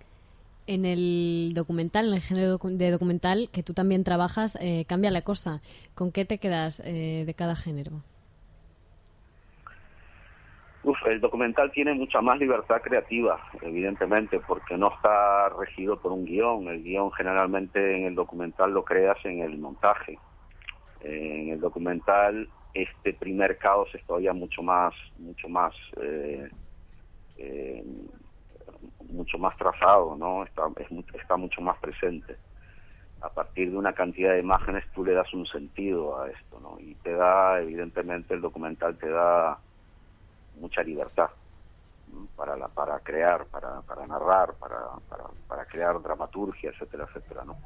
[SPEAKER 4] En el documental, en el género de documental que tú también trabajas, eh, cambia la cosa. ¿Con qué te quedas eh, de cada género?
[SPEAKER 18] Uf, el documental tiene mucha más libertad creativa, evidentemente, porque no está regido por un guión. El guión generalmente en el documental lo creas en el montaje. Eh, en el documental este primer caos es todavía mucho más, mucho más, eh, eh, mucho más trazado, ¿no? Está, es, está mucho más presente. A partir de una cantidad de imágenes tú le das un sentido a esto, ¿no? Y te da, evidentemente, el documental te da mucha libertad, ¿no? para la, para crear, para, para narrar, para, para, para crear dramaturgia, etcétera, etcétera, ¿no?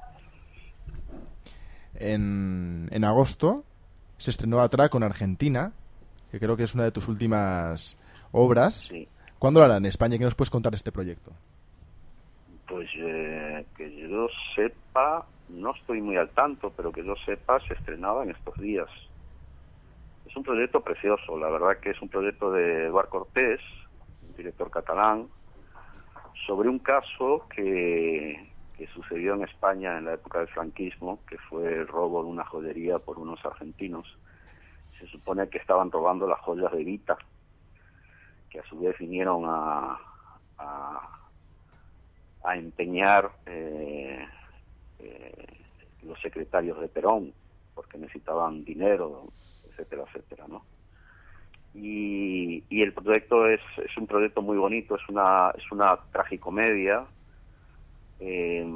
[SPEAKER 3] En, en agosto se estrenó Atraco en Argentina, que creo que es una de tus últimas obras.
[SPEAKER 18] Sí.
[SPEAKER 3] ¿Cuándo lo harán en España? ¿Qué nos puedes contar de este proyecto?
[SPEAKER 18] Pues eh, que yo sepa, no estoy muy al tanto, pero que yo sepa, se estrenaba en estos días. Es un proyecto precioso, la verdad que es un proyecto de Eduard Cortés, un director catalán, sobre un caso que, que sucedió en España en la época del franquismo, que fue el robo de una joyería por unos argentinos. Se supone que estaban robando las joyas de Evita, que a su vez vinieron a, a, a empeñar eh, eh, los secretarios de Perón, porque necesitaban dinero, etcétera, etcétera, ¿no? Y, y el proyecto es, es un proyecto muy bonito, es una es una tragicomedia eh,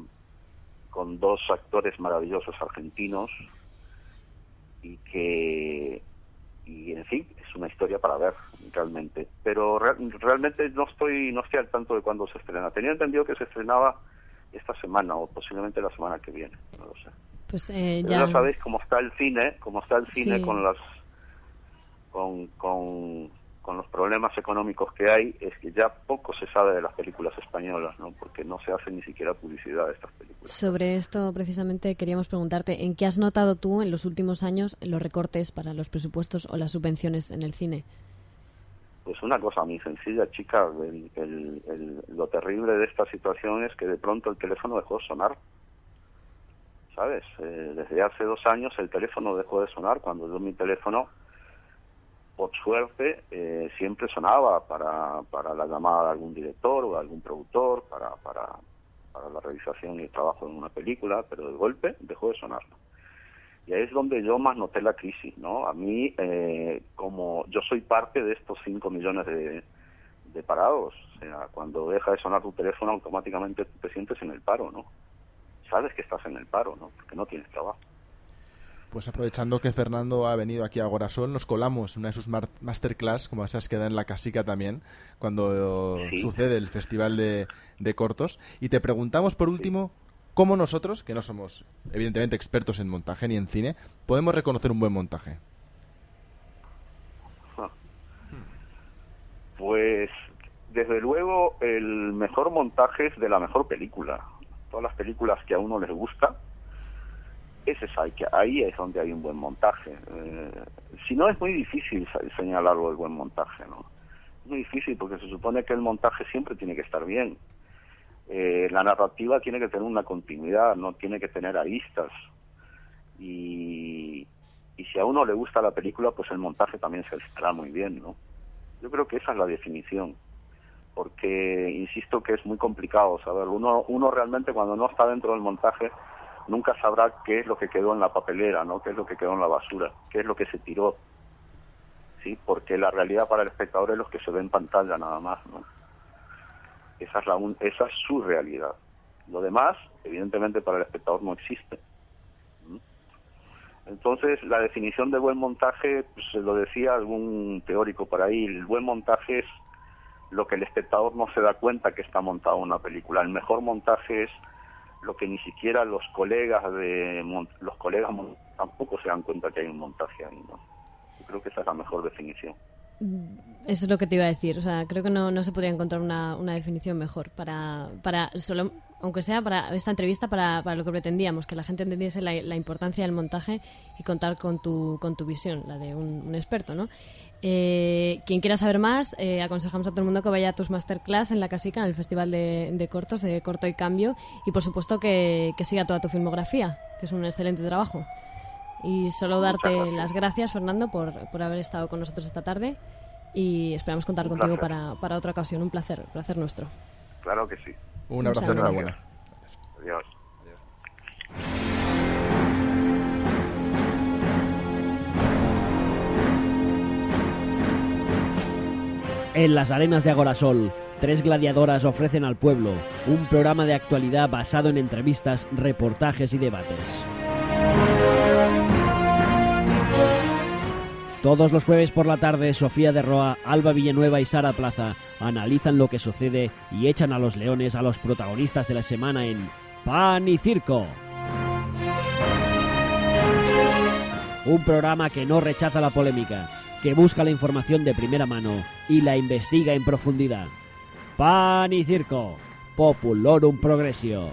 [SPEAKER 18] con dos actores maravillosos argentinos y que y en fin es una historia para ver realmente, pero re, realmente no estoy no estoy al tanto de cuándo se estrena. Tenía entendido que se estrenaba esta semana o posiblemente la semana que viene, no lo sé.
[SPEAKER 4] Pues eh,
[SPEAKER 18] ya...
[SPEAKER 4] ya
[SPEAKER 18] sabéis cómo está el cine, cómo está el cine
[SPEAKER 4] sí.
[SPEAKER 18] con las con, con con los problemas económicos que hay, es que ya poco se sabe de las películas españolas, ¿no? Porque no se hace ni siquiera publicidad de estas películas.
[SPEAKER 4] Sobre esto precisamente queríamos preguntarte, ¿en qué has notado tú en los últimos años los recortes para los presupuestos o las subvenciones en el cine?
[SPEAKER 18] Pues una cosa muy sencilla, chica, el, el, el, lo terrible de esta situación es que de pronto el teléfono dejó de sonar, ¿sabes? Eh, desde hace dos años el teléfono dejó de sonar, cuando yo mi teléfono, por suerte, eh, siempre sonaba para, para la llamada de algún director o de algún productor, para, para, para la realización y el trabajo de una película, pero de golpe dejó de sonar. Y ahí es donde yo más noté la crisis, ¿no? A mí, eh, como yo soy parte de estos cinco millones de, de parados, o sea, cuando deja de sonar tu teléfono, automáticamente te sientes en el paro, ¿no? Sabes que estás en el paro, ¿no? Porque no tienes trabajo.
[SPEAKER 3] Pues aprovechando que Fernando ha venido aquí a Agorasol, nos colamos en una de sus mar- masterclass, como esas que da en la Casica también, cuando sí. sucede el Festival de, de Cortos. Y te preguntamos, por último, ¿cómo nosotros, que no somos evidentemente expertos en montaje ni en cine, podemos reconocer un buen montaje?
[SPEAKER 18] Pues, desde luego, el mejor montaje es de la mejor película. Todas las películas que a uno les gusta, ese es ahí, que ahí es donde hay un buen montaje. Eh, si no, es muy difícil señalarlo del buen montaje, ¿no? Es muy difícil porque se supone que el montaje siempre tiene que estar bien. Eh, la narrativa tiene que tener una continuidad, no tiene que tener aristas. Y, y si a uno le gusta la película, pues el montaje también se estará muy bien, ¿no? Yo creo que esa es la definición. Porque, insisto, que es muy complicado saber. Uno, uno realmente cuando no está dentro del montaje nunca sabrá qué es lo que quedó en la papelera, ¿no? Qué es lo que quedó en la basura, qué es lo que se tiró, ¿sí? Porque la realidad para el espectador es lo que se ve en pantalla nada más, ¿no? Esa es la un... esa es su realidad. Lo demás, evidentemente, para el espectador no existe. ¿Mm? Entonces, la definición de buen montaje, pues se lo decía algún teórico por ahí, el buen montaje es lo que el espectador no se da cuenta que está montado una película. El mejor montaje es lo que ni siquiera los colegas de los colegas tampoco se dan cuenta que hay un montaje ahí, ¿no? Yo creo que esa es la mejor definición.
[SPEAKER 4] Eso es lo que te iba a decir, o sea, creo que no, no se podría encontrar una, una definición mejor para, para solo, aunque sea para esta entrevista, para, para lo que pretendíamos, que la gente entendiese la, la importancia del montaje y contar con tu, con tu visión, la de un, un experto, ¿no? Eh, quien quiera saber más, eh, aconsejamos a todo el mundo que vaya a tus masterclass en la Casica, en el Festival de, de Cortos, de Corto y Cambio, y por supuesto que, que siga toda tu filmografía, que es un excelente trabajo. Y solo darte las gracias, Fernando, por, por haber estado con nosotros esta tarde y esperamos contar
[SPEAKER 18] Un
[SPEAKER 4] contigo
[SPEAKER 18] placer.
[SPEAKER 4] para, para otra ocasión. Un placer, placer nuestro.
[SPEAKER 18] Claro que sí.
[SPEAKER 3] Un abrazo,
[SPEAKER 4] saludo.
[SPEAKER 3] enhorabuena.
[SPEAKER 18] Adiós.
[SPEAKER 7] En las arenas de Agorasol, tres gladiadoras ofrecen al pueblo un programa de actualidad basado en entrevistas, reportajes y debates. Todos los jueves por la tarde, Sofía de Roa, Alba Villanueva y Sara Plaza analizan lo que sucede y echan a los leones a los protagonistas de la semana en Pan y Circo. Un programa que no rechaza la polémica, que busca la información de primera mano y la investiga en profundidad. Pan y Circo, Populorum Progressio.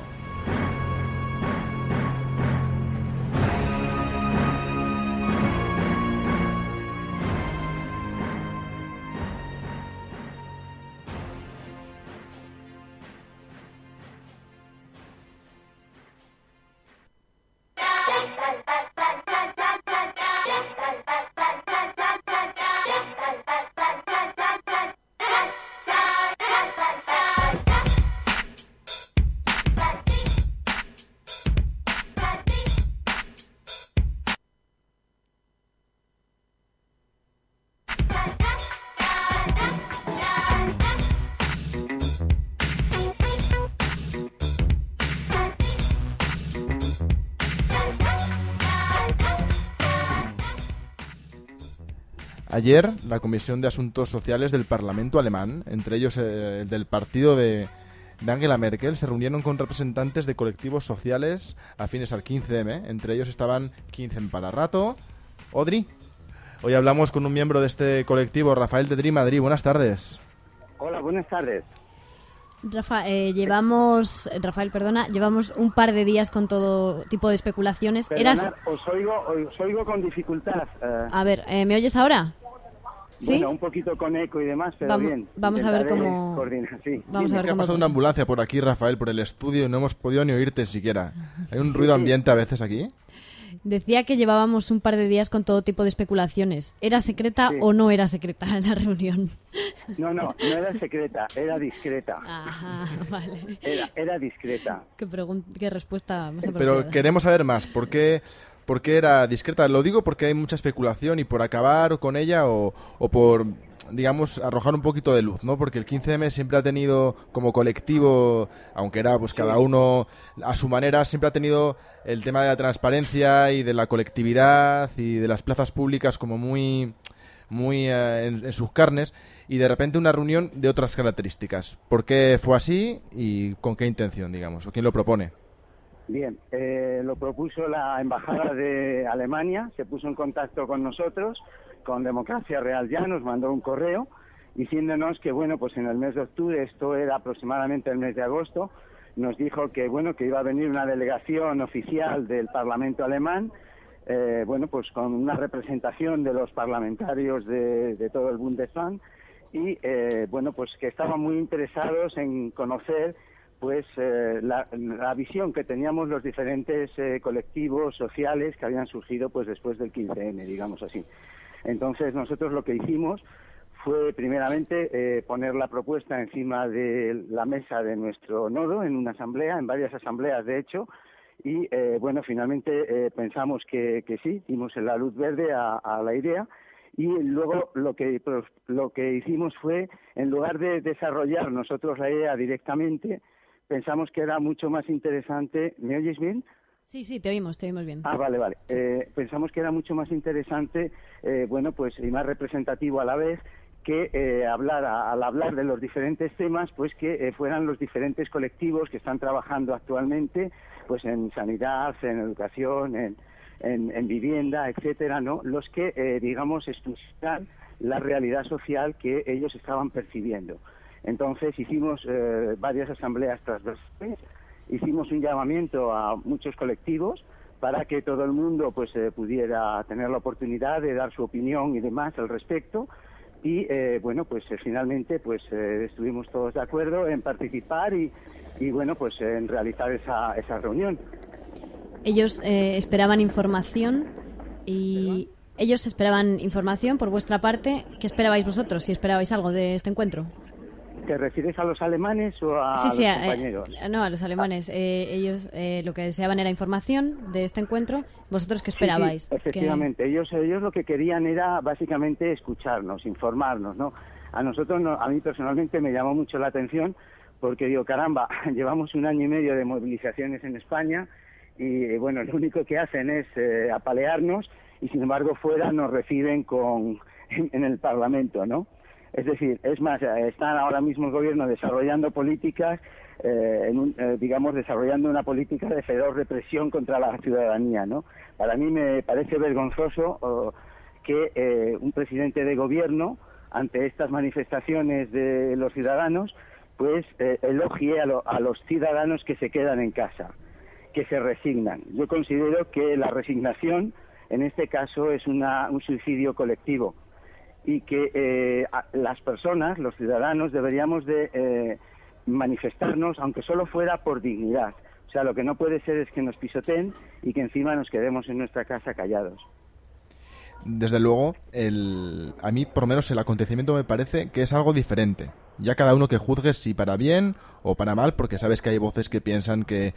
[SPEAKER 3] Ayer, la Comisión de Asuntos Sociales del Parlamento alemán, entre ellos eh, el del partido de, de Angela Merkel, se reunieron con representantes de colectivos sociales afines al quince eme. Entre ellos estaban quince para rato. Odri, hoy hablamos con un miembro de este colectivo, Rafael de Dri Madrid. Buenas tardes.
[SPEAKER 19] Hola, buenas tardes.
[SPEAKER 4] Rafa, eh, llevamos, Rafael, perdona, llevamos un par de días con todo tipo de especulaciones.
[SPEAKER 19] Perdonad,
[SPEAKER 4] Eras,
[SPEAKER 19] os oigo, os oigo con dificultad. eh,
[SPEAKER 4] a ver, eh, ¿me oyes ahora? ¿Sí?
[SPEAKER 19] Bueno, un poquito con eco y demás, pero
[SPEAKER 4] Vamos-
[SPEAKER 19] bien.
[SPEAKER 4] vamos a ver
[SPEAKER 19] Intentaré
[SPEAKER 4] cómo-
[SPEAKER 19] coordinar, sí.
[SPEAKER 4] vamos a
[SPEAKER 3] Es
[SPEAKER 4] ver
[SPEAKER 3] que ha
[SPEAKER 4] cómo
[SPEAKER 3] pasado una ambulancia por aquí, Rafael, por el estudio y no hemos podido ni oírte siquiera. ¿Hay un ruido ambiente a veces aquí?
[SPEAKER 4] Decía que llevábamos un par de días con todo tipo de especulaciones. ¿Era secreta
[SPEAKER 19] Sí.
[SPEAKER 4] o no era secreta la reunión?
[SPEAKER 19] No, no, no era secreta, era discreta.
[SPEAKER 4] Ajá, vale.
[SPEAKER 19] Era, era discreta.
[SPEAKER 4] ¿Qué, pregun- qué respuesta más
[SPEAKER 3] Pero
[SPEAKER 4] apropiada?
[SPEAKER 3] queremos saber más. ¿Por qué, por qué era discreta? Lo digo porque hay mucha especulación y por acabar con ella o, o por, digamos, arrojar un poquito de luz, ¿no? Porque el quince eme siempre ha tenido como colectivo, aunque era pues cada uno a su manera, siempre ha tenido el tema de la transparencia y de la colectividad y de las plazas públicas como muy, muy eh, en, en sus carnes, y de repente una reunión de otras características. ¿Por qué fue así y con qué intención, digamos? ¿O quién lo propone?
[SPEAKER 19] Bien, eh, lo propuso la Embajada de Alemania, se puso en contacto con nosotros, con Democracia Real Ya, nos mandó un correo diciéndonos que, bueno, pues en el mes de octubre, esto era aproximadamente el mes de agosto, nos dijo que, bueno, que iba a venir una delegación oficial del Parlamento alemán, eh, bueno, pues con una representación de los parlamentarios de, de todo el Bundesland y, eh, bueno, pues que estaban muy interesados en conocer pues eh, la, la visión que teníamos los diferentes eh, colectivos sociales que habían surgido pues después del quince eme, digamos así. Entonces nosotros lo que hicimos fue primeramente eh, poner la propuesta encima de la mesa de nuestro nodo en una asamblea, en varias asambleas de hecho, y eh, bueno, finalmente eh, pensamos que, que sí, dimos la luz verde a, a la idea. Y luego lo que pues, lo que hicimos fue, en lugar de desarrollar nosotros la idea directamente, pensamos que era mucho más interesante. ¿Me oyes bien?
[SPEAKER 4] Sí, sí, te oímos, te oímos bien.
[SPEAKER 19] Ah, vale, vale. Eh, pensamos que era mucho más interesante, eh, bueno, pues y más representativo a la vez, que eh, hablar a- al hablar de los diferentes temas, pues que eh, fueran los diferentes colectivos que están trabajando actualmente, pues en sanidad, en educación, en, en, en vivienda, etcétera, ¿no? Los que, eh, digamos, estudian la realidad social que ellos estaban percibiendo. Entonces hicimos eh, varias asambleas transversales, hicimos un llamamiento a muchos colectivos para que todo el mundo pues eh, pudiera tener la oportunidad de dar su opinión y demás al respecto. Y eh, bueno, pues eh, finalmente pues eh, estuvimos todos de acuerdo en participar y, y bueno, pues en realizar esa, esa reunión.
[SPEAKER 4] Ellos eh, esperaban información y Ellos esperaban información por vuestra parte. ¿Qué esperabais vosotros, si esperabais algo de este encuentro?
[SPEAKER 19] ¿Te refieres a los alemanes o a
[SPEAKER 4] sí,
[SPEAKER 19] los
[SPEAKER 4] sí,
[SPEAKER 19] compañeros?
[SPEAKER 4] Eh, no, a los alemanes. Eh, ellos eh, lo que deseaban era información de este encuentro. ¿Vosotros qué esperabais?
[SPEAKER 19] Sí, sí, efectivamente.
[SPEAKER 4] ¿Qué...
[SPEAKER 19] Ellos, ellos lo que querían era básicamente escucharnos, informarnos, ¿no? A nosotros, no, a mí personalmente me llamó mucho la atención porque digo, caramba, llevamos un año y medio de movilizaciones en España y, bueno, lo único que hacen es eh, apalearnos y, sin embargo, fuera nos reciben con en, en el Parlamento, ¿no? Es decir, es más, están ahora mismo el gobierno desarrollando políticas, eh, en un, eh, digamos, desarrollando una política de feroz represión contra la ciudadanía, ¿no? Para mí me parece vergonzoso oh, que eh, un presidente de gobierno, ante estas manifestaciones de los ciudadanos, pues eh, elogie a, lo, a los ciudadanos que se quedan en casa, que se resignan. Yo considero que la resignación, en este caso, es una, un suicidio colectivo. Y que eh, las personas, los ciudadanos, deberíamos de eh, manifestarnos, aunque solo fuera por dignidad. O sea, lo que no puede ser es que nos pisoteen y que encima nos quedemos en nuestra casa callados.
[SPEAKER 3] Desde luego, el, a mí por lo menos el acontecimiento me parece que es algo diferente. Ya cada uno que juzgue si para bien o para mal, porque sabes que hay voces que piensan que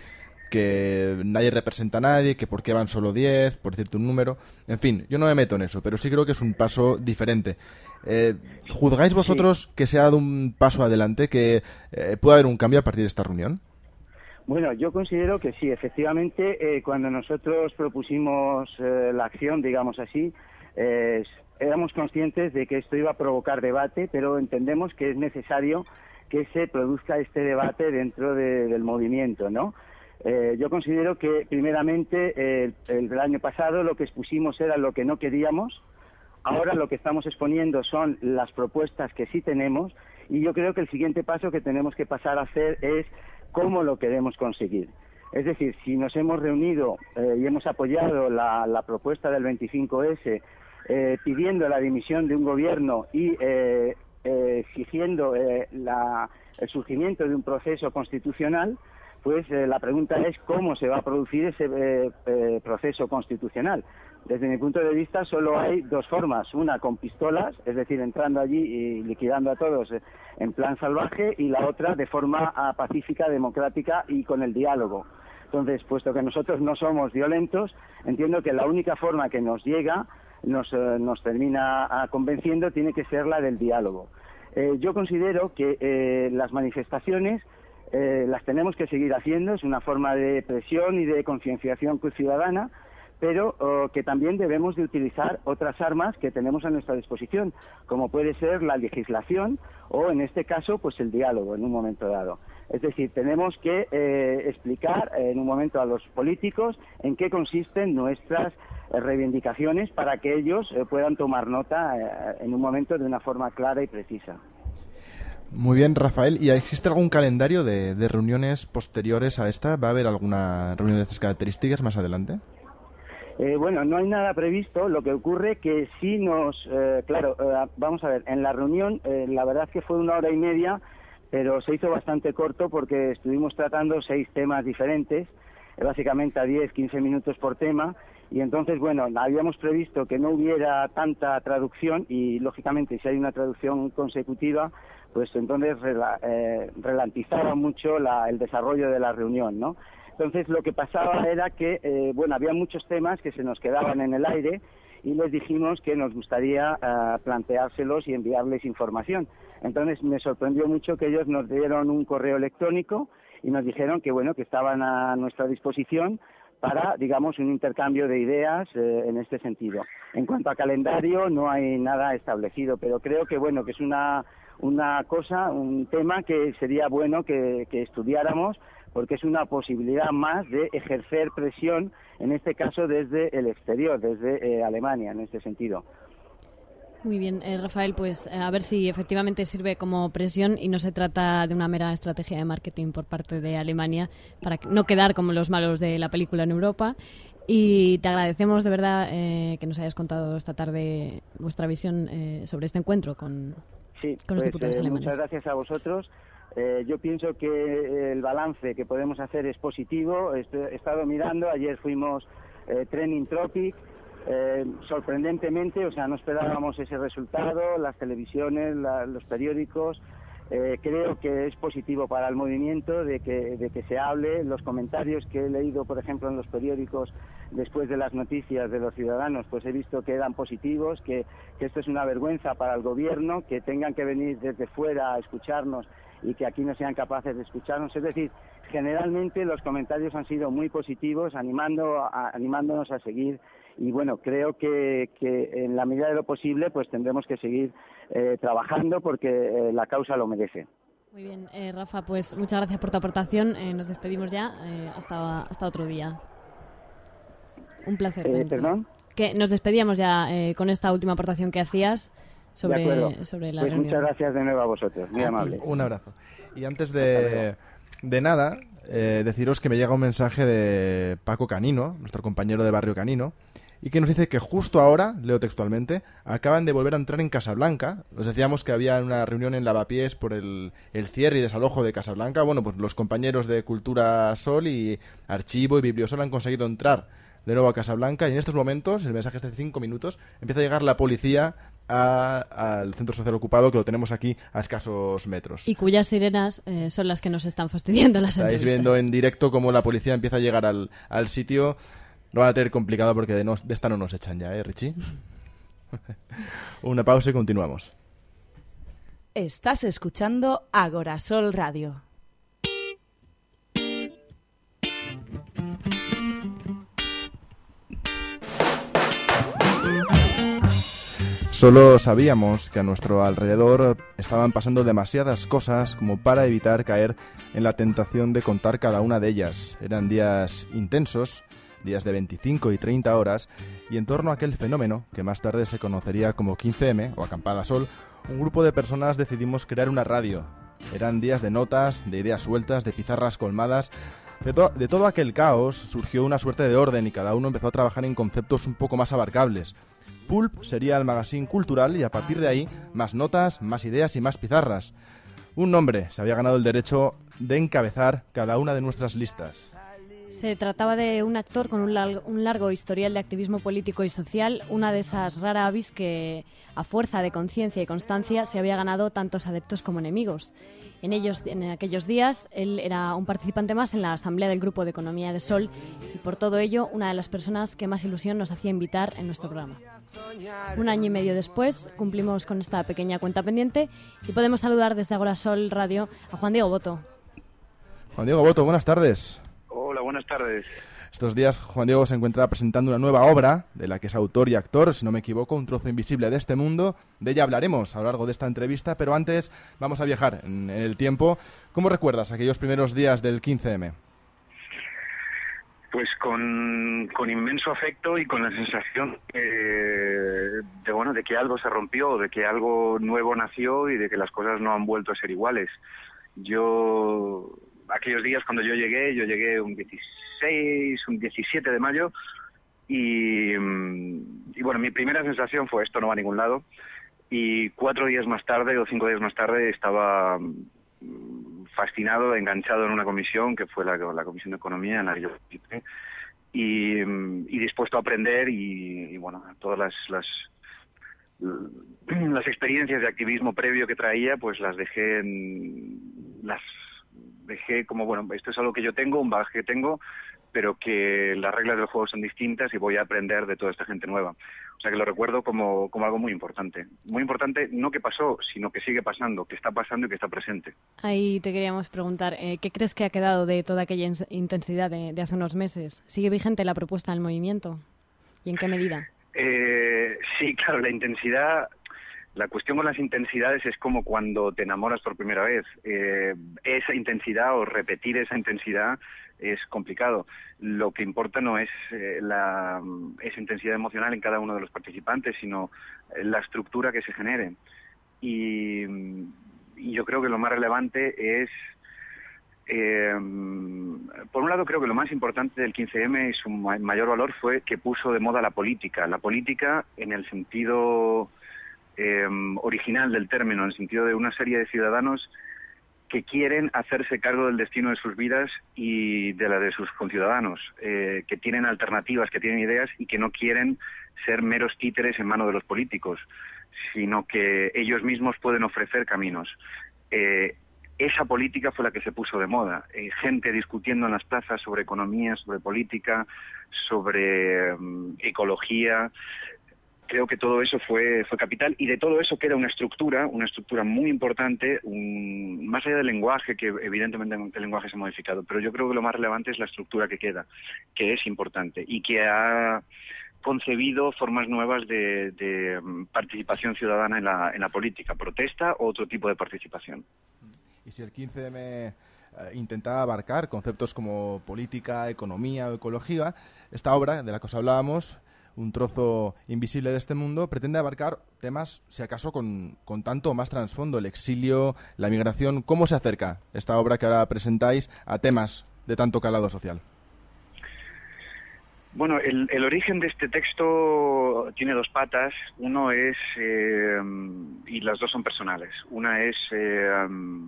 [SPEAKER 3] que nadie representa a nadie, que por qué van solo diez, por decirte un número. En fin, yo no me meto en eso, pero sí creo que es un paso diferente. Eh, ¿Juzgáis vosotros sí. que se ha dado un paso adelante, que eh, puede haber un cambio a partir de esta reunión?
[SPEAKER 19] Bueno, yo considero que sí, efectivamente, eh, cuando nosotros propusimos eh, la acción, digamos así, eh, éramos conscientes de que esto iba a provocar debate, pero entendemos que es necesario que se produzca este debate dentro de, del movimiento, ¿no? Eh, yo considero que, primeramente, eh, el, el año pasado lo que expusimos era lo que no queríamos. Ahora lo que estamos exponiendo son las propuestas que sí tenemos y yo creo que el siguiente paso que tenemos que pasar a hacer es cómo lo queremos conseguir. Es decir, si nos hemos reunido eh, y hemos apoyado la, la propuesta del veinticinco ese eh, pidiendo la dimisión de un gobierno y eh, eh, exigiendo eh, la, el surgimiento de un proceso constitucional, pues eh, la pregunta es cómo se va a producir ese eh, eh, proceso constitucional. Desde mi punto de vista solo hay dos formas, una con pistolas, es decir, entrando allí y liquidando a todos eh, en plan salvaje, y la otra de forma ah, pacífica, democrática y con el diálogo. Entonces, puesto que nosotros no somos violentos, entiendo que la única forma que nos llega, nos, eh, nos termina ah, convenciendo, tiene que ser la del diálogo. Eh, yo considero que eh, las manifestaciones Eh, las tenemos que seguir haciendo, es una forma de presión y de concienciación ciudadana, pero oh, que también debemos de utilizar otras armas que tenemos a nuestra disposición, como puede ser la legislación o, en este caso, pues el diálogo en un momento dado. Es decir, tenemos que eh, explicar eh, en un momento a los políticos en qué consisten nuestras eh, reivindicaciones para que ellos eh, puedan tomar nota eh, en un momento de una forma clara y precisa.
[SPEAKER 3] Muy bien, Rafael. ¿Y existe algún calendario de, de reuniones posteriores a esta? ¿Va a haber alguna reunión de estas características más adelante?
[SPEAKER 19] Eh, bueno, no hay nada previsto. Lo que ocurre que sí nos... Eh, claro, eh, vamos a ver, en la reunión eh, la verdad es que fue una hora y media, pero se hizo bastante corto porque estuvimos tratando seis temas diferentes, eh, básicamente a diez, quince minutos por tema. Y entonces, bueno, habíamos previsto que no hubiera tanta traducción y, lógicamente, si hay una traducción consecutiva, pues entonces rela, eh, ralentizaba mucho la, el desarrollo de la reunión, ¿no? Entonces, lo que pasaba era que, eh, bueno, había muchos temas que se nos quedaban en el aire y les dijimos que nos gustaría uh, planteárselos y enviarles información. Entonces, me sorprendió mucho que ellos nos dieron un correo electrónico y nos dijeron que, bueno, que estaban a nuestra disposición para, digamos, un intercambio de ideas eh, en este sentido. En cuanto a calendario, no hay nada establecido, pero creo que, bueno, que es una, una cosa, un tema que sería bueno que, que estudiáramos, porque es una posibilidad más de ejercer presión, en este caso desde el exterior, desde eh, Alemania, en este sentido.
[SPEAKER 4] Muy bien, eh, Rafael, pues eh, a ver si efectivamente sirve como presión y no se trata de una mera estrategia de marketing por parte de Alemania para no quedar como los malos de la película en Europa. Y te agradecemos de verdad eh, que nos hayas contado esta tarde vuestra visión eh, sobre este encuentro con,
[SPEAKER 19] sí,
[SPEAKER 4] con los
[SPEAKER 19] pues,
[SPEAKER 4] diputados
[SPEAKER 19] eh,
[SPEAKER 4] alemanes.
[SPEAKER 19] Muchas gracias a vosotros. Eh, yo pienso que el balance que podemos hacer es positivo. He estado mirando, ayer fuimos eh, Trending Topic eh, sorprendentemente, o sea, no esperábamos ese resultado, las televisiones, la, los periódicos. Eh, creo que es positivo para el movimiento de que, de que se hable. Los comentarios que he leído, por ejemplo, en los periódicos después de las noticias de los ciudadanos, pues he visto que eran positivos, que, que esto es una vergüenza para el gobierno, que tengan que venir desde fuera a escucharnos y que aquí no sean capaces de escucharnos. Es decir, generalmente los comentarios han sido muy positivos, animando a, animándonos a seguir. Y bueno, creo que, que en la medida de lo posible pues tendremos que seguir eh, trabajando porque eh, la causa lo merece.
[SPEAKER 4] Muy bien, eh, Rafa, pues muchas gracias por tu aportación. Eh, nos despedimos ya. Eh, hasta, hasta otro día. Un placer.
[SPEAKER 19] Eh, ¿Perdón?
[SPEAKER 4] Que nos despedíamos ya eh, con esta última aportación que hacías sobre, sobre la
[SPEAKER 19] pues
[SPEAKER 4] reunión.
[SPEAKER 19] Muchas gracias de nuevo a vosotros, muy amable.
[SPEAKER 3] Un abrazo. Y antes de, de nada, eh, deciros que me llega un mensaje de Paco Canino, nuestro compañero de Barrio Canino, y que nos dice que justo ahora, leo textualmente, acaban de volver a entrar en Casablanca. Os decíamos que había una reunión en Lavapiés por el, el cierre y desalojo de Casablanca. Bueno, pues los compañeros de Cultura Sol y Archivo y Bibliosol han conseguido entrar de nuevo a Casablanca, y en estos momentos, el mensaje es de cinco minutos, empieza a llegar la policía a, al centro social ocupado, que lo tenemos aquí a escasos metros.
[SPEAKER 4] Y cuyas sirenas eh, son las que nos están fastidiando las
[SPEAKER 3] Estáis
[SPEAKER 4] entrevistas.
[SPEAKER 3] viendo en directo cómo la policía empieza a llegar al, al sitio. No va a tener complicado porque de, no, de esta no nos echan ya, ¿eh, Richie? Una pausa y continuamos.
[SPEAKER 16] Estás escuchando Agorasol Radio.
[SPEAKER 3] Solo sabíamos que a nuestro alrededor estaban pasando demasiadas cosas como para evitar caer en la tentación de contar cada una de ellas. Eran días intensos, días de veinticinco y treinta horas, y en torno a aquel fenómeno, que más tarde se conocería como quince eme o Acampada Sol, un grupo de personas decidimos crear una radio. Eran días de notas, de ideas sueltas, de pizarras colmadas. De, to- de todo aquel caos surgió una suerte de orden y cada uno empezó a trabajar en conceptos un poco más abarcables. Pulp sería el magazine cultural y a partir de ahí más notas, más ideas y más pizarras. Un nombre se había ganado el derecho de encabezar cada una de nuestras listas.
[SPEAKER 4] Se trataba de un actor con un largo, un largo historial de activismo político y social, una de esas rara avis que, a fuerza de conciencia y constancia, se había ganado tantos adeptos como enemigos. En, ellos, en aquellos días, él era un participante más en la asamblea del Grupo de Economía de Sol y, por todo ello, una de las personas que más ilusión nos hacía invitar en nuestro programa. Un año y medio después, cumplimos con esta pequeña cuenta pendiente y podemos saludar desde Agorasol Radio a Juan Diego Boto.
[SPEAKER 3] Juan Diego Boto, buenas tardes.
[SPEAKER 20] Hola, buenas tardes.
[SPEAKER 3] Estos días Juan Diego se encuentra presentando una nueva obra, de la que es autor y actor, si no me equivoco, Un trozo invisible de este mundo. De ella hablaremos a lo largo de esta entrevista, pero antes vamos a viajar en el tiempo. ¿Cómo recuerdas aquellos primeros días del quince eme?
[SPEAKER 20] Pues con, con inmenso afecto y con la sensación eh, de, bueno, de que algo se rompió, de que algo nuevo nació y de que las cosas no han vuelto a ser iguales. Yo, aquellos días cuando yo llegué, yo llegué un dieciséis, un diecisiete de mayo y, y bueno, mi primera sensación fue esto no va a ningún lado y cuatro días más tarde o cinco días más tarde estaba fascinado, enganchado en una comisión que fue la, la Comisión de Economía en la que yo participé y, y dispuesto a aprender y, y bueno, todas las, las las experiencias de activismo previo que traía pues las dejé en, las dejé como bueno, esto es algo que yo tengo, un bagaje que tengo, pero que las reglas del juego son distintas y voy a aprender de toda esta gente nueva. O sea que lo recuerdo como, como algo muy importante. Muy importante, no que pasó, sino que sigue pasando, que está pasando y que está presente.
[SPEAKER 4] Ahí te queríamos preguntar, eh, ¿qué crees que ha quedado de toda aquella in- intensidad de, de hace unos meses? ¿Sigue vigente la propuesta del movimiento? ¿Y en qué medida?
[SPEAKER 20] Eh, sí, claro, la intensidad... La cuestión con las intensidades es como cuando te enamoras por primera vez. Eh, esa intensidad o repetir esa intensidad es complicado. Lo que importa no es eh, la, esa intensidad emocional en cada uno de los participantes, sino eh, la estructura que se genere. Y, y yo creo que lo más relevante es... Eh, por un lado creo que lo más importante del quince eme y su ma- mayor valor fue que puso de moda la política. La política en el sentido... Eh, original del término, en el sentido de una serie de ciudadanos que quieren hacerse cargo del destino de sus vidas y de la de sus conciudadanos, eh, que tienen alternativas, que tienen ideas y que no quieren ser meros títeres en manos de los políticos, sino que ellos mismos pueden ofrecer caminos. Eh, esa política fue la que se puso de moda. Eh, gente discutiendo en las plazas sobre economía, sobre política, sobre um, ecología. Creo que todo eso fue, fue capital, y de todo eso queda una estructura, una estructura muy importante, un, más allá del lenguaje, que evidentemente el lenguaje se ha modificado, pero yo creo que lo más relevante es la estructura que queda, que es importante, y que ha concebido formas nuevas de, de participación ciudadana en la, en la política, protesta o otro tipo de participación.
[SPEAKER 3] Y si el quince eme eh, intenta abarcar conceptos como política, economía o ecología, esta obra de la que os hablábamos, Un trozo invisible de este mundo, pretende abarcar temas, si acaso, con, con tanto o más trasfondo, el exilio, la migración. ¿Cómo se acerca esta obra que ahora presentáis a temas de tanto calado social?
[SPEAKER 20] Bueno, el, el origen de este texto tiene dos patas. Uno es, eh, y las dos son personales. Una es eh, um,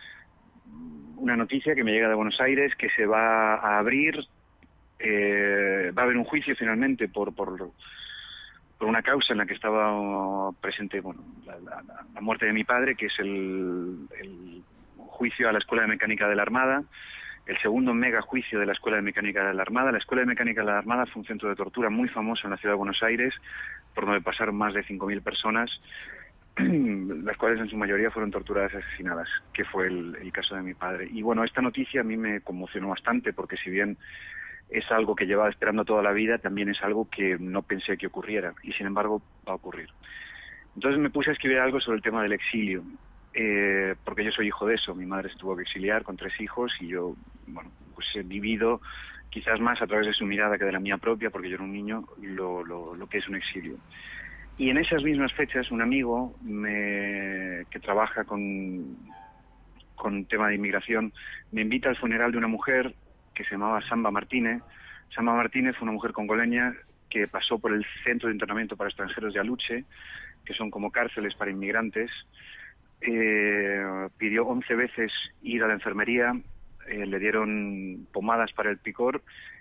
[SPEAKER 20] una noticia que me llega de Buenos Aires, que se va a abrir. Eh, va a haber un juicio finalmente por, por por una causa en la que estaba presente, bueno, la, la, la muerte de mi padre, que es el, el juicio a la Escuela de Mecánica de la Armada, el segundo mega juicio de la Escuela de Mecánica de la Armada. La Escuela de Mecánica de la Armada fue un centro de tortura muy famoso en la ciudad de Buenos Aires, por donde pasaron más de cinco mil personas, las cuales en su mayoría fueron torturadas y asesinadas, que fue el, el caso de mi padre. Y bueno, esta noticia a mí me conmocionó bastante, porque si bien es algo que llevaba esperando toda la vida, también es algo que no pensé que ocurriera, y sin embargo va a ocurrir. Entonces me puse a escribir algo sobre el tema del exilio, eh, porque yo soy hijo de eso. Mi madre se tuvo que exiliar con tres hijos, y yo, bueno, pues he vivido quizás más a través de su mirada que de la mía propia, porque yo era un niño, lo, lo, lo que es un exilio. Y en esas mismas fechas, un amigo me, que trabaja con, con tema de inmigración, me invita al funeral de una mujer que se llamaba Samba Martínez. Samba Martínez fue una mujer congoleña que pasó por el Centro de Internamiento para Extranjeros de Aluche, que son como cárceles para inmigrantes. Eh, pidió once veces ir a la enfermería, eh, le dieron pomadas para el picor,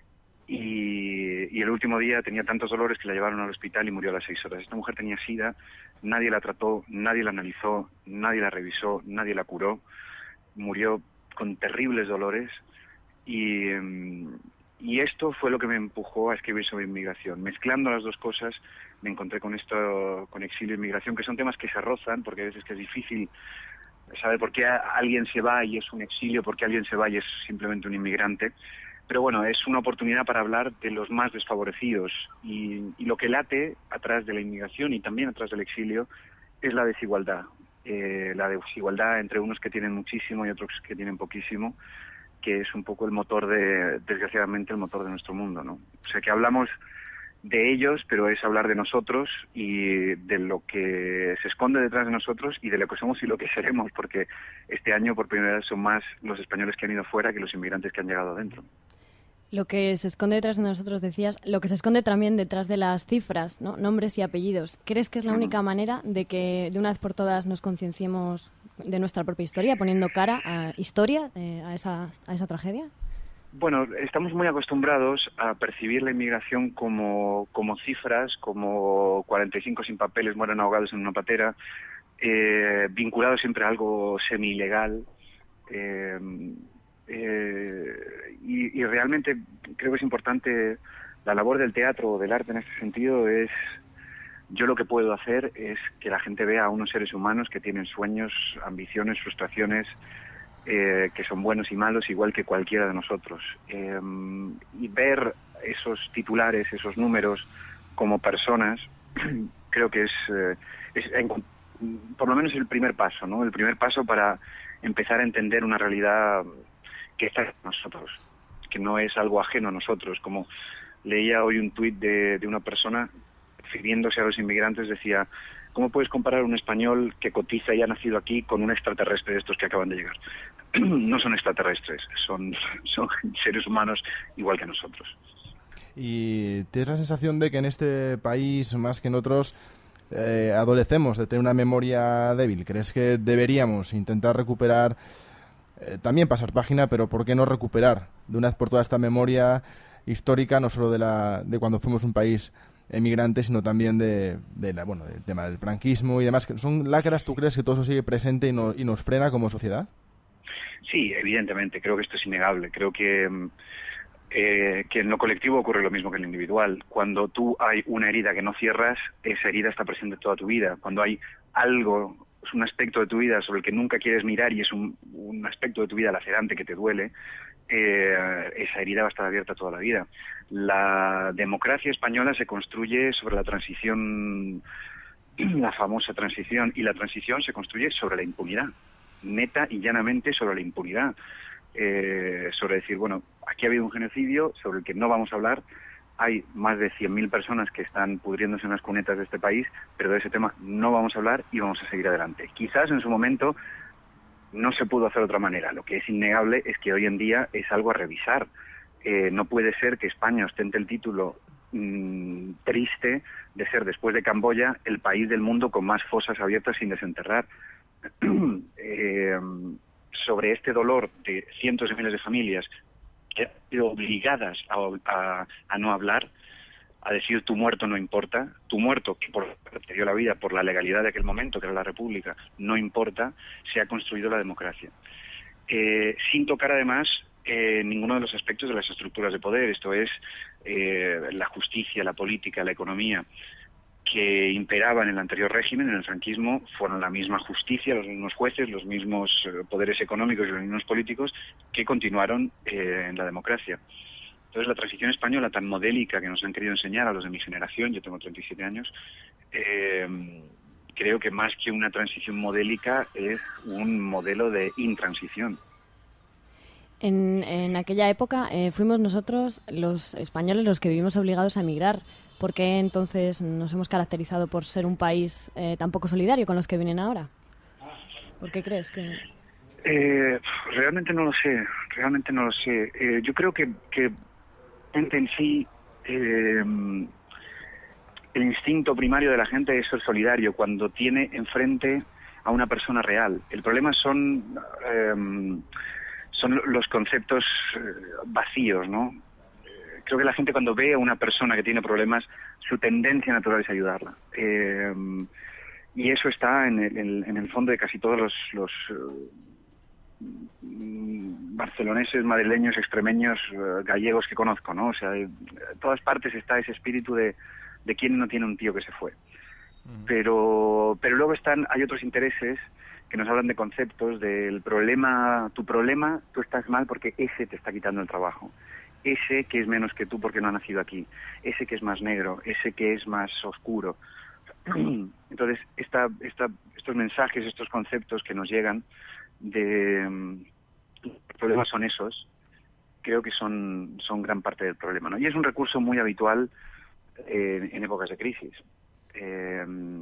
[SPEAKER 20] y, y el último día tenía tantos dolores que la llevaron al hospital y murió a las seis horas. Esta mujer tenía sida, nadie la trató, nadie la analizó, nadie la revisó, nadie la curó, murió con terribles dolores. Y, y esto fue lo que me empujó a escribir sobre inmigración. Mezclando las dos cosas, me encontré con esto, con exilio e inmigración, que son temas que se rozan, porque a veces que es difícil saber por qué alguien se va y es un exilio, por qué alguien se va y es simplemente un inmigrante. Pero bueno, es una oportunidad para hablar de los más desfavorecidos, y, y lo que late atrás de la inmigración y también atrás del exilio es la desigualdad. Eh, la desigualdad entre unos que tienen muchísimo y otros que tienen poquísimo, que es un poco el motor de, desgraciadamente, el motor de nuestro mundo, ¿no? O sea, que hablamos de ellos, pero es hablar de nosotros y de lo que se esconde detrás de nosotros y de lo que somos y lo que seremos, porque este año, por primera vez, son más los españoles que han ido fuera que los inmigrantes que han llegado adentro.
[SPEAKER 4] Lo que se esconde detrás de nosotros, decías, lo que se esconde también detrás de las cifras, ¿no? Nombres y apellidos. ¿Crees que es la única manera de que de una vez por todas nos concienciemos de nuestra propia historia, poniendo cara a historia, eh, a, esa, a esa tragedia?
[SPEAKER 20] Bueno, estamos muy acostumbrados a percibir la inmigración como, como cifras, como cuarenta y cinco sin papeles mueren ahogados en una patera, eh, vinculado siempre a algo semi-ilegal. Eh, eh, y, y realmente creo que es importante la labor del teatro o del arte en este sentido. Es yo lo que puedo hacer es que la gente vea a unos seres humanos que tienen sueños, ambiciones, frustraciones, eh, que son buenos y malos igual que cualquiera de nosotros, eh, y ver esos titulares, esos números como personas creo que es, eh, es en, por lo menos el primer paso, ¿no? El primer paso para empezar a entender una realidad que está en nosotros, que no es algo ajeno a nosotros. Como leía hoy un tuit de, de una persona refiriéndose a los inmigrantes, decía: ¿cómo puedes comparar un español que cotiza y ha nacido aquí con un extraterrestre de estos que acaban de llegar? No son extraterrestres, son, son seres humanos igual que nosotros.
[SPEAKER 3] ¿Y tienes la sensación de que en este país, más que en otros, eh, adolecemos de tener una memoria débil? ¿Crees que deberíamos intentar recuperar, eh, también pasar página, pero por qué no recuperar de una vez por todas esta memoria histórica, no solo de, la, de cuando fuimos un país emigrantes, sino también de, de la, bueno, del tema del franquismo y demás. ¿Son lacras, tú crees que todo eso sigue presente y, no, y nos frena como sociedad?
[SPEAKER 20] Sí, evidentemente, creo que esto es innegable. Creo que, eh, que en lo colectivo ocurre lo mismo que en lo individual. Cuando tú hay una herida que no cierras, esa herida está presente toda tu vida. Cuando hay algo, es un aspecto de tu vida sobre el que nunca quieres mirar y es un, un aspecto de tu vida lacerante que te duele, eh, esa herida va a estar abierta toda la vida. La democracia española se construye sobre la transición, la famosa transición, y la transición se construye sobre la impunidad, neta y llanamente sobre la impunidad, eh, sobre decir, bueno, aquí ha habido un genocidio sobre el que no vamos a hablar, hay más de cien mil personas que están pudriéndose en las cunetas de este país, pero de ese tema no vamos a hablar y vamos a seguir adelante. Quizás en su momento no se pudo hacer de otra manera. Lo que es innegable es que hoy en día es algo a revisar. Eh, no puede ser que España ostente el título mmm, triste de ser, después de Camboya, el país del mundo con más fosas abiertas sin desenterrar. eh, sobre este dolor de cientos de miles de familias que han sido obligadas a, a, a no hablar, a decir tu muerto no importa, tu muerto que por, te dio la vida por la legalidad de aquel momento, que era la República, no importa, se ha construido la democracia. Eh, sin tocar además eh, ninguno de los aspectos de las estructuras de poder, esto es eh, la justicia, la política, la economía, que imperaban en el anterior régimen, en el franquismo, fueron la misma justicia, los mismos jueces, los mismos eh, poderes económicos y los mismos políticos que continuaron eh, en la democracia. Entonces, la transición española tan modélica que nos han querido enseñar a los de mi generación, yo tengo treinta y siete años, eh, creo que más que una transición modélica es un modelo de intransición.
[SPEAKER 4] En, en aquella época eh, fuimos nosotros, los españoles, los que vivimos obligados a emigrar. ¿Por qué entonces nos hemos caracterizado por ser un país eh, tan poco solidario con los que vienen ahora? ¿Por qué crees que...?
[SPEAKER 20] Eh, realmente no lo sé, realmente no lo sé. Eh, yo creo que, que en sí eh, el instinto primario de la gente es ser solidario cuando tiene enfrente a una persona real. El problema son, eh, son los conceptos vacíos, ¿no? Creo que la gente cuando ve a una persona que tiene problemas, su tendencia natural es ayudarla. Eh, y eso está en el, en, en el fondo de casi todos los, los uh, barceloneses, madrileños, extremeños, uh, gallegos que conozco, ¿no? O sea, en todas partes está ese espíritu de, de quién no tiene un tío que se fue. Uh-huh. Pero, pero luego están, hay otros intereses que nos hablan de conceptos del problema, tu problema, tú estás mal porque ese te está quitando el trabajo. Ese que es menos que tú porque no ha nacido aquí, ese que es más negro, ese que es más oscuro. Entonces, esta, esta, estos mensajes, estos conceptos que nos llegan de um, los problemas son esos, creo que son, son gran parte del problema, ¿no? Y es un recurso muy habitual eh, en épocas de crisis, eh,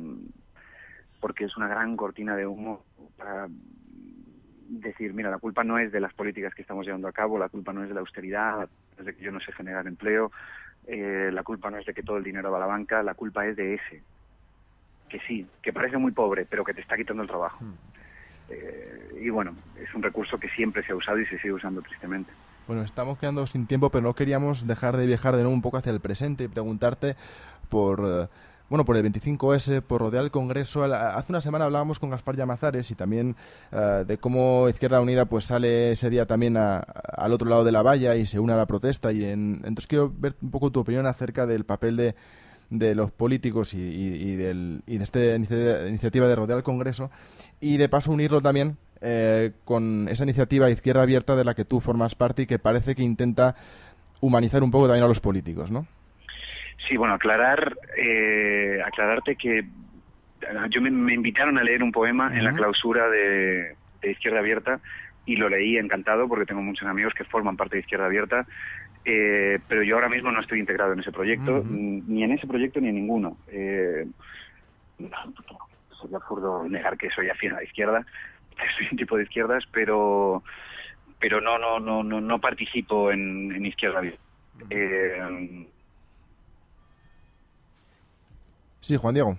[SPEAKER 20] porque es una gran cortina de humo para decir, mira, la culpa no es de las políticas que estamos llevando a cabo, la culpa no es de la austeridad, es de que yo no sé generar empleo, eh, la culpa no es de que todo el dinero va a la banca, la culpa es de ese, que sí, que parece muy pobre, pero que te está quitando el trabajo. Mm. Eh, y bueno, es un recurso que siempre se ha usado y se sigue usando tristemente.
[SPEAKER 3] Bueno, estamos quedando sin tiempo, pero no queríamos dejar de viajar de nuevo un poco hacia el presente y preguntarte por... Uh, Bueno, por el veinticinco ese, por rodear el Congreso. Hace una semana hablábamos con Gaspar Llamazares y también uh, de cómo Izquierda Unida pues sale ese día también a, a, al otro lado de la valla y se une a la protesta. Y en, entonces quiero ver un poco tu opinión acerca del papel de, de los políticos y, y, y, del, y de esta iniciativa de rodear el Congreso. Y de paso unirlo también eh, con esa iniciativa Izquierda Abierta de la que tú formas parte y que parece que intenta humanizar un poco también a los políticos, ¿no?
[SPEAKER 20] Sí, bueno, aclarar, eh, aclararte que yo me, me invitaron a leer un poema uh-huh. en la clausura de, de Izquierda Abierta y lo leí encantado porque tengo muchos amigos que forman parte de Izquierda Abierta, eh, pero yo ahora mismo no estoy integrado en ese proyecto, uh-huh. ni en ese proyecto ni en ninguno. Eh, sería absurdo negar que soy afín a la izquierda, soy un tipo de izquierdas, pero pero no no no no, no participo en, en Izquierda Abierta. Uh-huh. Eh,
[SPEAKER 3] Sí, Juan Diego.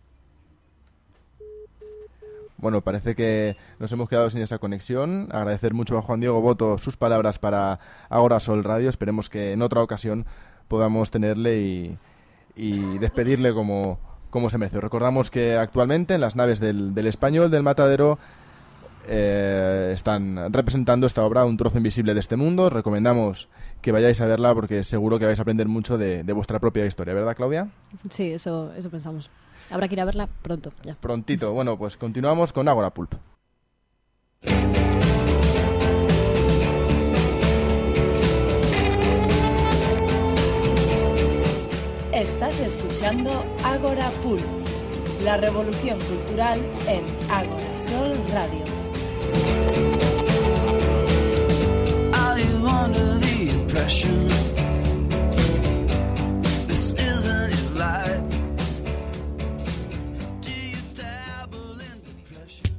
[SPEAKER 3] Bueno, parece que nos hemos quedado sin esa conexión. Agradecer mucho a Juan Diego Boto sus palabras para Agora Sol Radio. Esperemos que en otra ocasión podamos tenerle y, y despedirle como, como se merece. Recordamos que actualmente en las naves del, del Español, del Matadero, eh, están representando esta obra, Un trozo invisible de este mundo. Os recomendamos que vayáis a verla porque seguro que vais a aprender mucho de, de vuestra propia historia, ¿verdad, Claudia?
[SPEAKER 4] Sí, eso, eso pensamos. Habrá que ir a verla pronto, ya.
[SPEAKER 3] Prontito. Bueno, pues continuamos con Ágora Pulp.
[SPEAKER 9] Estás escuchando Ágora Pulp, la revolución cultural en Ágora Sol Radio.
[SPEAKER 10] Are you under the impression this isn't your life? Do you dabble in depression?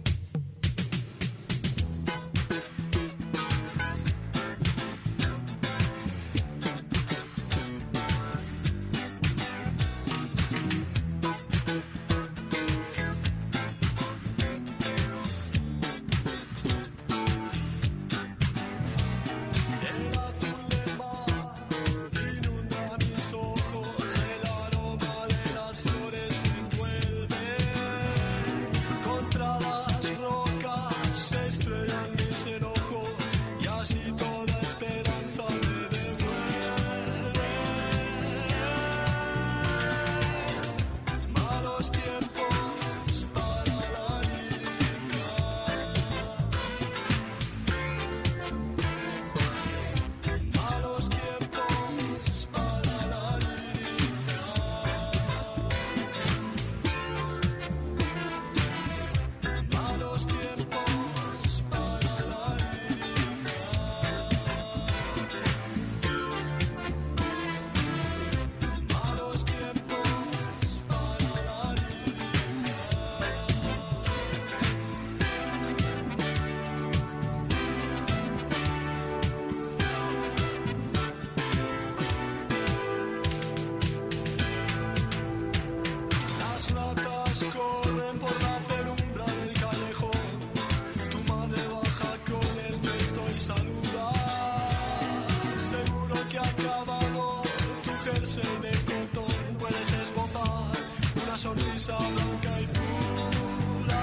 [SPEAKER 21] sonrisa blanca y pura.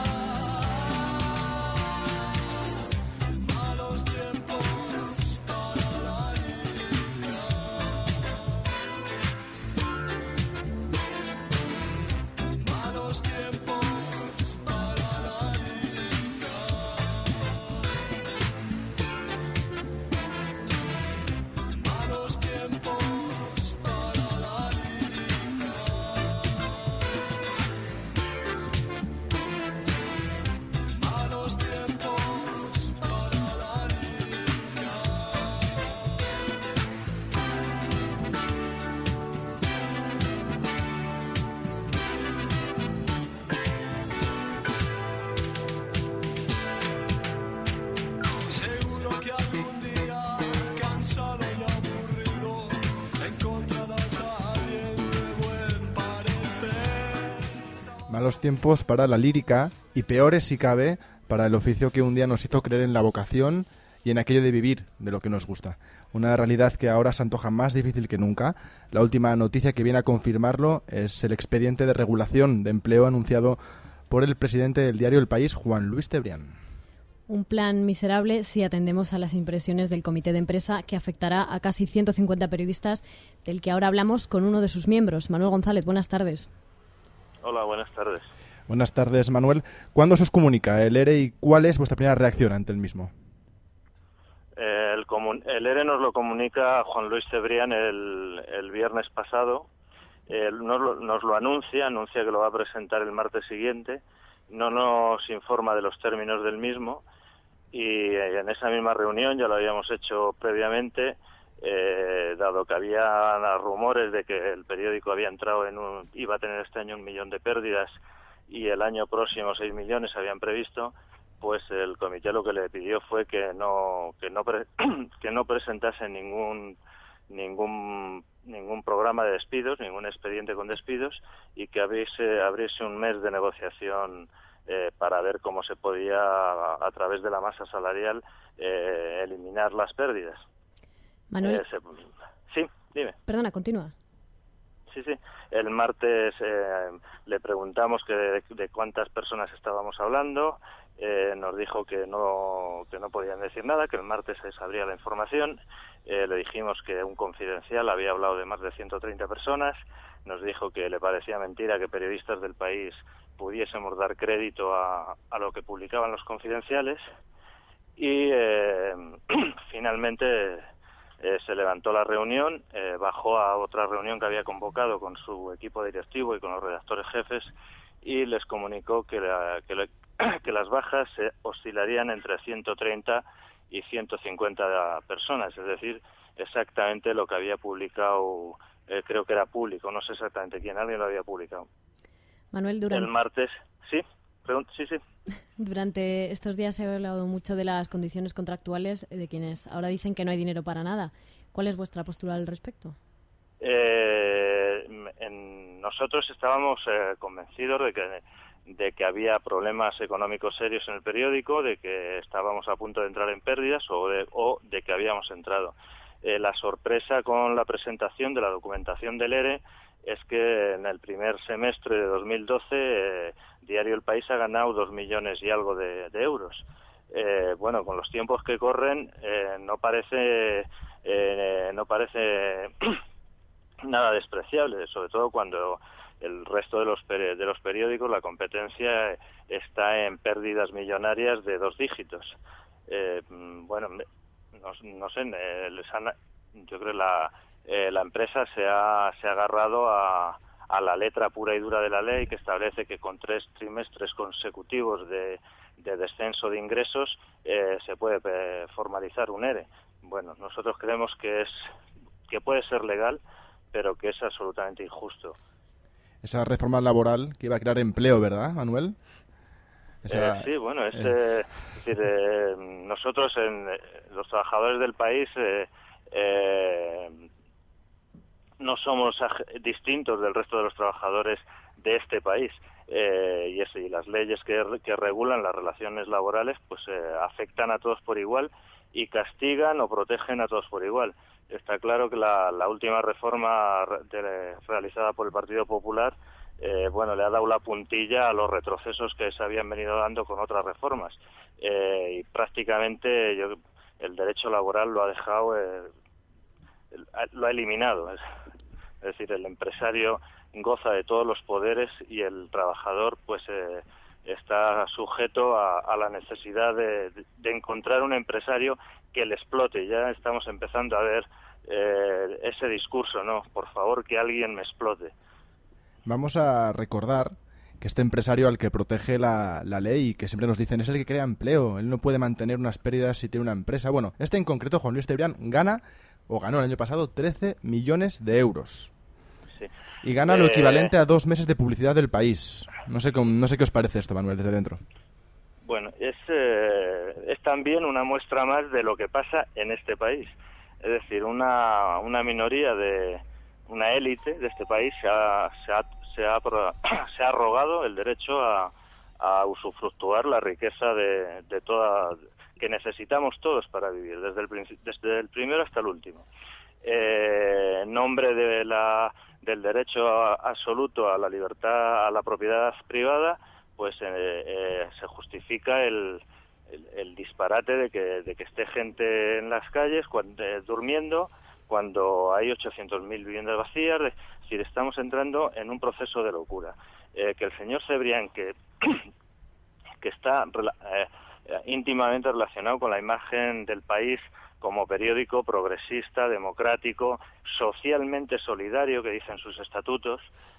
[SPEAKER 21] Malos tiempos para la lírica. Malos tiempos para la lírica. Malos tiempos para la lírica. Malos tiempos para la lírica. Seguro que algún día, cansado y aburrido, encontrarás a alguien de buen parecer.
[SPEAKER 3] Malos tiempos para la lírica y peores si cabe para el oficio que un día nos hizo creer en la vocación y en aquello de vivir de lo que nos gusta. Una realidad que ahora se antoja más difícil que nunca. La última noticia que viene a confirmarlo es el expediente de regulación de empleo anunciado por el presidente del diario El País, Juan Luis Cebrián.
[SPEAKER 4] Un plan miserable si atendemos a las impresiones del comité de empresa que afectará a casi ciento cincuenta periodistas, del que ahora hablamos con uno de sus miembros. Manuel González, buenas tardes.
[SPEAKER 22] Hola, buenas tardes.
[SPEAKER 3] Buenas tardes, Manuel. ¿Cuándo se os comunica el E R E y cuál es vuestra primera reacción ante el mismo?
[SPEAKER 22] Eh, el, comun- el E R E nos lo comunica Juan Luis Cebrián el, el viernes pasado. Él nos, lo, nos lo anuncia, anuncia que lo va a presentar el martes siguiente. No nos informa de los términos del mismo y en esa misma reunión, ya lo habíamos hecho previamente, eh, dado que había rumores de que el periódico había entrado en un, iba a tener este año un millón de pérdidas y el año próximo seis millones habían previsto, pues el comité lo que le pidió fue que no que no pre- que no presentase ningún ningún ningún programa de despidos, ningún expediente con despidos y que abriese abriese un mes de negociación eh, para ver cómo se podía a, a través de la masa salarial eh, eliminar las pérdidas.
[SPEAKER 4] Manuel,
[SPEAKER 22] Eh, se- sí, dime.
[SPEAKER 4] perdona, continúa.
[SPEAKER 22] Sí, sí. El martes eh, le preguntamos que de, de cuántas personas estábamos hablando. Eh, nos dijo que no que no podían decir nada, que el martes se sabría la información. Eh, le dijimos que un confidencial había hablado de más de ciento treinta personas. Nos dijo que le parecía mentira que periodistas del país pudiésemos dar crédito a, a lo que publicaban los confidenciales. Y eh, finalmente eh, se levantó la reunión, eh, bajó a otra reunión que había convocado con su equipo directivo y con los redactores jefes y les comunicó que, la, que, le, que las bajas se oscilarían entre ciento treinta y ciento cincuenta personas, es decir, exactamente lo que había publicado, eh, creo que era público, no sé exactamente quién, alguien lo había publicado.
[SPEAKER 4] Manuel, durante...
[SPEAKER 22] El martes, sí, pregun- sí, sí.
[SPEAKER 4] Durante estos días se ha hablado mucho de las condiciones contractuales de quienes ahora dicen que no hay dinero para nada. ¿Cuál es vuestra postura al respecto?
[SPEAKER 22] Eh, en, nosotros estábamos eh, convencidos de que, de que había problemas económicos serios en el periódico, de que estábamos a punto de entrar en pérdidas o de, o de que habíamos entrado. Eh, la sorpresa con la presentación de la documentación del ERE es que en el primer semestre de dos mil doce eh, Diario El País ha ganado dos millones y algo de, de euros. Eh, bueno, con los tiempos que corren eh, no parece eh, no parece nada despreciable, sobre todo cuando el resto de los peri- de los periódicos, la competencia está en pérdidas millonarias de dos dígitos. Eh, bueno, no, no sé, eh, les han, yo creo que la Eh, la empresa se ha, se ha agarrado a, a la letra pura y dura de la ley que establece que con tres trimestres consecutivos de, de descenso de ingresos eh, se puede eh, formalizar un ERE. Bueno, nosotros creemos que es que puede ser legal, pero que es absolutamente injusto.
[SPEAKER 3] Esa reforma laboral que iba a crear empleo, ¿verdad, Manuel? Esa,
[SPEAKER 22] eh, sí, bueno, es,
[SPEAKER 3] eh.
[SPEAKER 22] eh, es decir, eh, nosotros, en eh, los trabajadores del país, eh, eh, no somos distintos del resto de los trabajadores de este país eh, y, es, y las leyes que, que regulan las relaciones laborales pues eh, afectan a todos por igual y castigan o protegen a todos por igual. Está claro que la, la última reforma de, realizada por el Partido Popular eh, bueno, le ha dado la puntilla a los retrocesos que se habían venido dando con otras reformas eh, y prácticamente yo, el derecho laboral lo ha dejado eh, lo ha eliminado. Es, es decir, el empresario goza de todos los poderes y el trabajador pues eh, está sujeto a, a la necesidad de, de encontrar un empresario que le explote. Ya estamos empezando a ver eh, ese discurso, ¿no? Por favor, que alguien me explote.
[SPEAKER 3] Vamos a recordar que este empresario al que protege la, la ley, que siempre nos dicen, es el que crea empleo, él no puede mantener unas pérdidas si tiene una empresa. Bueno, este en concreto, Juan Luis Cebrián, gana, o ganó el año pasado, trece millones de euros.
[SPEAKER 22] Sí.
[SPEAKER 3] Y gana
[SPEAKER 22] eh...
[SPEAKER 3] lo equivalente a dos meses de publicidad del país. No sé, cómo, no sé qué os parece esto, Manuel, desde dentro.
[SPEAKER 22] Bueno, es, eh, es también una muestra más de lo que pasa en este país. Es decir, una, una minoría de una élite de este país se ha, se ha Se ha, se ha arrogado el derecho a, a usufructuar la riqueza de, de toda que necesitamos todos para vivir, desde el, desde el primero hasta el último. Eh, en nombre de la, del derecho a, absoluto a la libertad, a la propiedad privada, pues eh, eh, se justifica el, el, el disparate de que, de que esté gente en las calles cuando, eh, durmiendo, cuando hay ochocientas mil viviendas vacías. Es decir, estamos entrando en un proceso de locura. Eh, que el señor Cebrián, que, que está eh, íntimamente relacionado con la imagen del país como periódico progresista, democrático, socialmente solidario, que dicen sus estatutos,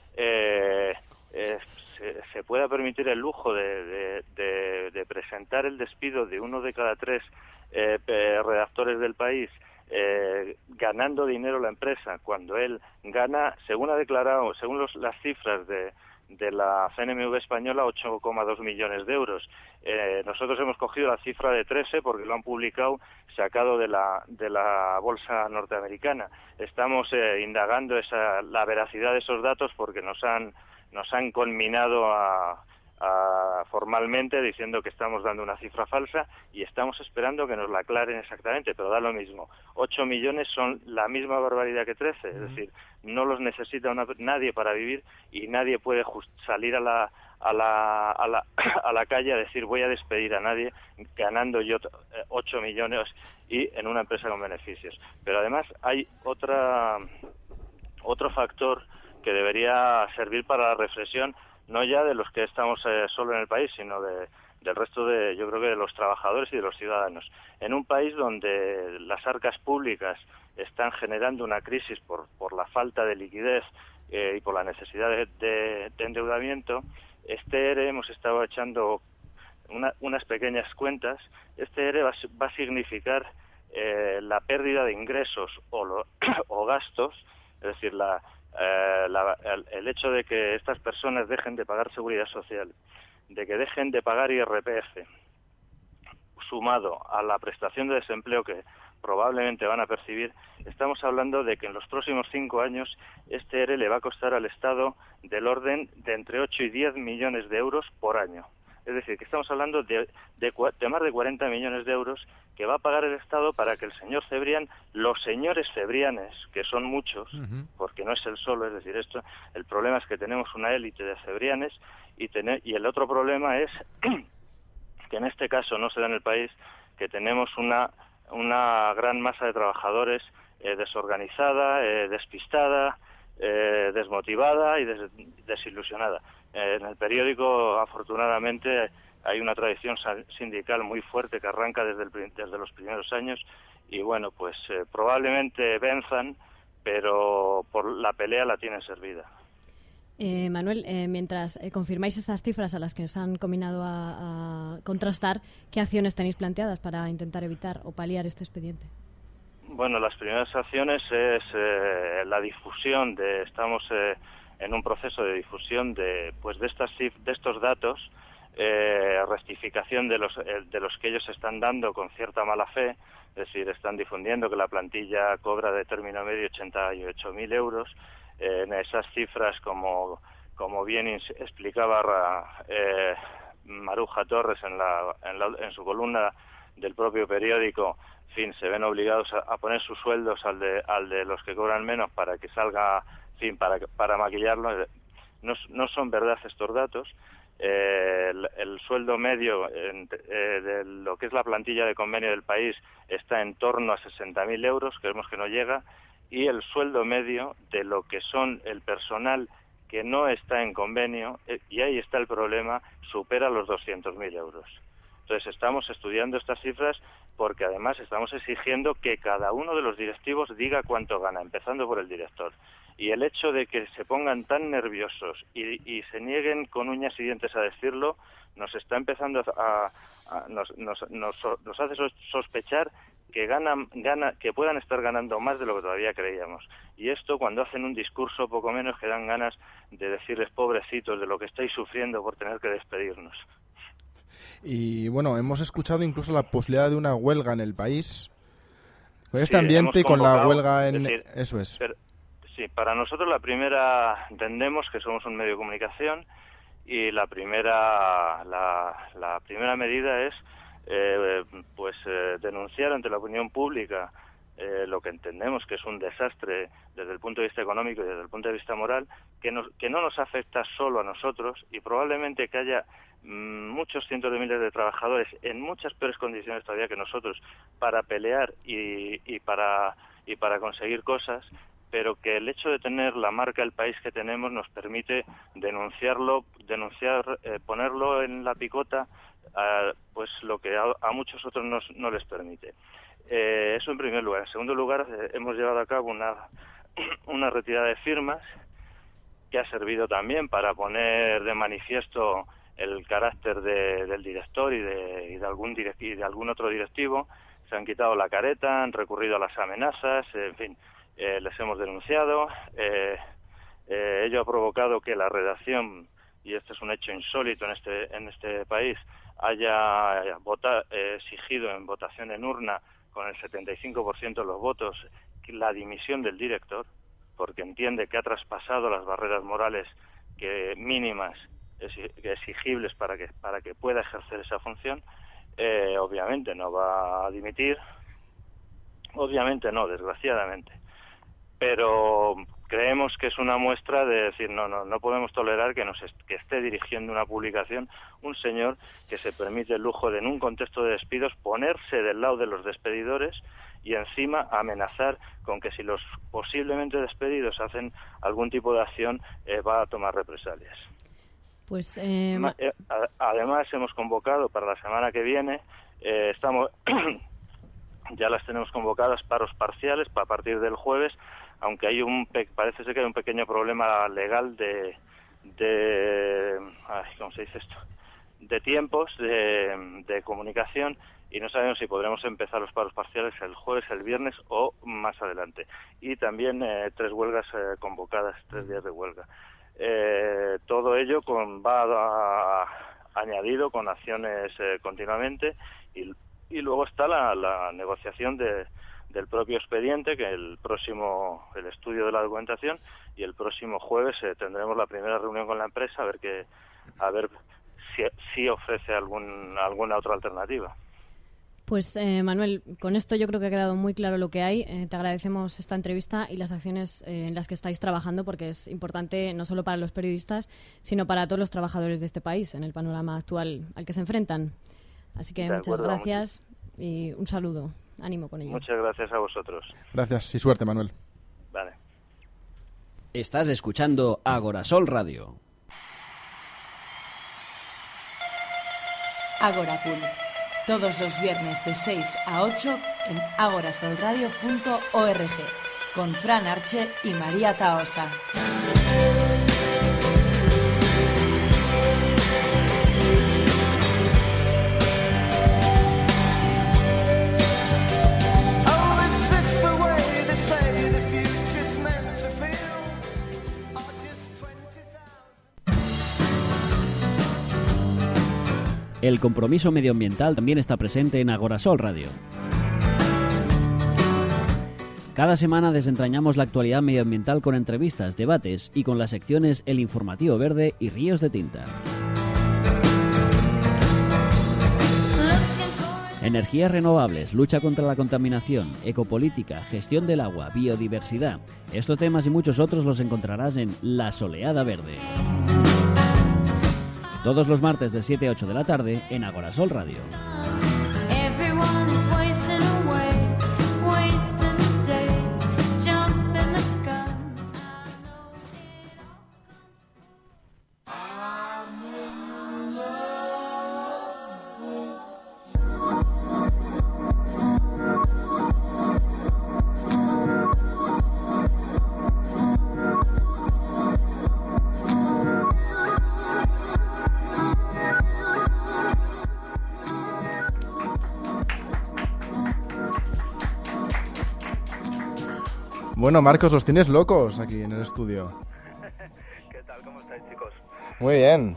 [SPEAKER 22] eh, eh, se, se pueda permitir el lujo de, de, de, de presentar el despido de uno de cada tres eh, redactores del país, Eh, ganando dinero la empresa, cuando él gana, según ha declarado, según los, las cifras de, de la C N M V española, ocho coma dos millones de euros. Eh, nosotros hemos cogido la cifra de trece porque lo han publicado sacado de la, de la bolsa norteamericana. Estamos eh, indagando esa, la veracidad de esos datos porque nos han, nos han conminado a, a, formalmente diciendo que estamos dando una cifra falsa y estamos esperando que nos la aclaren exactamente, pero da lo mismo. ocho millones son la misma barbaridad que trece, es decir, no los necesita una, nadie para vivir y nadie puede just, salir a la, a, la, a, la, a la calle a decir voy a despedir a nadie ganando yo ocho millones y en una empresa con beneficios. Pero además hay otra otro factor que debería servir para la reflexión, no ya de los que estamos eh, solo en el país, sino de, del resto de, yo creo que de los trabajadores y de los ciudadanos. En un país donde las arcas públicas están generando una crisis por, por la falta de liquidez eh, y por la necesidad de, de, de endeudamiento, este ERE hemos estado echando una, unas pequeñas cuentas. Este ERE va, va a significar eh, la pérdida de ingresos o, lo, o gastos, es decir, la Eh, la, el, el hecho de que estas personas dejen de pagar seguridad social, de que dejen de pagar I R P F, sumado a la prestación de desempleo que probablemente van a percibir, estamos hablando de que en los próximos cinco años este ERE le va a costar al Estado del orden de entre ocho y diez millones de euros por año. Es decir, que estamos hablando de, de, de más de cuarenta millones de euros que va a pagar el Estado para que el señor Cebrián, los señores cebrianes, que son muchos, uh-huh. porque no es el solo, es decir, esto, el problema es que tenemos una élite de cebrianes y, tener, y el otro problema es que en este caso no se da en el país, que tenemos una, una gran masa de trabajadores eh, desorganizada, eh, despistada, eh, desmotivada y des, desilusionada. Eh, en el periódico, afortunadamente, hay una tradición sindical muy fuerte que arranca desde, el, desde los primeros años y, bueno, pues eh, probablemente venzan, pero por la pelea la tienen servida.
[SPEAKER 4] Eh, Manuel, eh, mientras eh, confirmáis estas cifras a las que os han combinado a, a contrastar, ¿qué acciones tenéis planteadas para intentar evitar o paliar este expediente?
[SPEAKER 22] Bueno, las primeras acciones es eh, la difusión de, estamos eh, en un proceso de difusión de, pues de estas de estos datos, eh, rectificación de los eh, de los que ellos están dando con cierta mala fe, es decir, están difundiendo que la plantilla cobra de término medio ochenta y ocho mil euros. Eh, en esas cifras, como como bien explicaba eh, Maruja Torres en la, en la en su columna del propio periódico, en fin, se ven obligados a, a poner sus sueldos al de al de los que cobran menos para que salga, en fin, para para maquillarlo. No, no son verdad estos datos. Eh, el, el sueldo medio en, eh, de lo que es la plantilla de convenio del país está en torno a sesenta mil euros, creemos que no llega, y el sueldo medio de lo que son el personal que no está en convenio, eh, y ahí está el problema, supera los doscientos mil euros. Entonces estamos estudiando estas cifras porque además estamos exigiendo que cada uno de los directivos diga cuánto gana, empezando por el director. Y el hecho de que se pongan tan nerviosos y, y se nieguen con uñas y dientes a decirlo, nos está empezando a, a nos, nos, nos, nos hace sospechar que ganan, gana, que puedan estar ganando más de lo que todavía creíamos. Y esto, cuando hacen un discurso poco menos, que dan ganas de decirles pobrecitos de lo que estáis sufriendo por tener que despedirnos.
[SPEAKER 3] Y bueno, hemos escuchado incluso la posibilidad de una huelga en el país. Con este
[SPEAKER 22] Sí,
[SPEAKER 3] ambiente y con la huelga en...
[SPEAKER 22] es decir,
[SPEAKER 3] Eso es.
[SPEAKER 22] Pero, sí, para nosotros la primera, entendemos que somos un medio de comunicación y la primera, la, la primera medida es eh, pues eh, denunciar ante la opinión pública eh, lo que entendemos que es un desastre desde el punto de vista económico y desde el punto de vista moral, que, nos, que no nos afecta solo a nosotros y probablemente que haya mmm, muchos cientos de miles de trabajadores en muchas peores condiciones todavía que nosotros para pelear y, y para y para conseguir cosas, pero que el hecho de tener la marca del país que tenemos nos permite denunciarlo, denunciar, eh, ponerlo en la picota, eh, pues lo que a, a muchos otros nos, no les permite. Eh, eso en primer lugar. En segundo lugar, eh, hemos llevado a cabo una, una retirada de firmas que ha servido también para poner de manifiesto el carácter de, del director y de, y de algún direct, y de algún otro directivo. Se han quitado la careta, han recurrido a las amenazas, eh, en fin, eh, les hemos denunciado. Eh, eh, ello ha provocado que la redacción, y este es un hecho insólito en este en este país, haya vota, eh, exigido en votación en urna con el setenta y cinco por ciento de los votos la dimisión del director, porque entiende que ha traspasado las barreras morales que mínimas exi- exigibles para que para que pueda ejercer esa función, eh, obviamente no va a dimitir, obviamente no, desgraciadamente, pero creemos que es una muestra de decir, no, no, no podemos tolerar que nos est- que esté dirigiendo una publicación un señor que se permite el lujo de, en un contexto de despidos, ponerse del lado de los despedidores y encima amenazar con que si los posiblemente despedidos hacen algún tipo de acción, eh, va a tomar represalias.
[SPEAKER 4] Pues eh,
[SPEAKER 22] Ma- eh, a- Además, hemos convocado para la semana que viene, eh, estamos ya las tenemos convocadas, paros parciales para a partir del jueves, aunque hay un pe- parece ser que hay un pequeño problema legal de de ay, ¿cómo se dice esto? de tiempos de, de comunicación, y no sabemos si podremos empezar los paros parciales el jueves, el viernes o más adelante. Y también eh, tres huelgas eh, convocadas, tres días de huelga. Eh, todo ello con va a- añadido con acciones eh, continuamente, y, y luego está la, la negociación de del propio expediente, que el próximo, el estudio de la documentación, y el próximo jueves eh, tendremos la primera reunión con la empresa a ver que, a ver si, si ofrece algún, alguna otra alternativa.
[SPEAKER 4] Pues eh, Manuel, con esto yo creo que ha quedado muy claro lo que hay. Eh, te agradecemos esta entrevista y las acciones eh, en las que estáis trabajando, porque es importante no solo para los periodistas, sino para todos los trabajadores de este país en el panorama actual al que se enfrentan. Así que
[SPEAKER 22] De
[SPEAKER 4] muchas
[SPEAKER 22] acuerdo,
[SPEAKER 4] gracias y un saludo. Ánimo con ello.
[SPEAKER 22] Muchas gracias a vosotros.
[SPEAKER 3] Gracias y suerte, Manuel.
[SPEAKER 22] Vale.
[SPEAKER 7] Estás escuchando Agorasol Radio.
[SPEAKER 9] Agorapul. Todos los viernes de seis a ocho en agorasolradio punto org con Fran Arche y María Taosa.
[SPEAKER 21] Oh, is this the way they say the future's meant to feel? Or just twenty thousand?
[SPEAKER 7] El compromiso medioambiental también está presente en Agorasol Radio. Cada semana desentrañamos la actualidad medioambiental con entrevistas, debates y con las secciones El Informativo Verde y Ríos de Tinta. Energías renovables, lucha contra la contaminación, ecopolítica, gestión del agua, biodiversidad. Estos temas y muchos otros los encontrarás en La Soleada Verde. Todos los martes de siete a ocho de la tarde en Agorasol Radio.
[SPEAKER 21] Everyone is wasting away, wasting the day, jumping the gun.
[SPEAKER 3] Bueno, Marcos, los tienes locos aquí en el estudio.
[SPEAKER 1] ¿Qué tal? ¿Cómo estáis, chicos?
[SPEAKER 3] Muy bien.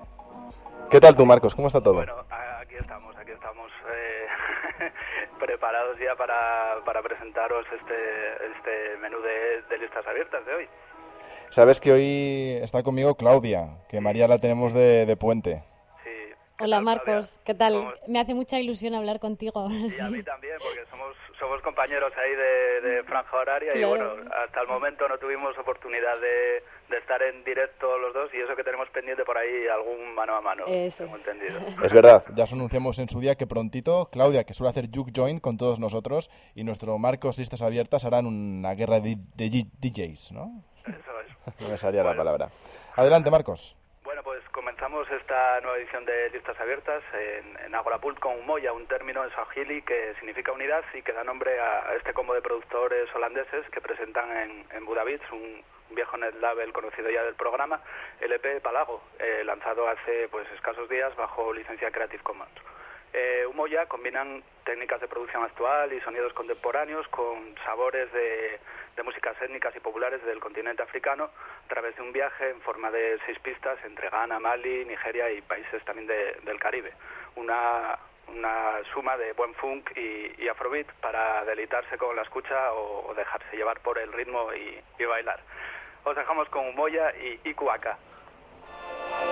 [SPEAKER 3] ¿Qué tal tú, Marcos? ¿Cómo está todo?
[SPEAKER 1] Bueno, a- aquí estamos, aquí estamos eh, preparados ya para, para presentaros este, este menú de, de listas abiertas de hoy.
[SPEAKER 3] Sabes que hoy está conmigo Claudia, que María la tenemos de, de puente.
[SPEAKER 4] Hola Marcos, ¿qué tal? Me hace mucha ilusión hablar contigo.
[SPEAKER 1] Y a mí también, porque somos, somos compañeros ahí de, de franja horaria y
[SPEAKER 4] Claro.
[SPEAKER 1] bueno, hasta el momento no tuvimos oportunidad de, de estar en directo los dos y eso que tenemos pendiente por ahí algún mano a mano,
[SPEAKER 4] Eso.
[SPEAKER 1] tengo entendido.
[SPEAKER 3] Es verdad, ya os anunciamos en su día que prontito Claudia, que suele hacer juke joint con todos nosotros, y nuestro Marcos Listas Abiertas harán una guerra de, de G- D Js, ¿no?
[SPEAKER 1] Eso es.
[SPEAKER 3] No me salía la palabra. Adelante, Marcos.
[SPEAKER 1] Bueno, pues comenzamos esta nueva edición de Listas Abiertas en, en Agorapult con Umoja, un término en swahili que significa unidad y que da nombre a este combo de productores holandeses que presentan en, en Budapest, un viejo net label conocido ya del programa, L P Palago, eh, lanzado hace pues escasos días bajo licencia Creative Commons. Eh, Umoja combinan técnicas de producción actual y sonidos contemporáneos con sabores de, de músicas étnicas y populares del continente africano a través de un viaje en forma de seis pistas entre Ghana, Mali, Nigeria y países también de, del Caribe. Una, una suma de buen funk y, y afrobeat para deleitarse con la escucha o, o dejarse llevar por el ritmo y, y bailar. Os dejamos con Umoja y Ikuaka.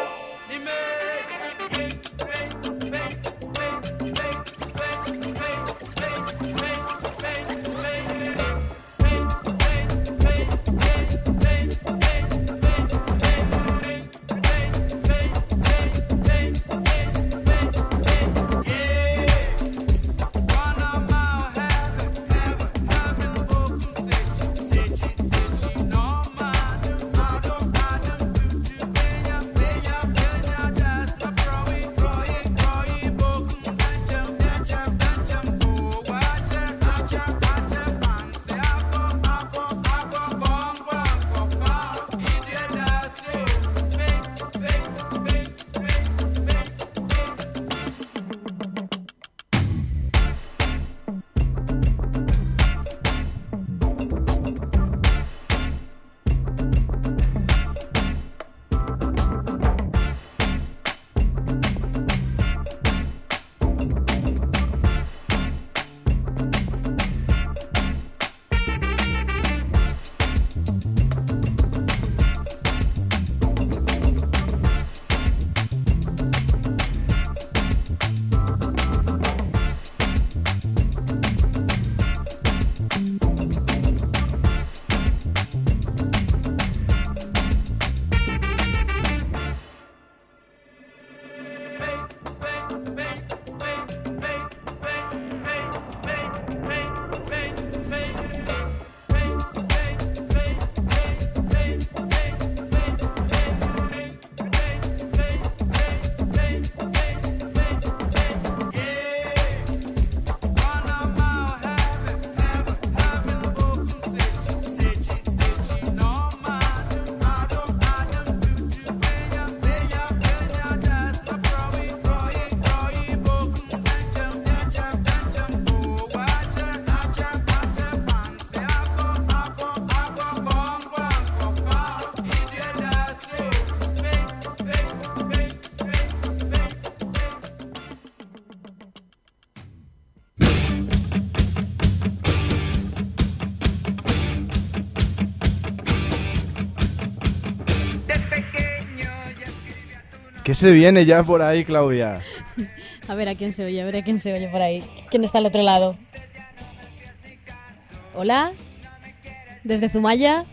[SPEAKER 3] ¿Qué se viene ya por ahí, Claudia?
[SPEAKER 4] A ver a quién se oye, a ver a quién se oye por ahí. ¿Quién está al otro lado? Hola, desde Zumaya.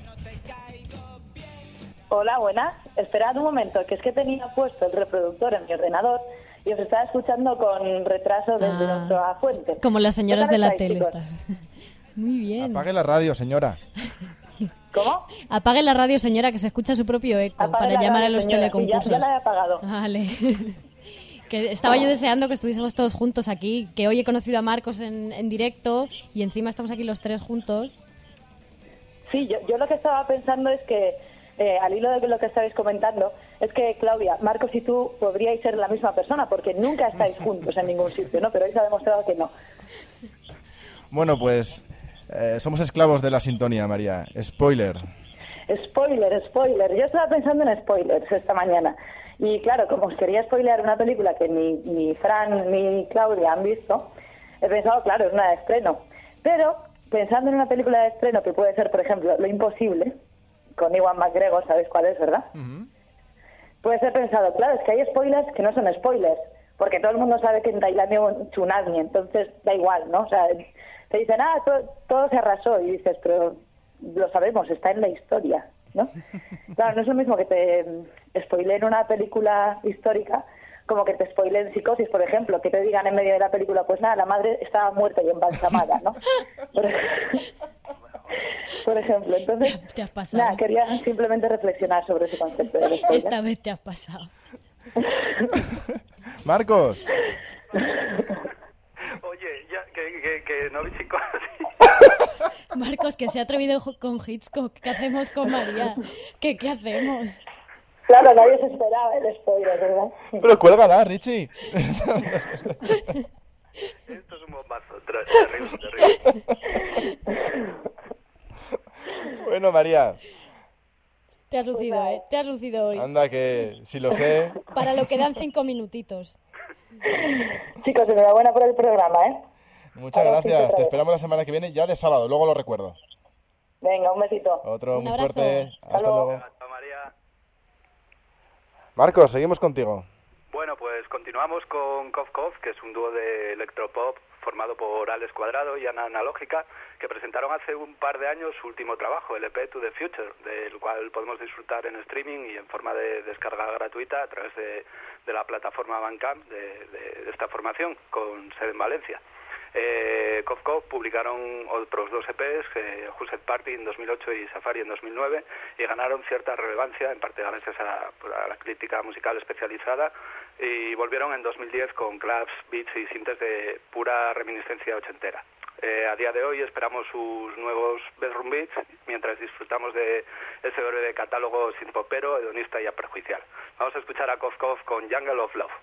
[SPEAKER 2] Hola, buenas. Esperad un momento, que es que tenía puesto el reproductor en mi ordenador y os estaba escuchando con retraso desde
[SPEAKER 4] Ah.
[SPEAKER 2] nuestra fuente.
[SPEAKER 4] Como las señoras
[SPEAKER 2] ¿Qué
[SPEAKER 4] de
[SPEAKER 2] tal
[SPEAKER 4] la
[SPEAKER 2] estáis,
[SPEAKER 4] tele
[SPEAKER 2] chicos?
[SPEAKER 4] estás. Muy bien.
[SPEAKER 3] Apague la radio, señora.
[SPEAKER 2] ¿Cómo?
[SPEAKER 4] Apague la radio, señora, que se escucha su propio eco
[SPEAKER 2] Apague
[SPEAKER 4] para
[SPEAKER 2] la
[SPEAKER 4] llamar
[SPEAKER 2] radio,
[SPEAKER 4] a los
[SPEAKER 2] señora. Sí,
[SPEAKER 4] teleconcursos.
[SPEAKER 2] ya- ya la he apagado.
[SPEAKER 4] Vale. Que estaba yo deseando que estuviésemos todos juntos aquí, que hoy he conocido a Marcos en, en directo y encima estamos aquí los tres juntos.
[SPEAKER 2] Sí, yo, yo lo que estaba pensando es que, eh, al hilo de lo que estabais comentando, es que, Claudia, Marcos y tú podríais ser la misma persona, porque nunca estáis juntos en ningún sitio, ¿no? Pero hoy se ha demostrado que no.
[SPEAKER 3] Bueno, pues eh, somos esclavos de la sintonía, María. Spoiler.
[SPEAKER 2] Spoiler, spoiler. Yo estaba pensando en spoilers esta mañana. Y claro, como os quería spoilear una película que ni, ni Fran ni Claudia han visto, he pensado, claro, es una de estreno. Pero pensando en una película de estreno que puede ser, por ejemplo, Lo Imposible, con Ewan McGregor, ¿sabéis cuál es, verdad? Pues he pensado, claro, es que hay spoilers que no son spoilers, porque todo el mundo sabe que en Tailandia hubo un tsunami, entonces da igual, ¿no? O sea, te dicen, ah, todo, todo se arrasó, y dices, pero lo sabemos, está en la historia, ¿no? Claro, no es lo mismo que te spoileen una película histórica como que te spoileen Psicosis, por ejemplo, que te digan en medio de la película, pues nada, la madre estaba muerta y embalsamada, ¿no? Por, por ejemplo, entonces,
[SPEAKER 4] Te has pasado.
[SPEAKER 2] nada, quería simplemente reflexionar sobre ese concepto del spoiler.
[SPEAKER 4] Esta vez te has pasado.
[SPEAKER 3] Marcos.
[SPEAKER 1] Oye, ya, que, que, que no vi chicos.
[SPEAKER 4] Marcos, que se ha atrevido jo- con Hitchcock. ¿Qué hacemos con María? ¿Qué, qué hacemos?
[SPEAKER 2] Claro, nadie se esperaba el spoiler, ¿verdad?
[SPEAKER 3] Pero cuélgala, Richie.
[SPEAKER 1] Esto es un bombazo, ter- terrible, terrible.
[SPEAKER 3] Bueno, María,
[SPEAKER 4] Te has lucido, ¿eh? Te has lucido hoy.
[SPEAKER 3] anda que si lo sé.
[SPEAKER 4] Para lo que dan cinco minutitos.
[SPEAKER 2] Chicos, enhorabuena por el programa, ¿eh?
[SPEAKER 3] Muchas
[SPEAKER 2] Ahora sí,
[SPEAKER 3] gracias.
[SPEAKER 2] otra
[SPEAKER 3] Te
[SPEAKER 2] vez.
[SPEAKER 3] esperamos la semana que viene, ya de sábado, luego lo recuerdo.
[SPEAKER 2] Venga, un besito.
[SPEAKER 3] Otro
[SPEAKER 2] Un
[SPEAKER 3] muy
[SPEAKER 2] abrazo.
[SPEAKER 3] fuerte.
[SPEAKER 2] Hasta
[SPEAKER 3] Hasta
[SPEAKER 2] luego.
[SPEAKER 3] luego. Marcos, seguimos contigo.
[SPEAKER 1] Bueno, pues continuamos con Cough Cough, que es un dúo de electropop formado por Alex Cuadrado y Ana Analógica, que presentaron hace un par de años su último trabajo, el E P To The Future, del cual podemos disfrutar en streaming y en forma de descarga gratuita a través de, de la plataforma Bandcamp de, de, de esta formación, con sede en Valencia. Eh, Cough Cough publicaron otros dos E Pes, eh, Husset Party en dos mil ocho y Safari en dos mil nueve, y ganaron cierta relevancia, en parte gracias a, a la crítica musical especializada, y volvieron en dos mil diez con claps, beats y sintes de pura reminiscencia ochentera. Eh, a día de hoy esperamos sus nuevos bedroom beats, mientras disfrutamos de ese breve catálogo synthpopero, hedonista y aperjuicial. Vamos a escuchar a Cough Cough con Jungle of Love.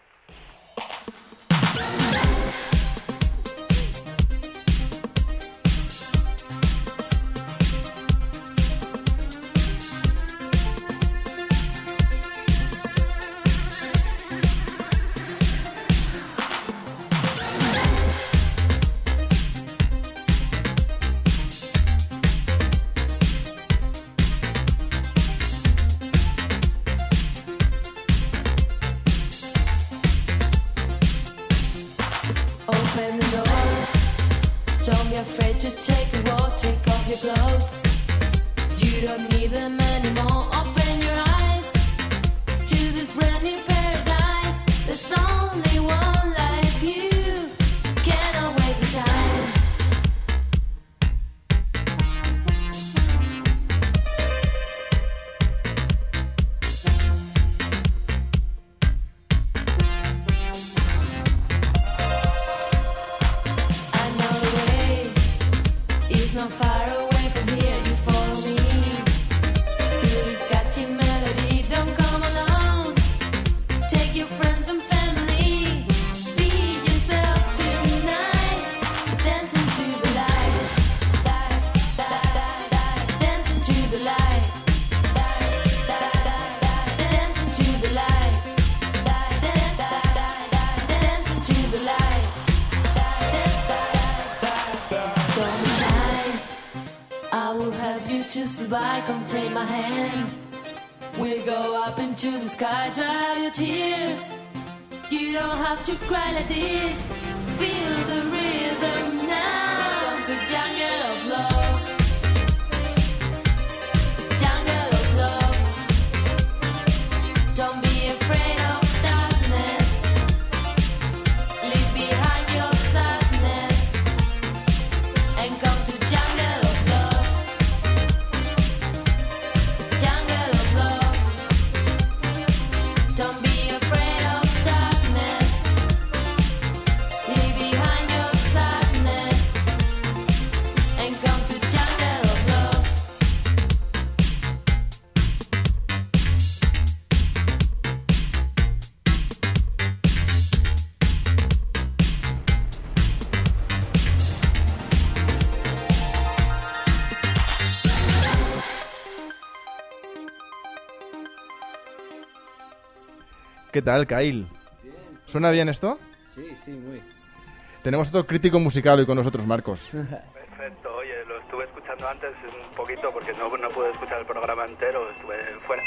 [SPEAKER 3] ¿Qué tal, Kyle?
[SPEAKER 5] Bien.
[SPEAKER 3] ¿Suena bien esto?
[SPEAKER 5] Sí, sí, muy.
[SPEAKER 3] Tenemos otro crítico musical hoy con nosotros, Marcos.
[SPEAKER 1] Perfecto, oye, lo estuve escuchando antes un poquito porque no, no pude escuchar el programa entero, estuve fuera,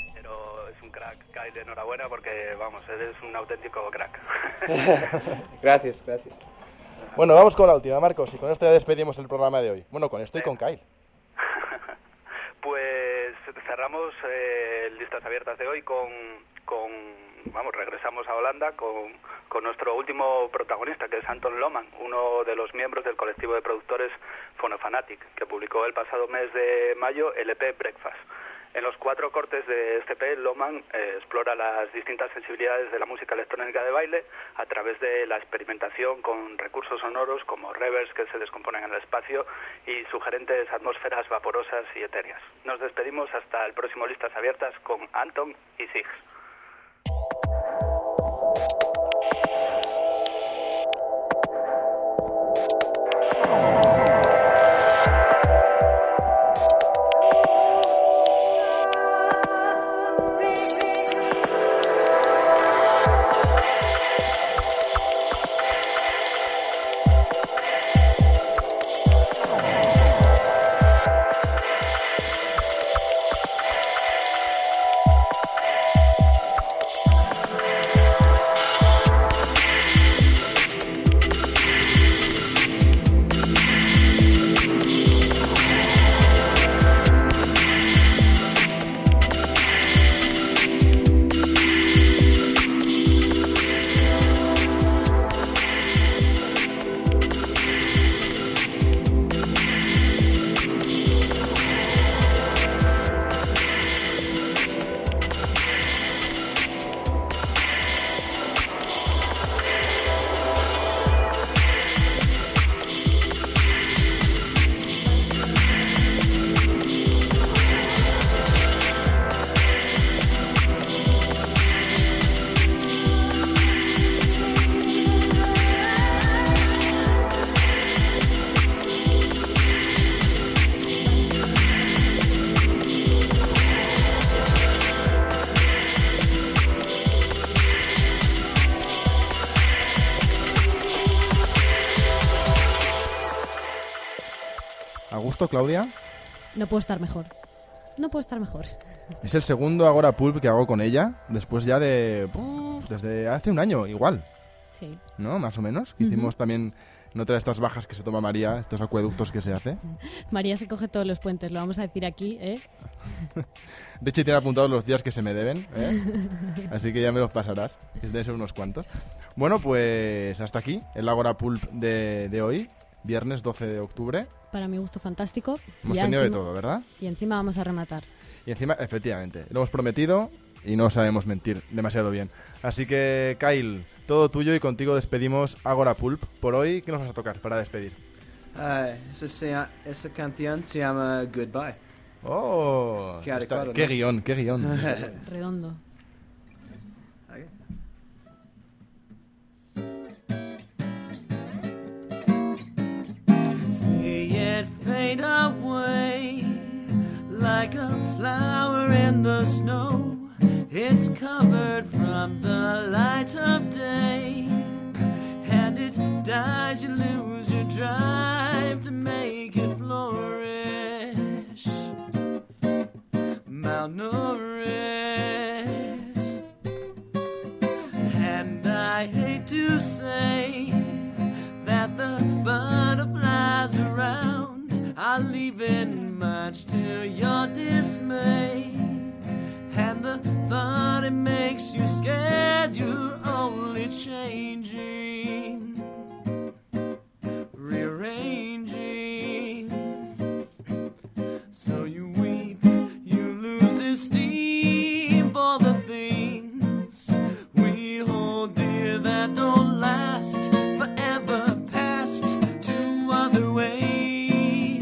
[SPEAKER 1] pero es un crack, Kyle, enhorabuena porque, vamos, eres un auténtico crack.
[SPEAKER 5] Gracias, gracias.
[SPEAKER 3] Bueno, vamos con la última, Marcos, y con esto ya despedimos el programa de hoy. Bueno, con esto y con Kyle.
[SPEAKER 1] Pues cerramos eh, listas abiertas de hoy con, con, vamos, regresamos a Holanda con, con nuestro último protagonista, que es Anton Lohman, uno de los miembros del colectivo de productores Phonofanatic, que publicó el pasado mes de mayo el E P Breakfast. En los cuatro cortes de este E P, Lohman eh, explora las distintas sensibilidades de la música electrónica de baile a través de la experimentación con recursos sonoros como reverbs que se descomponen en el espacio y sugerentes atmósferas vaporosas y etéreas. Nos despedimos hasta el próximo Listas Abiertas con Anton y Sigs.
[SPEAKER 3] gusto, Claudia?
[SPEAKER 4] No puedo estar mejor. No puedo estar mejor.
[SPEAKER 3] Es el segundo Agora Pulp que hago con ella, después ya de... desde hace un año, igual.
[SPEAKER 4] Sí.
[SPEAKER 3] ¿No? Más o menos. Que
[SPEAKER 4] Ujú.
[SPEAKER 3] Hicimos también en otra de estas bajas que se toma María, estos acueductos que se hace.
[SPEAKER 4] María se coge todos los puentes, lo vamos a decir aquí, ¿eh?
[SPEAKER 3] De hecho, tiene apuntados los días que se me deben, ¿eh? Así que ya me los pasarás, que deben ser unos cuantos. Bueno, pues hasta aquí el Agora Pulp de, de hoy, viernes doce de octubre.
[SPEAKER 4] Para mi gusto fantástico.
[SPEAKER 3] Hemos
[SPEAKER 4] Ya
[SPEAKER 3] tenido de
[SPEAKER 4] encima-
[SPEAKER 3] todo, ¿verdad?
[SPEAKER 4] Y encima vamos a rematar.
[SPEAKER 3] Y encima, efectivamente, lo hemos prometido y no sabemos mentir demasiado bien. Así que, Kyle, todo tuyo y contigo despedimos Agora Pulp. Por hoy, ¿qué nos vas a tocar para despedir?
[SPEAKER 5] Ah, esa, se- esa canción se llama Goodbye.
[SPEAKER 3] ¡Oh!
[SPEAKER 5] Qué
[SPEAKER 3] Está-
[SPEAKER 5] adecuado,
[SPEAKER 3] qué
[SPEAKER 5] ¿no?
[SPEAKER 3] guión, qué guión.
[SPEAKER 4] Redondo.
[SPEAKER 10] See it fade away like a flower in the snow. It's covered from the light of day, and it dies. You lose your drive to make it flourish. Malnourished, and I hate to say that the butterflies around are leaving much to your dismay. And the thought it makes you scared, you're only changing, rearranging. So you weep, you lose esteem for the things we hold dear that don't last forever, past to other ways.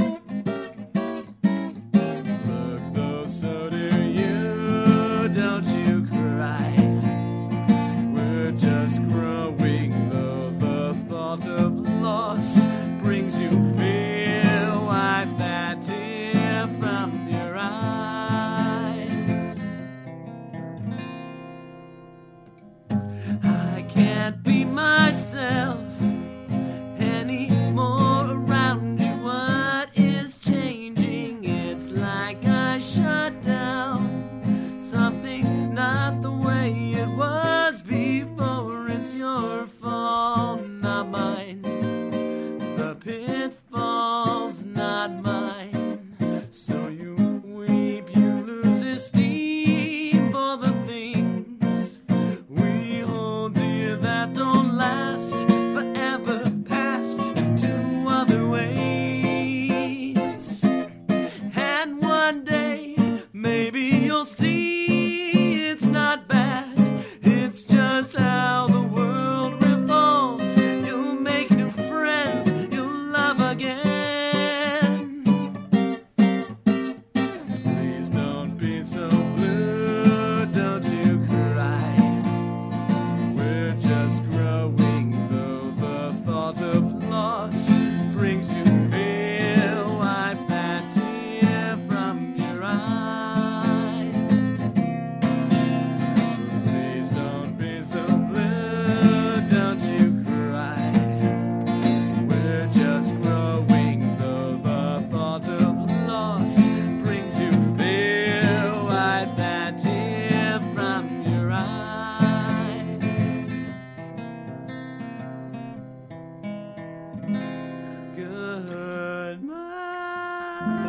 [SPEAKER 10] Look though, so do you, don't you cry. We're just growing though the thought of loss brings you fear. Wipe that tear from your eyes. I can't be myself anymore around you. What is changing? It's like I shut down. Something's not the way it was before. It's your fault, not mine. The pitfall's not mine. So you weep, you lose esteem for the things we hold dear that don't last forever, past to other ways. And one day, maybe you'll see it's not bad. It's just how the world revolves. You'll make new friends, you'll love again. Please don't be so blue, don't you cry. We're just growing though the thought of loss brings you fear. Wipe that tear from your eye. Please don't be so blue, don't you cry. We're just growing though the thought of loss brings you fear. Wipe that tear from your eye. Goodbye.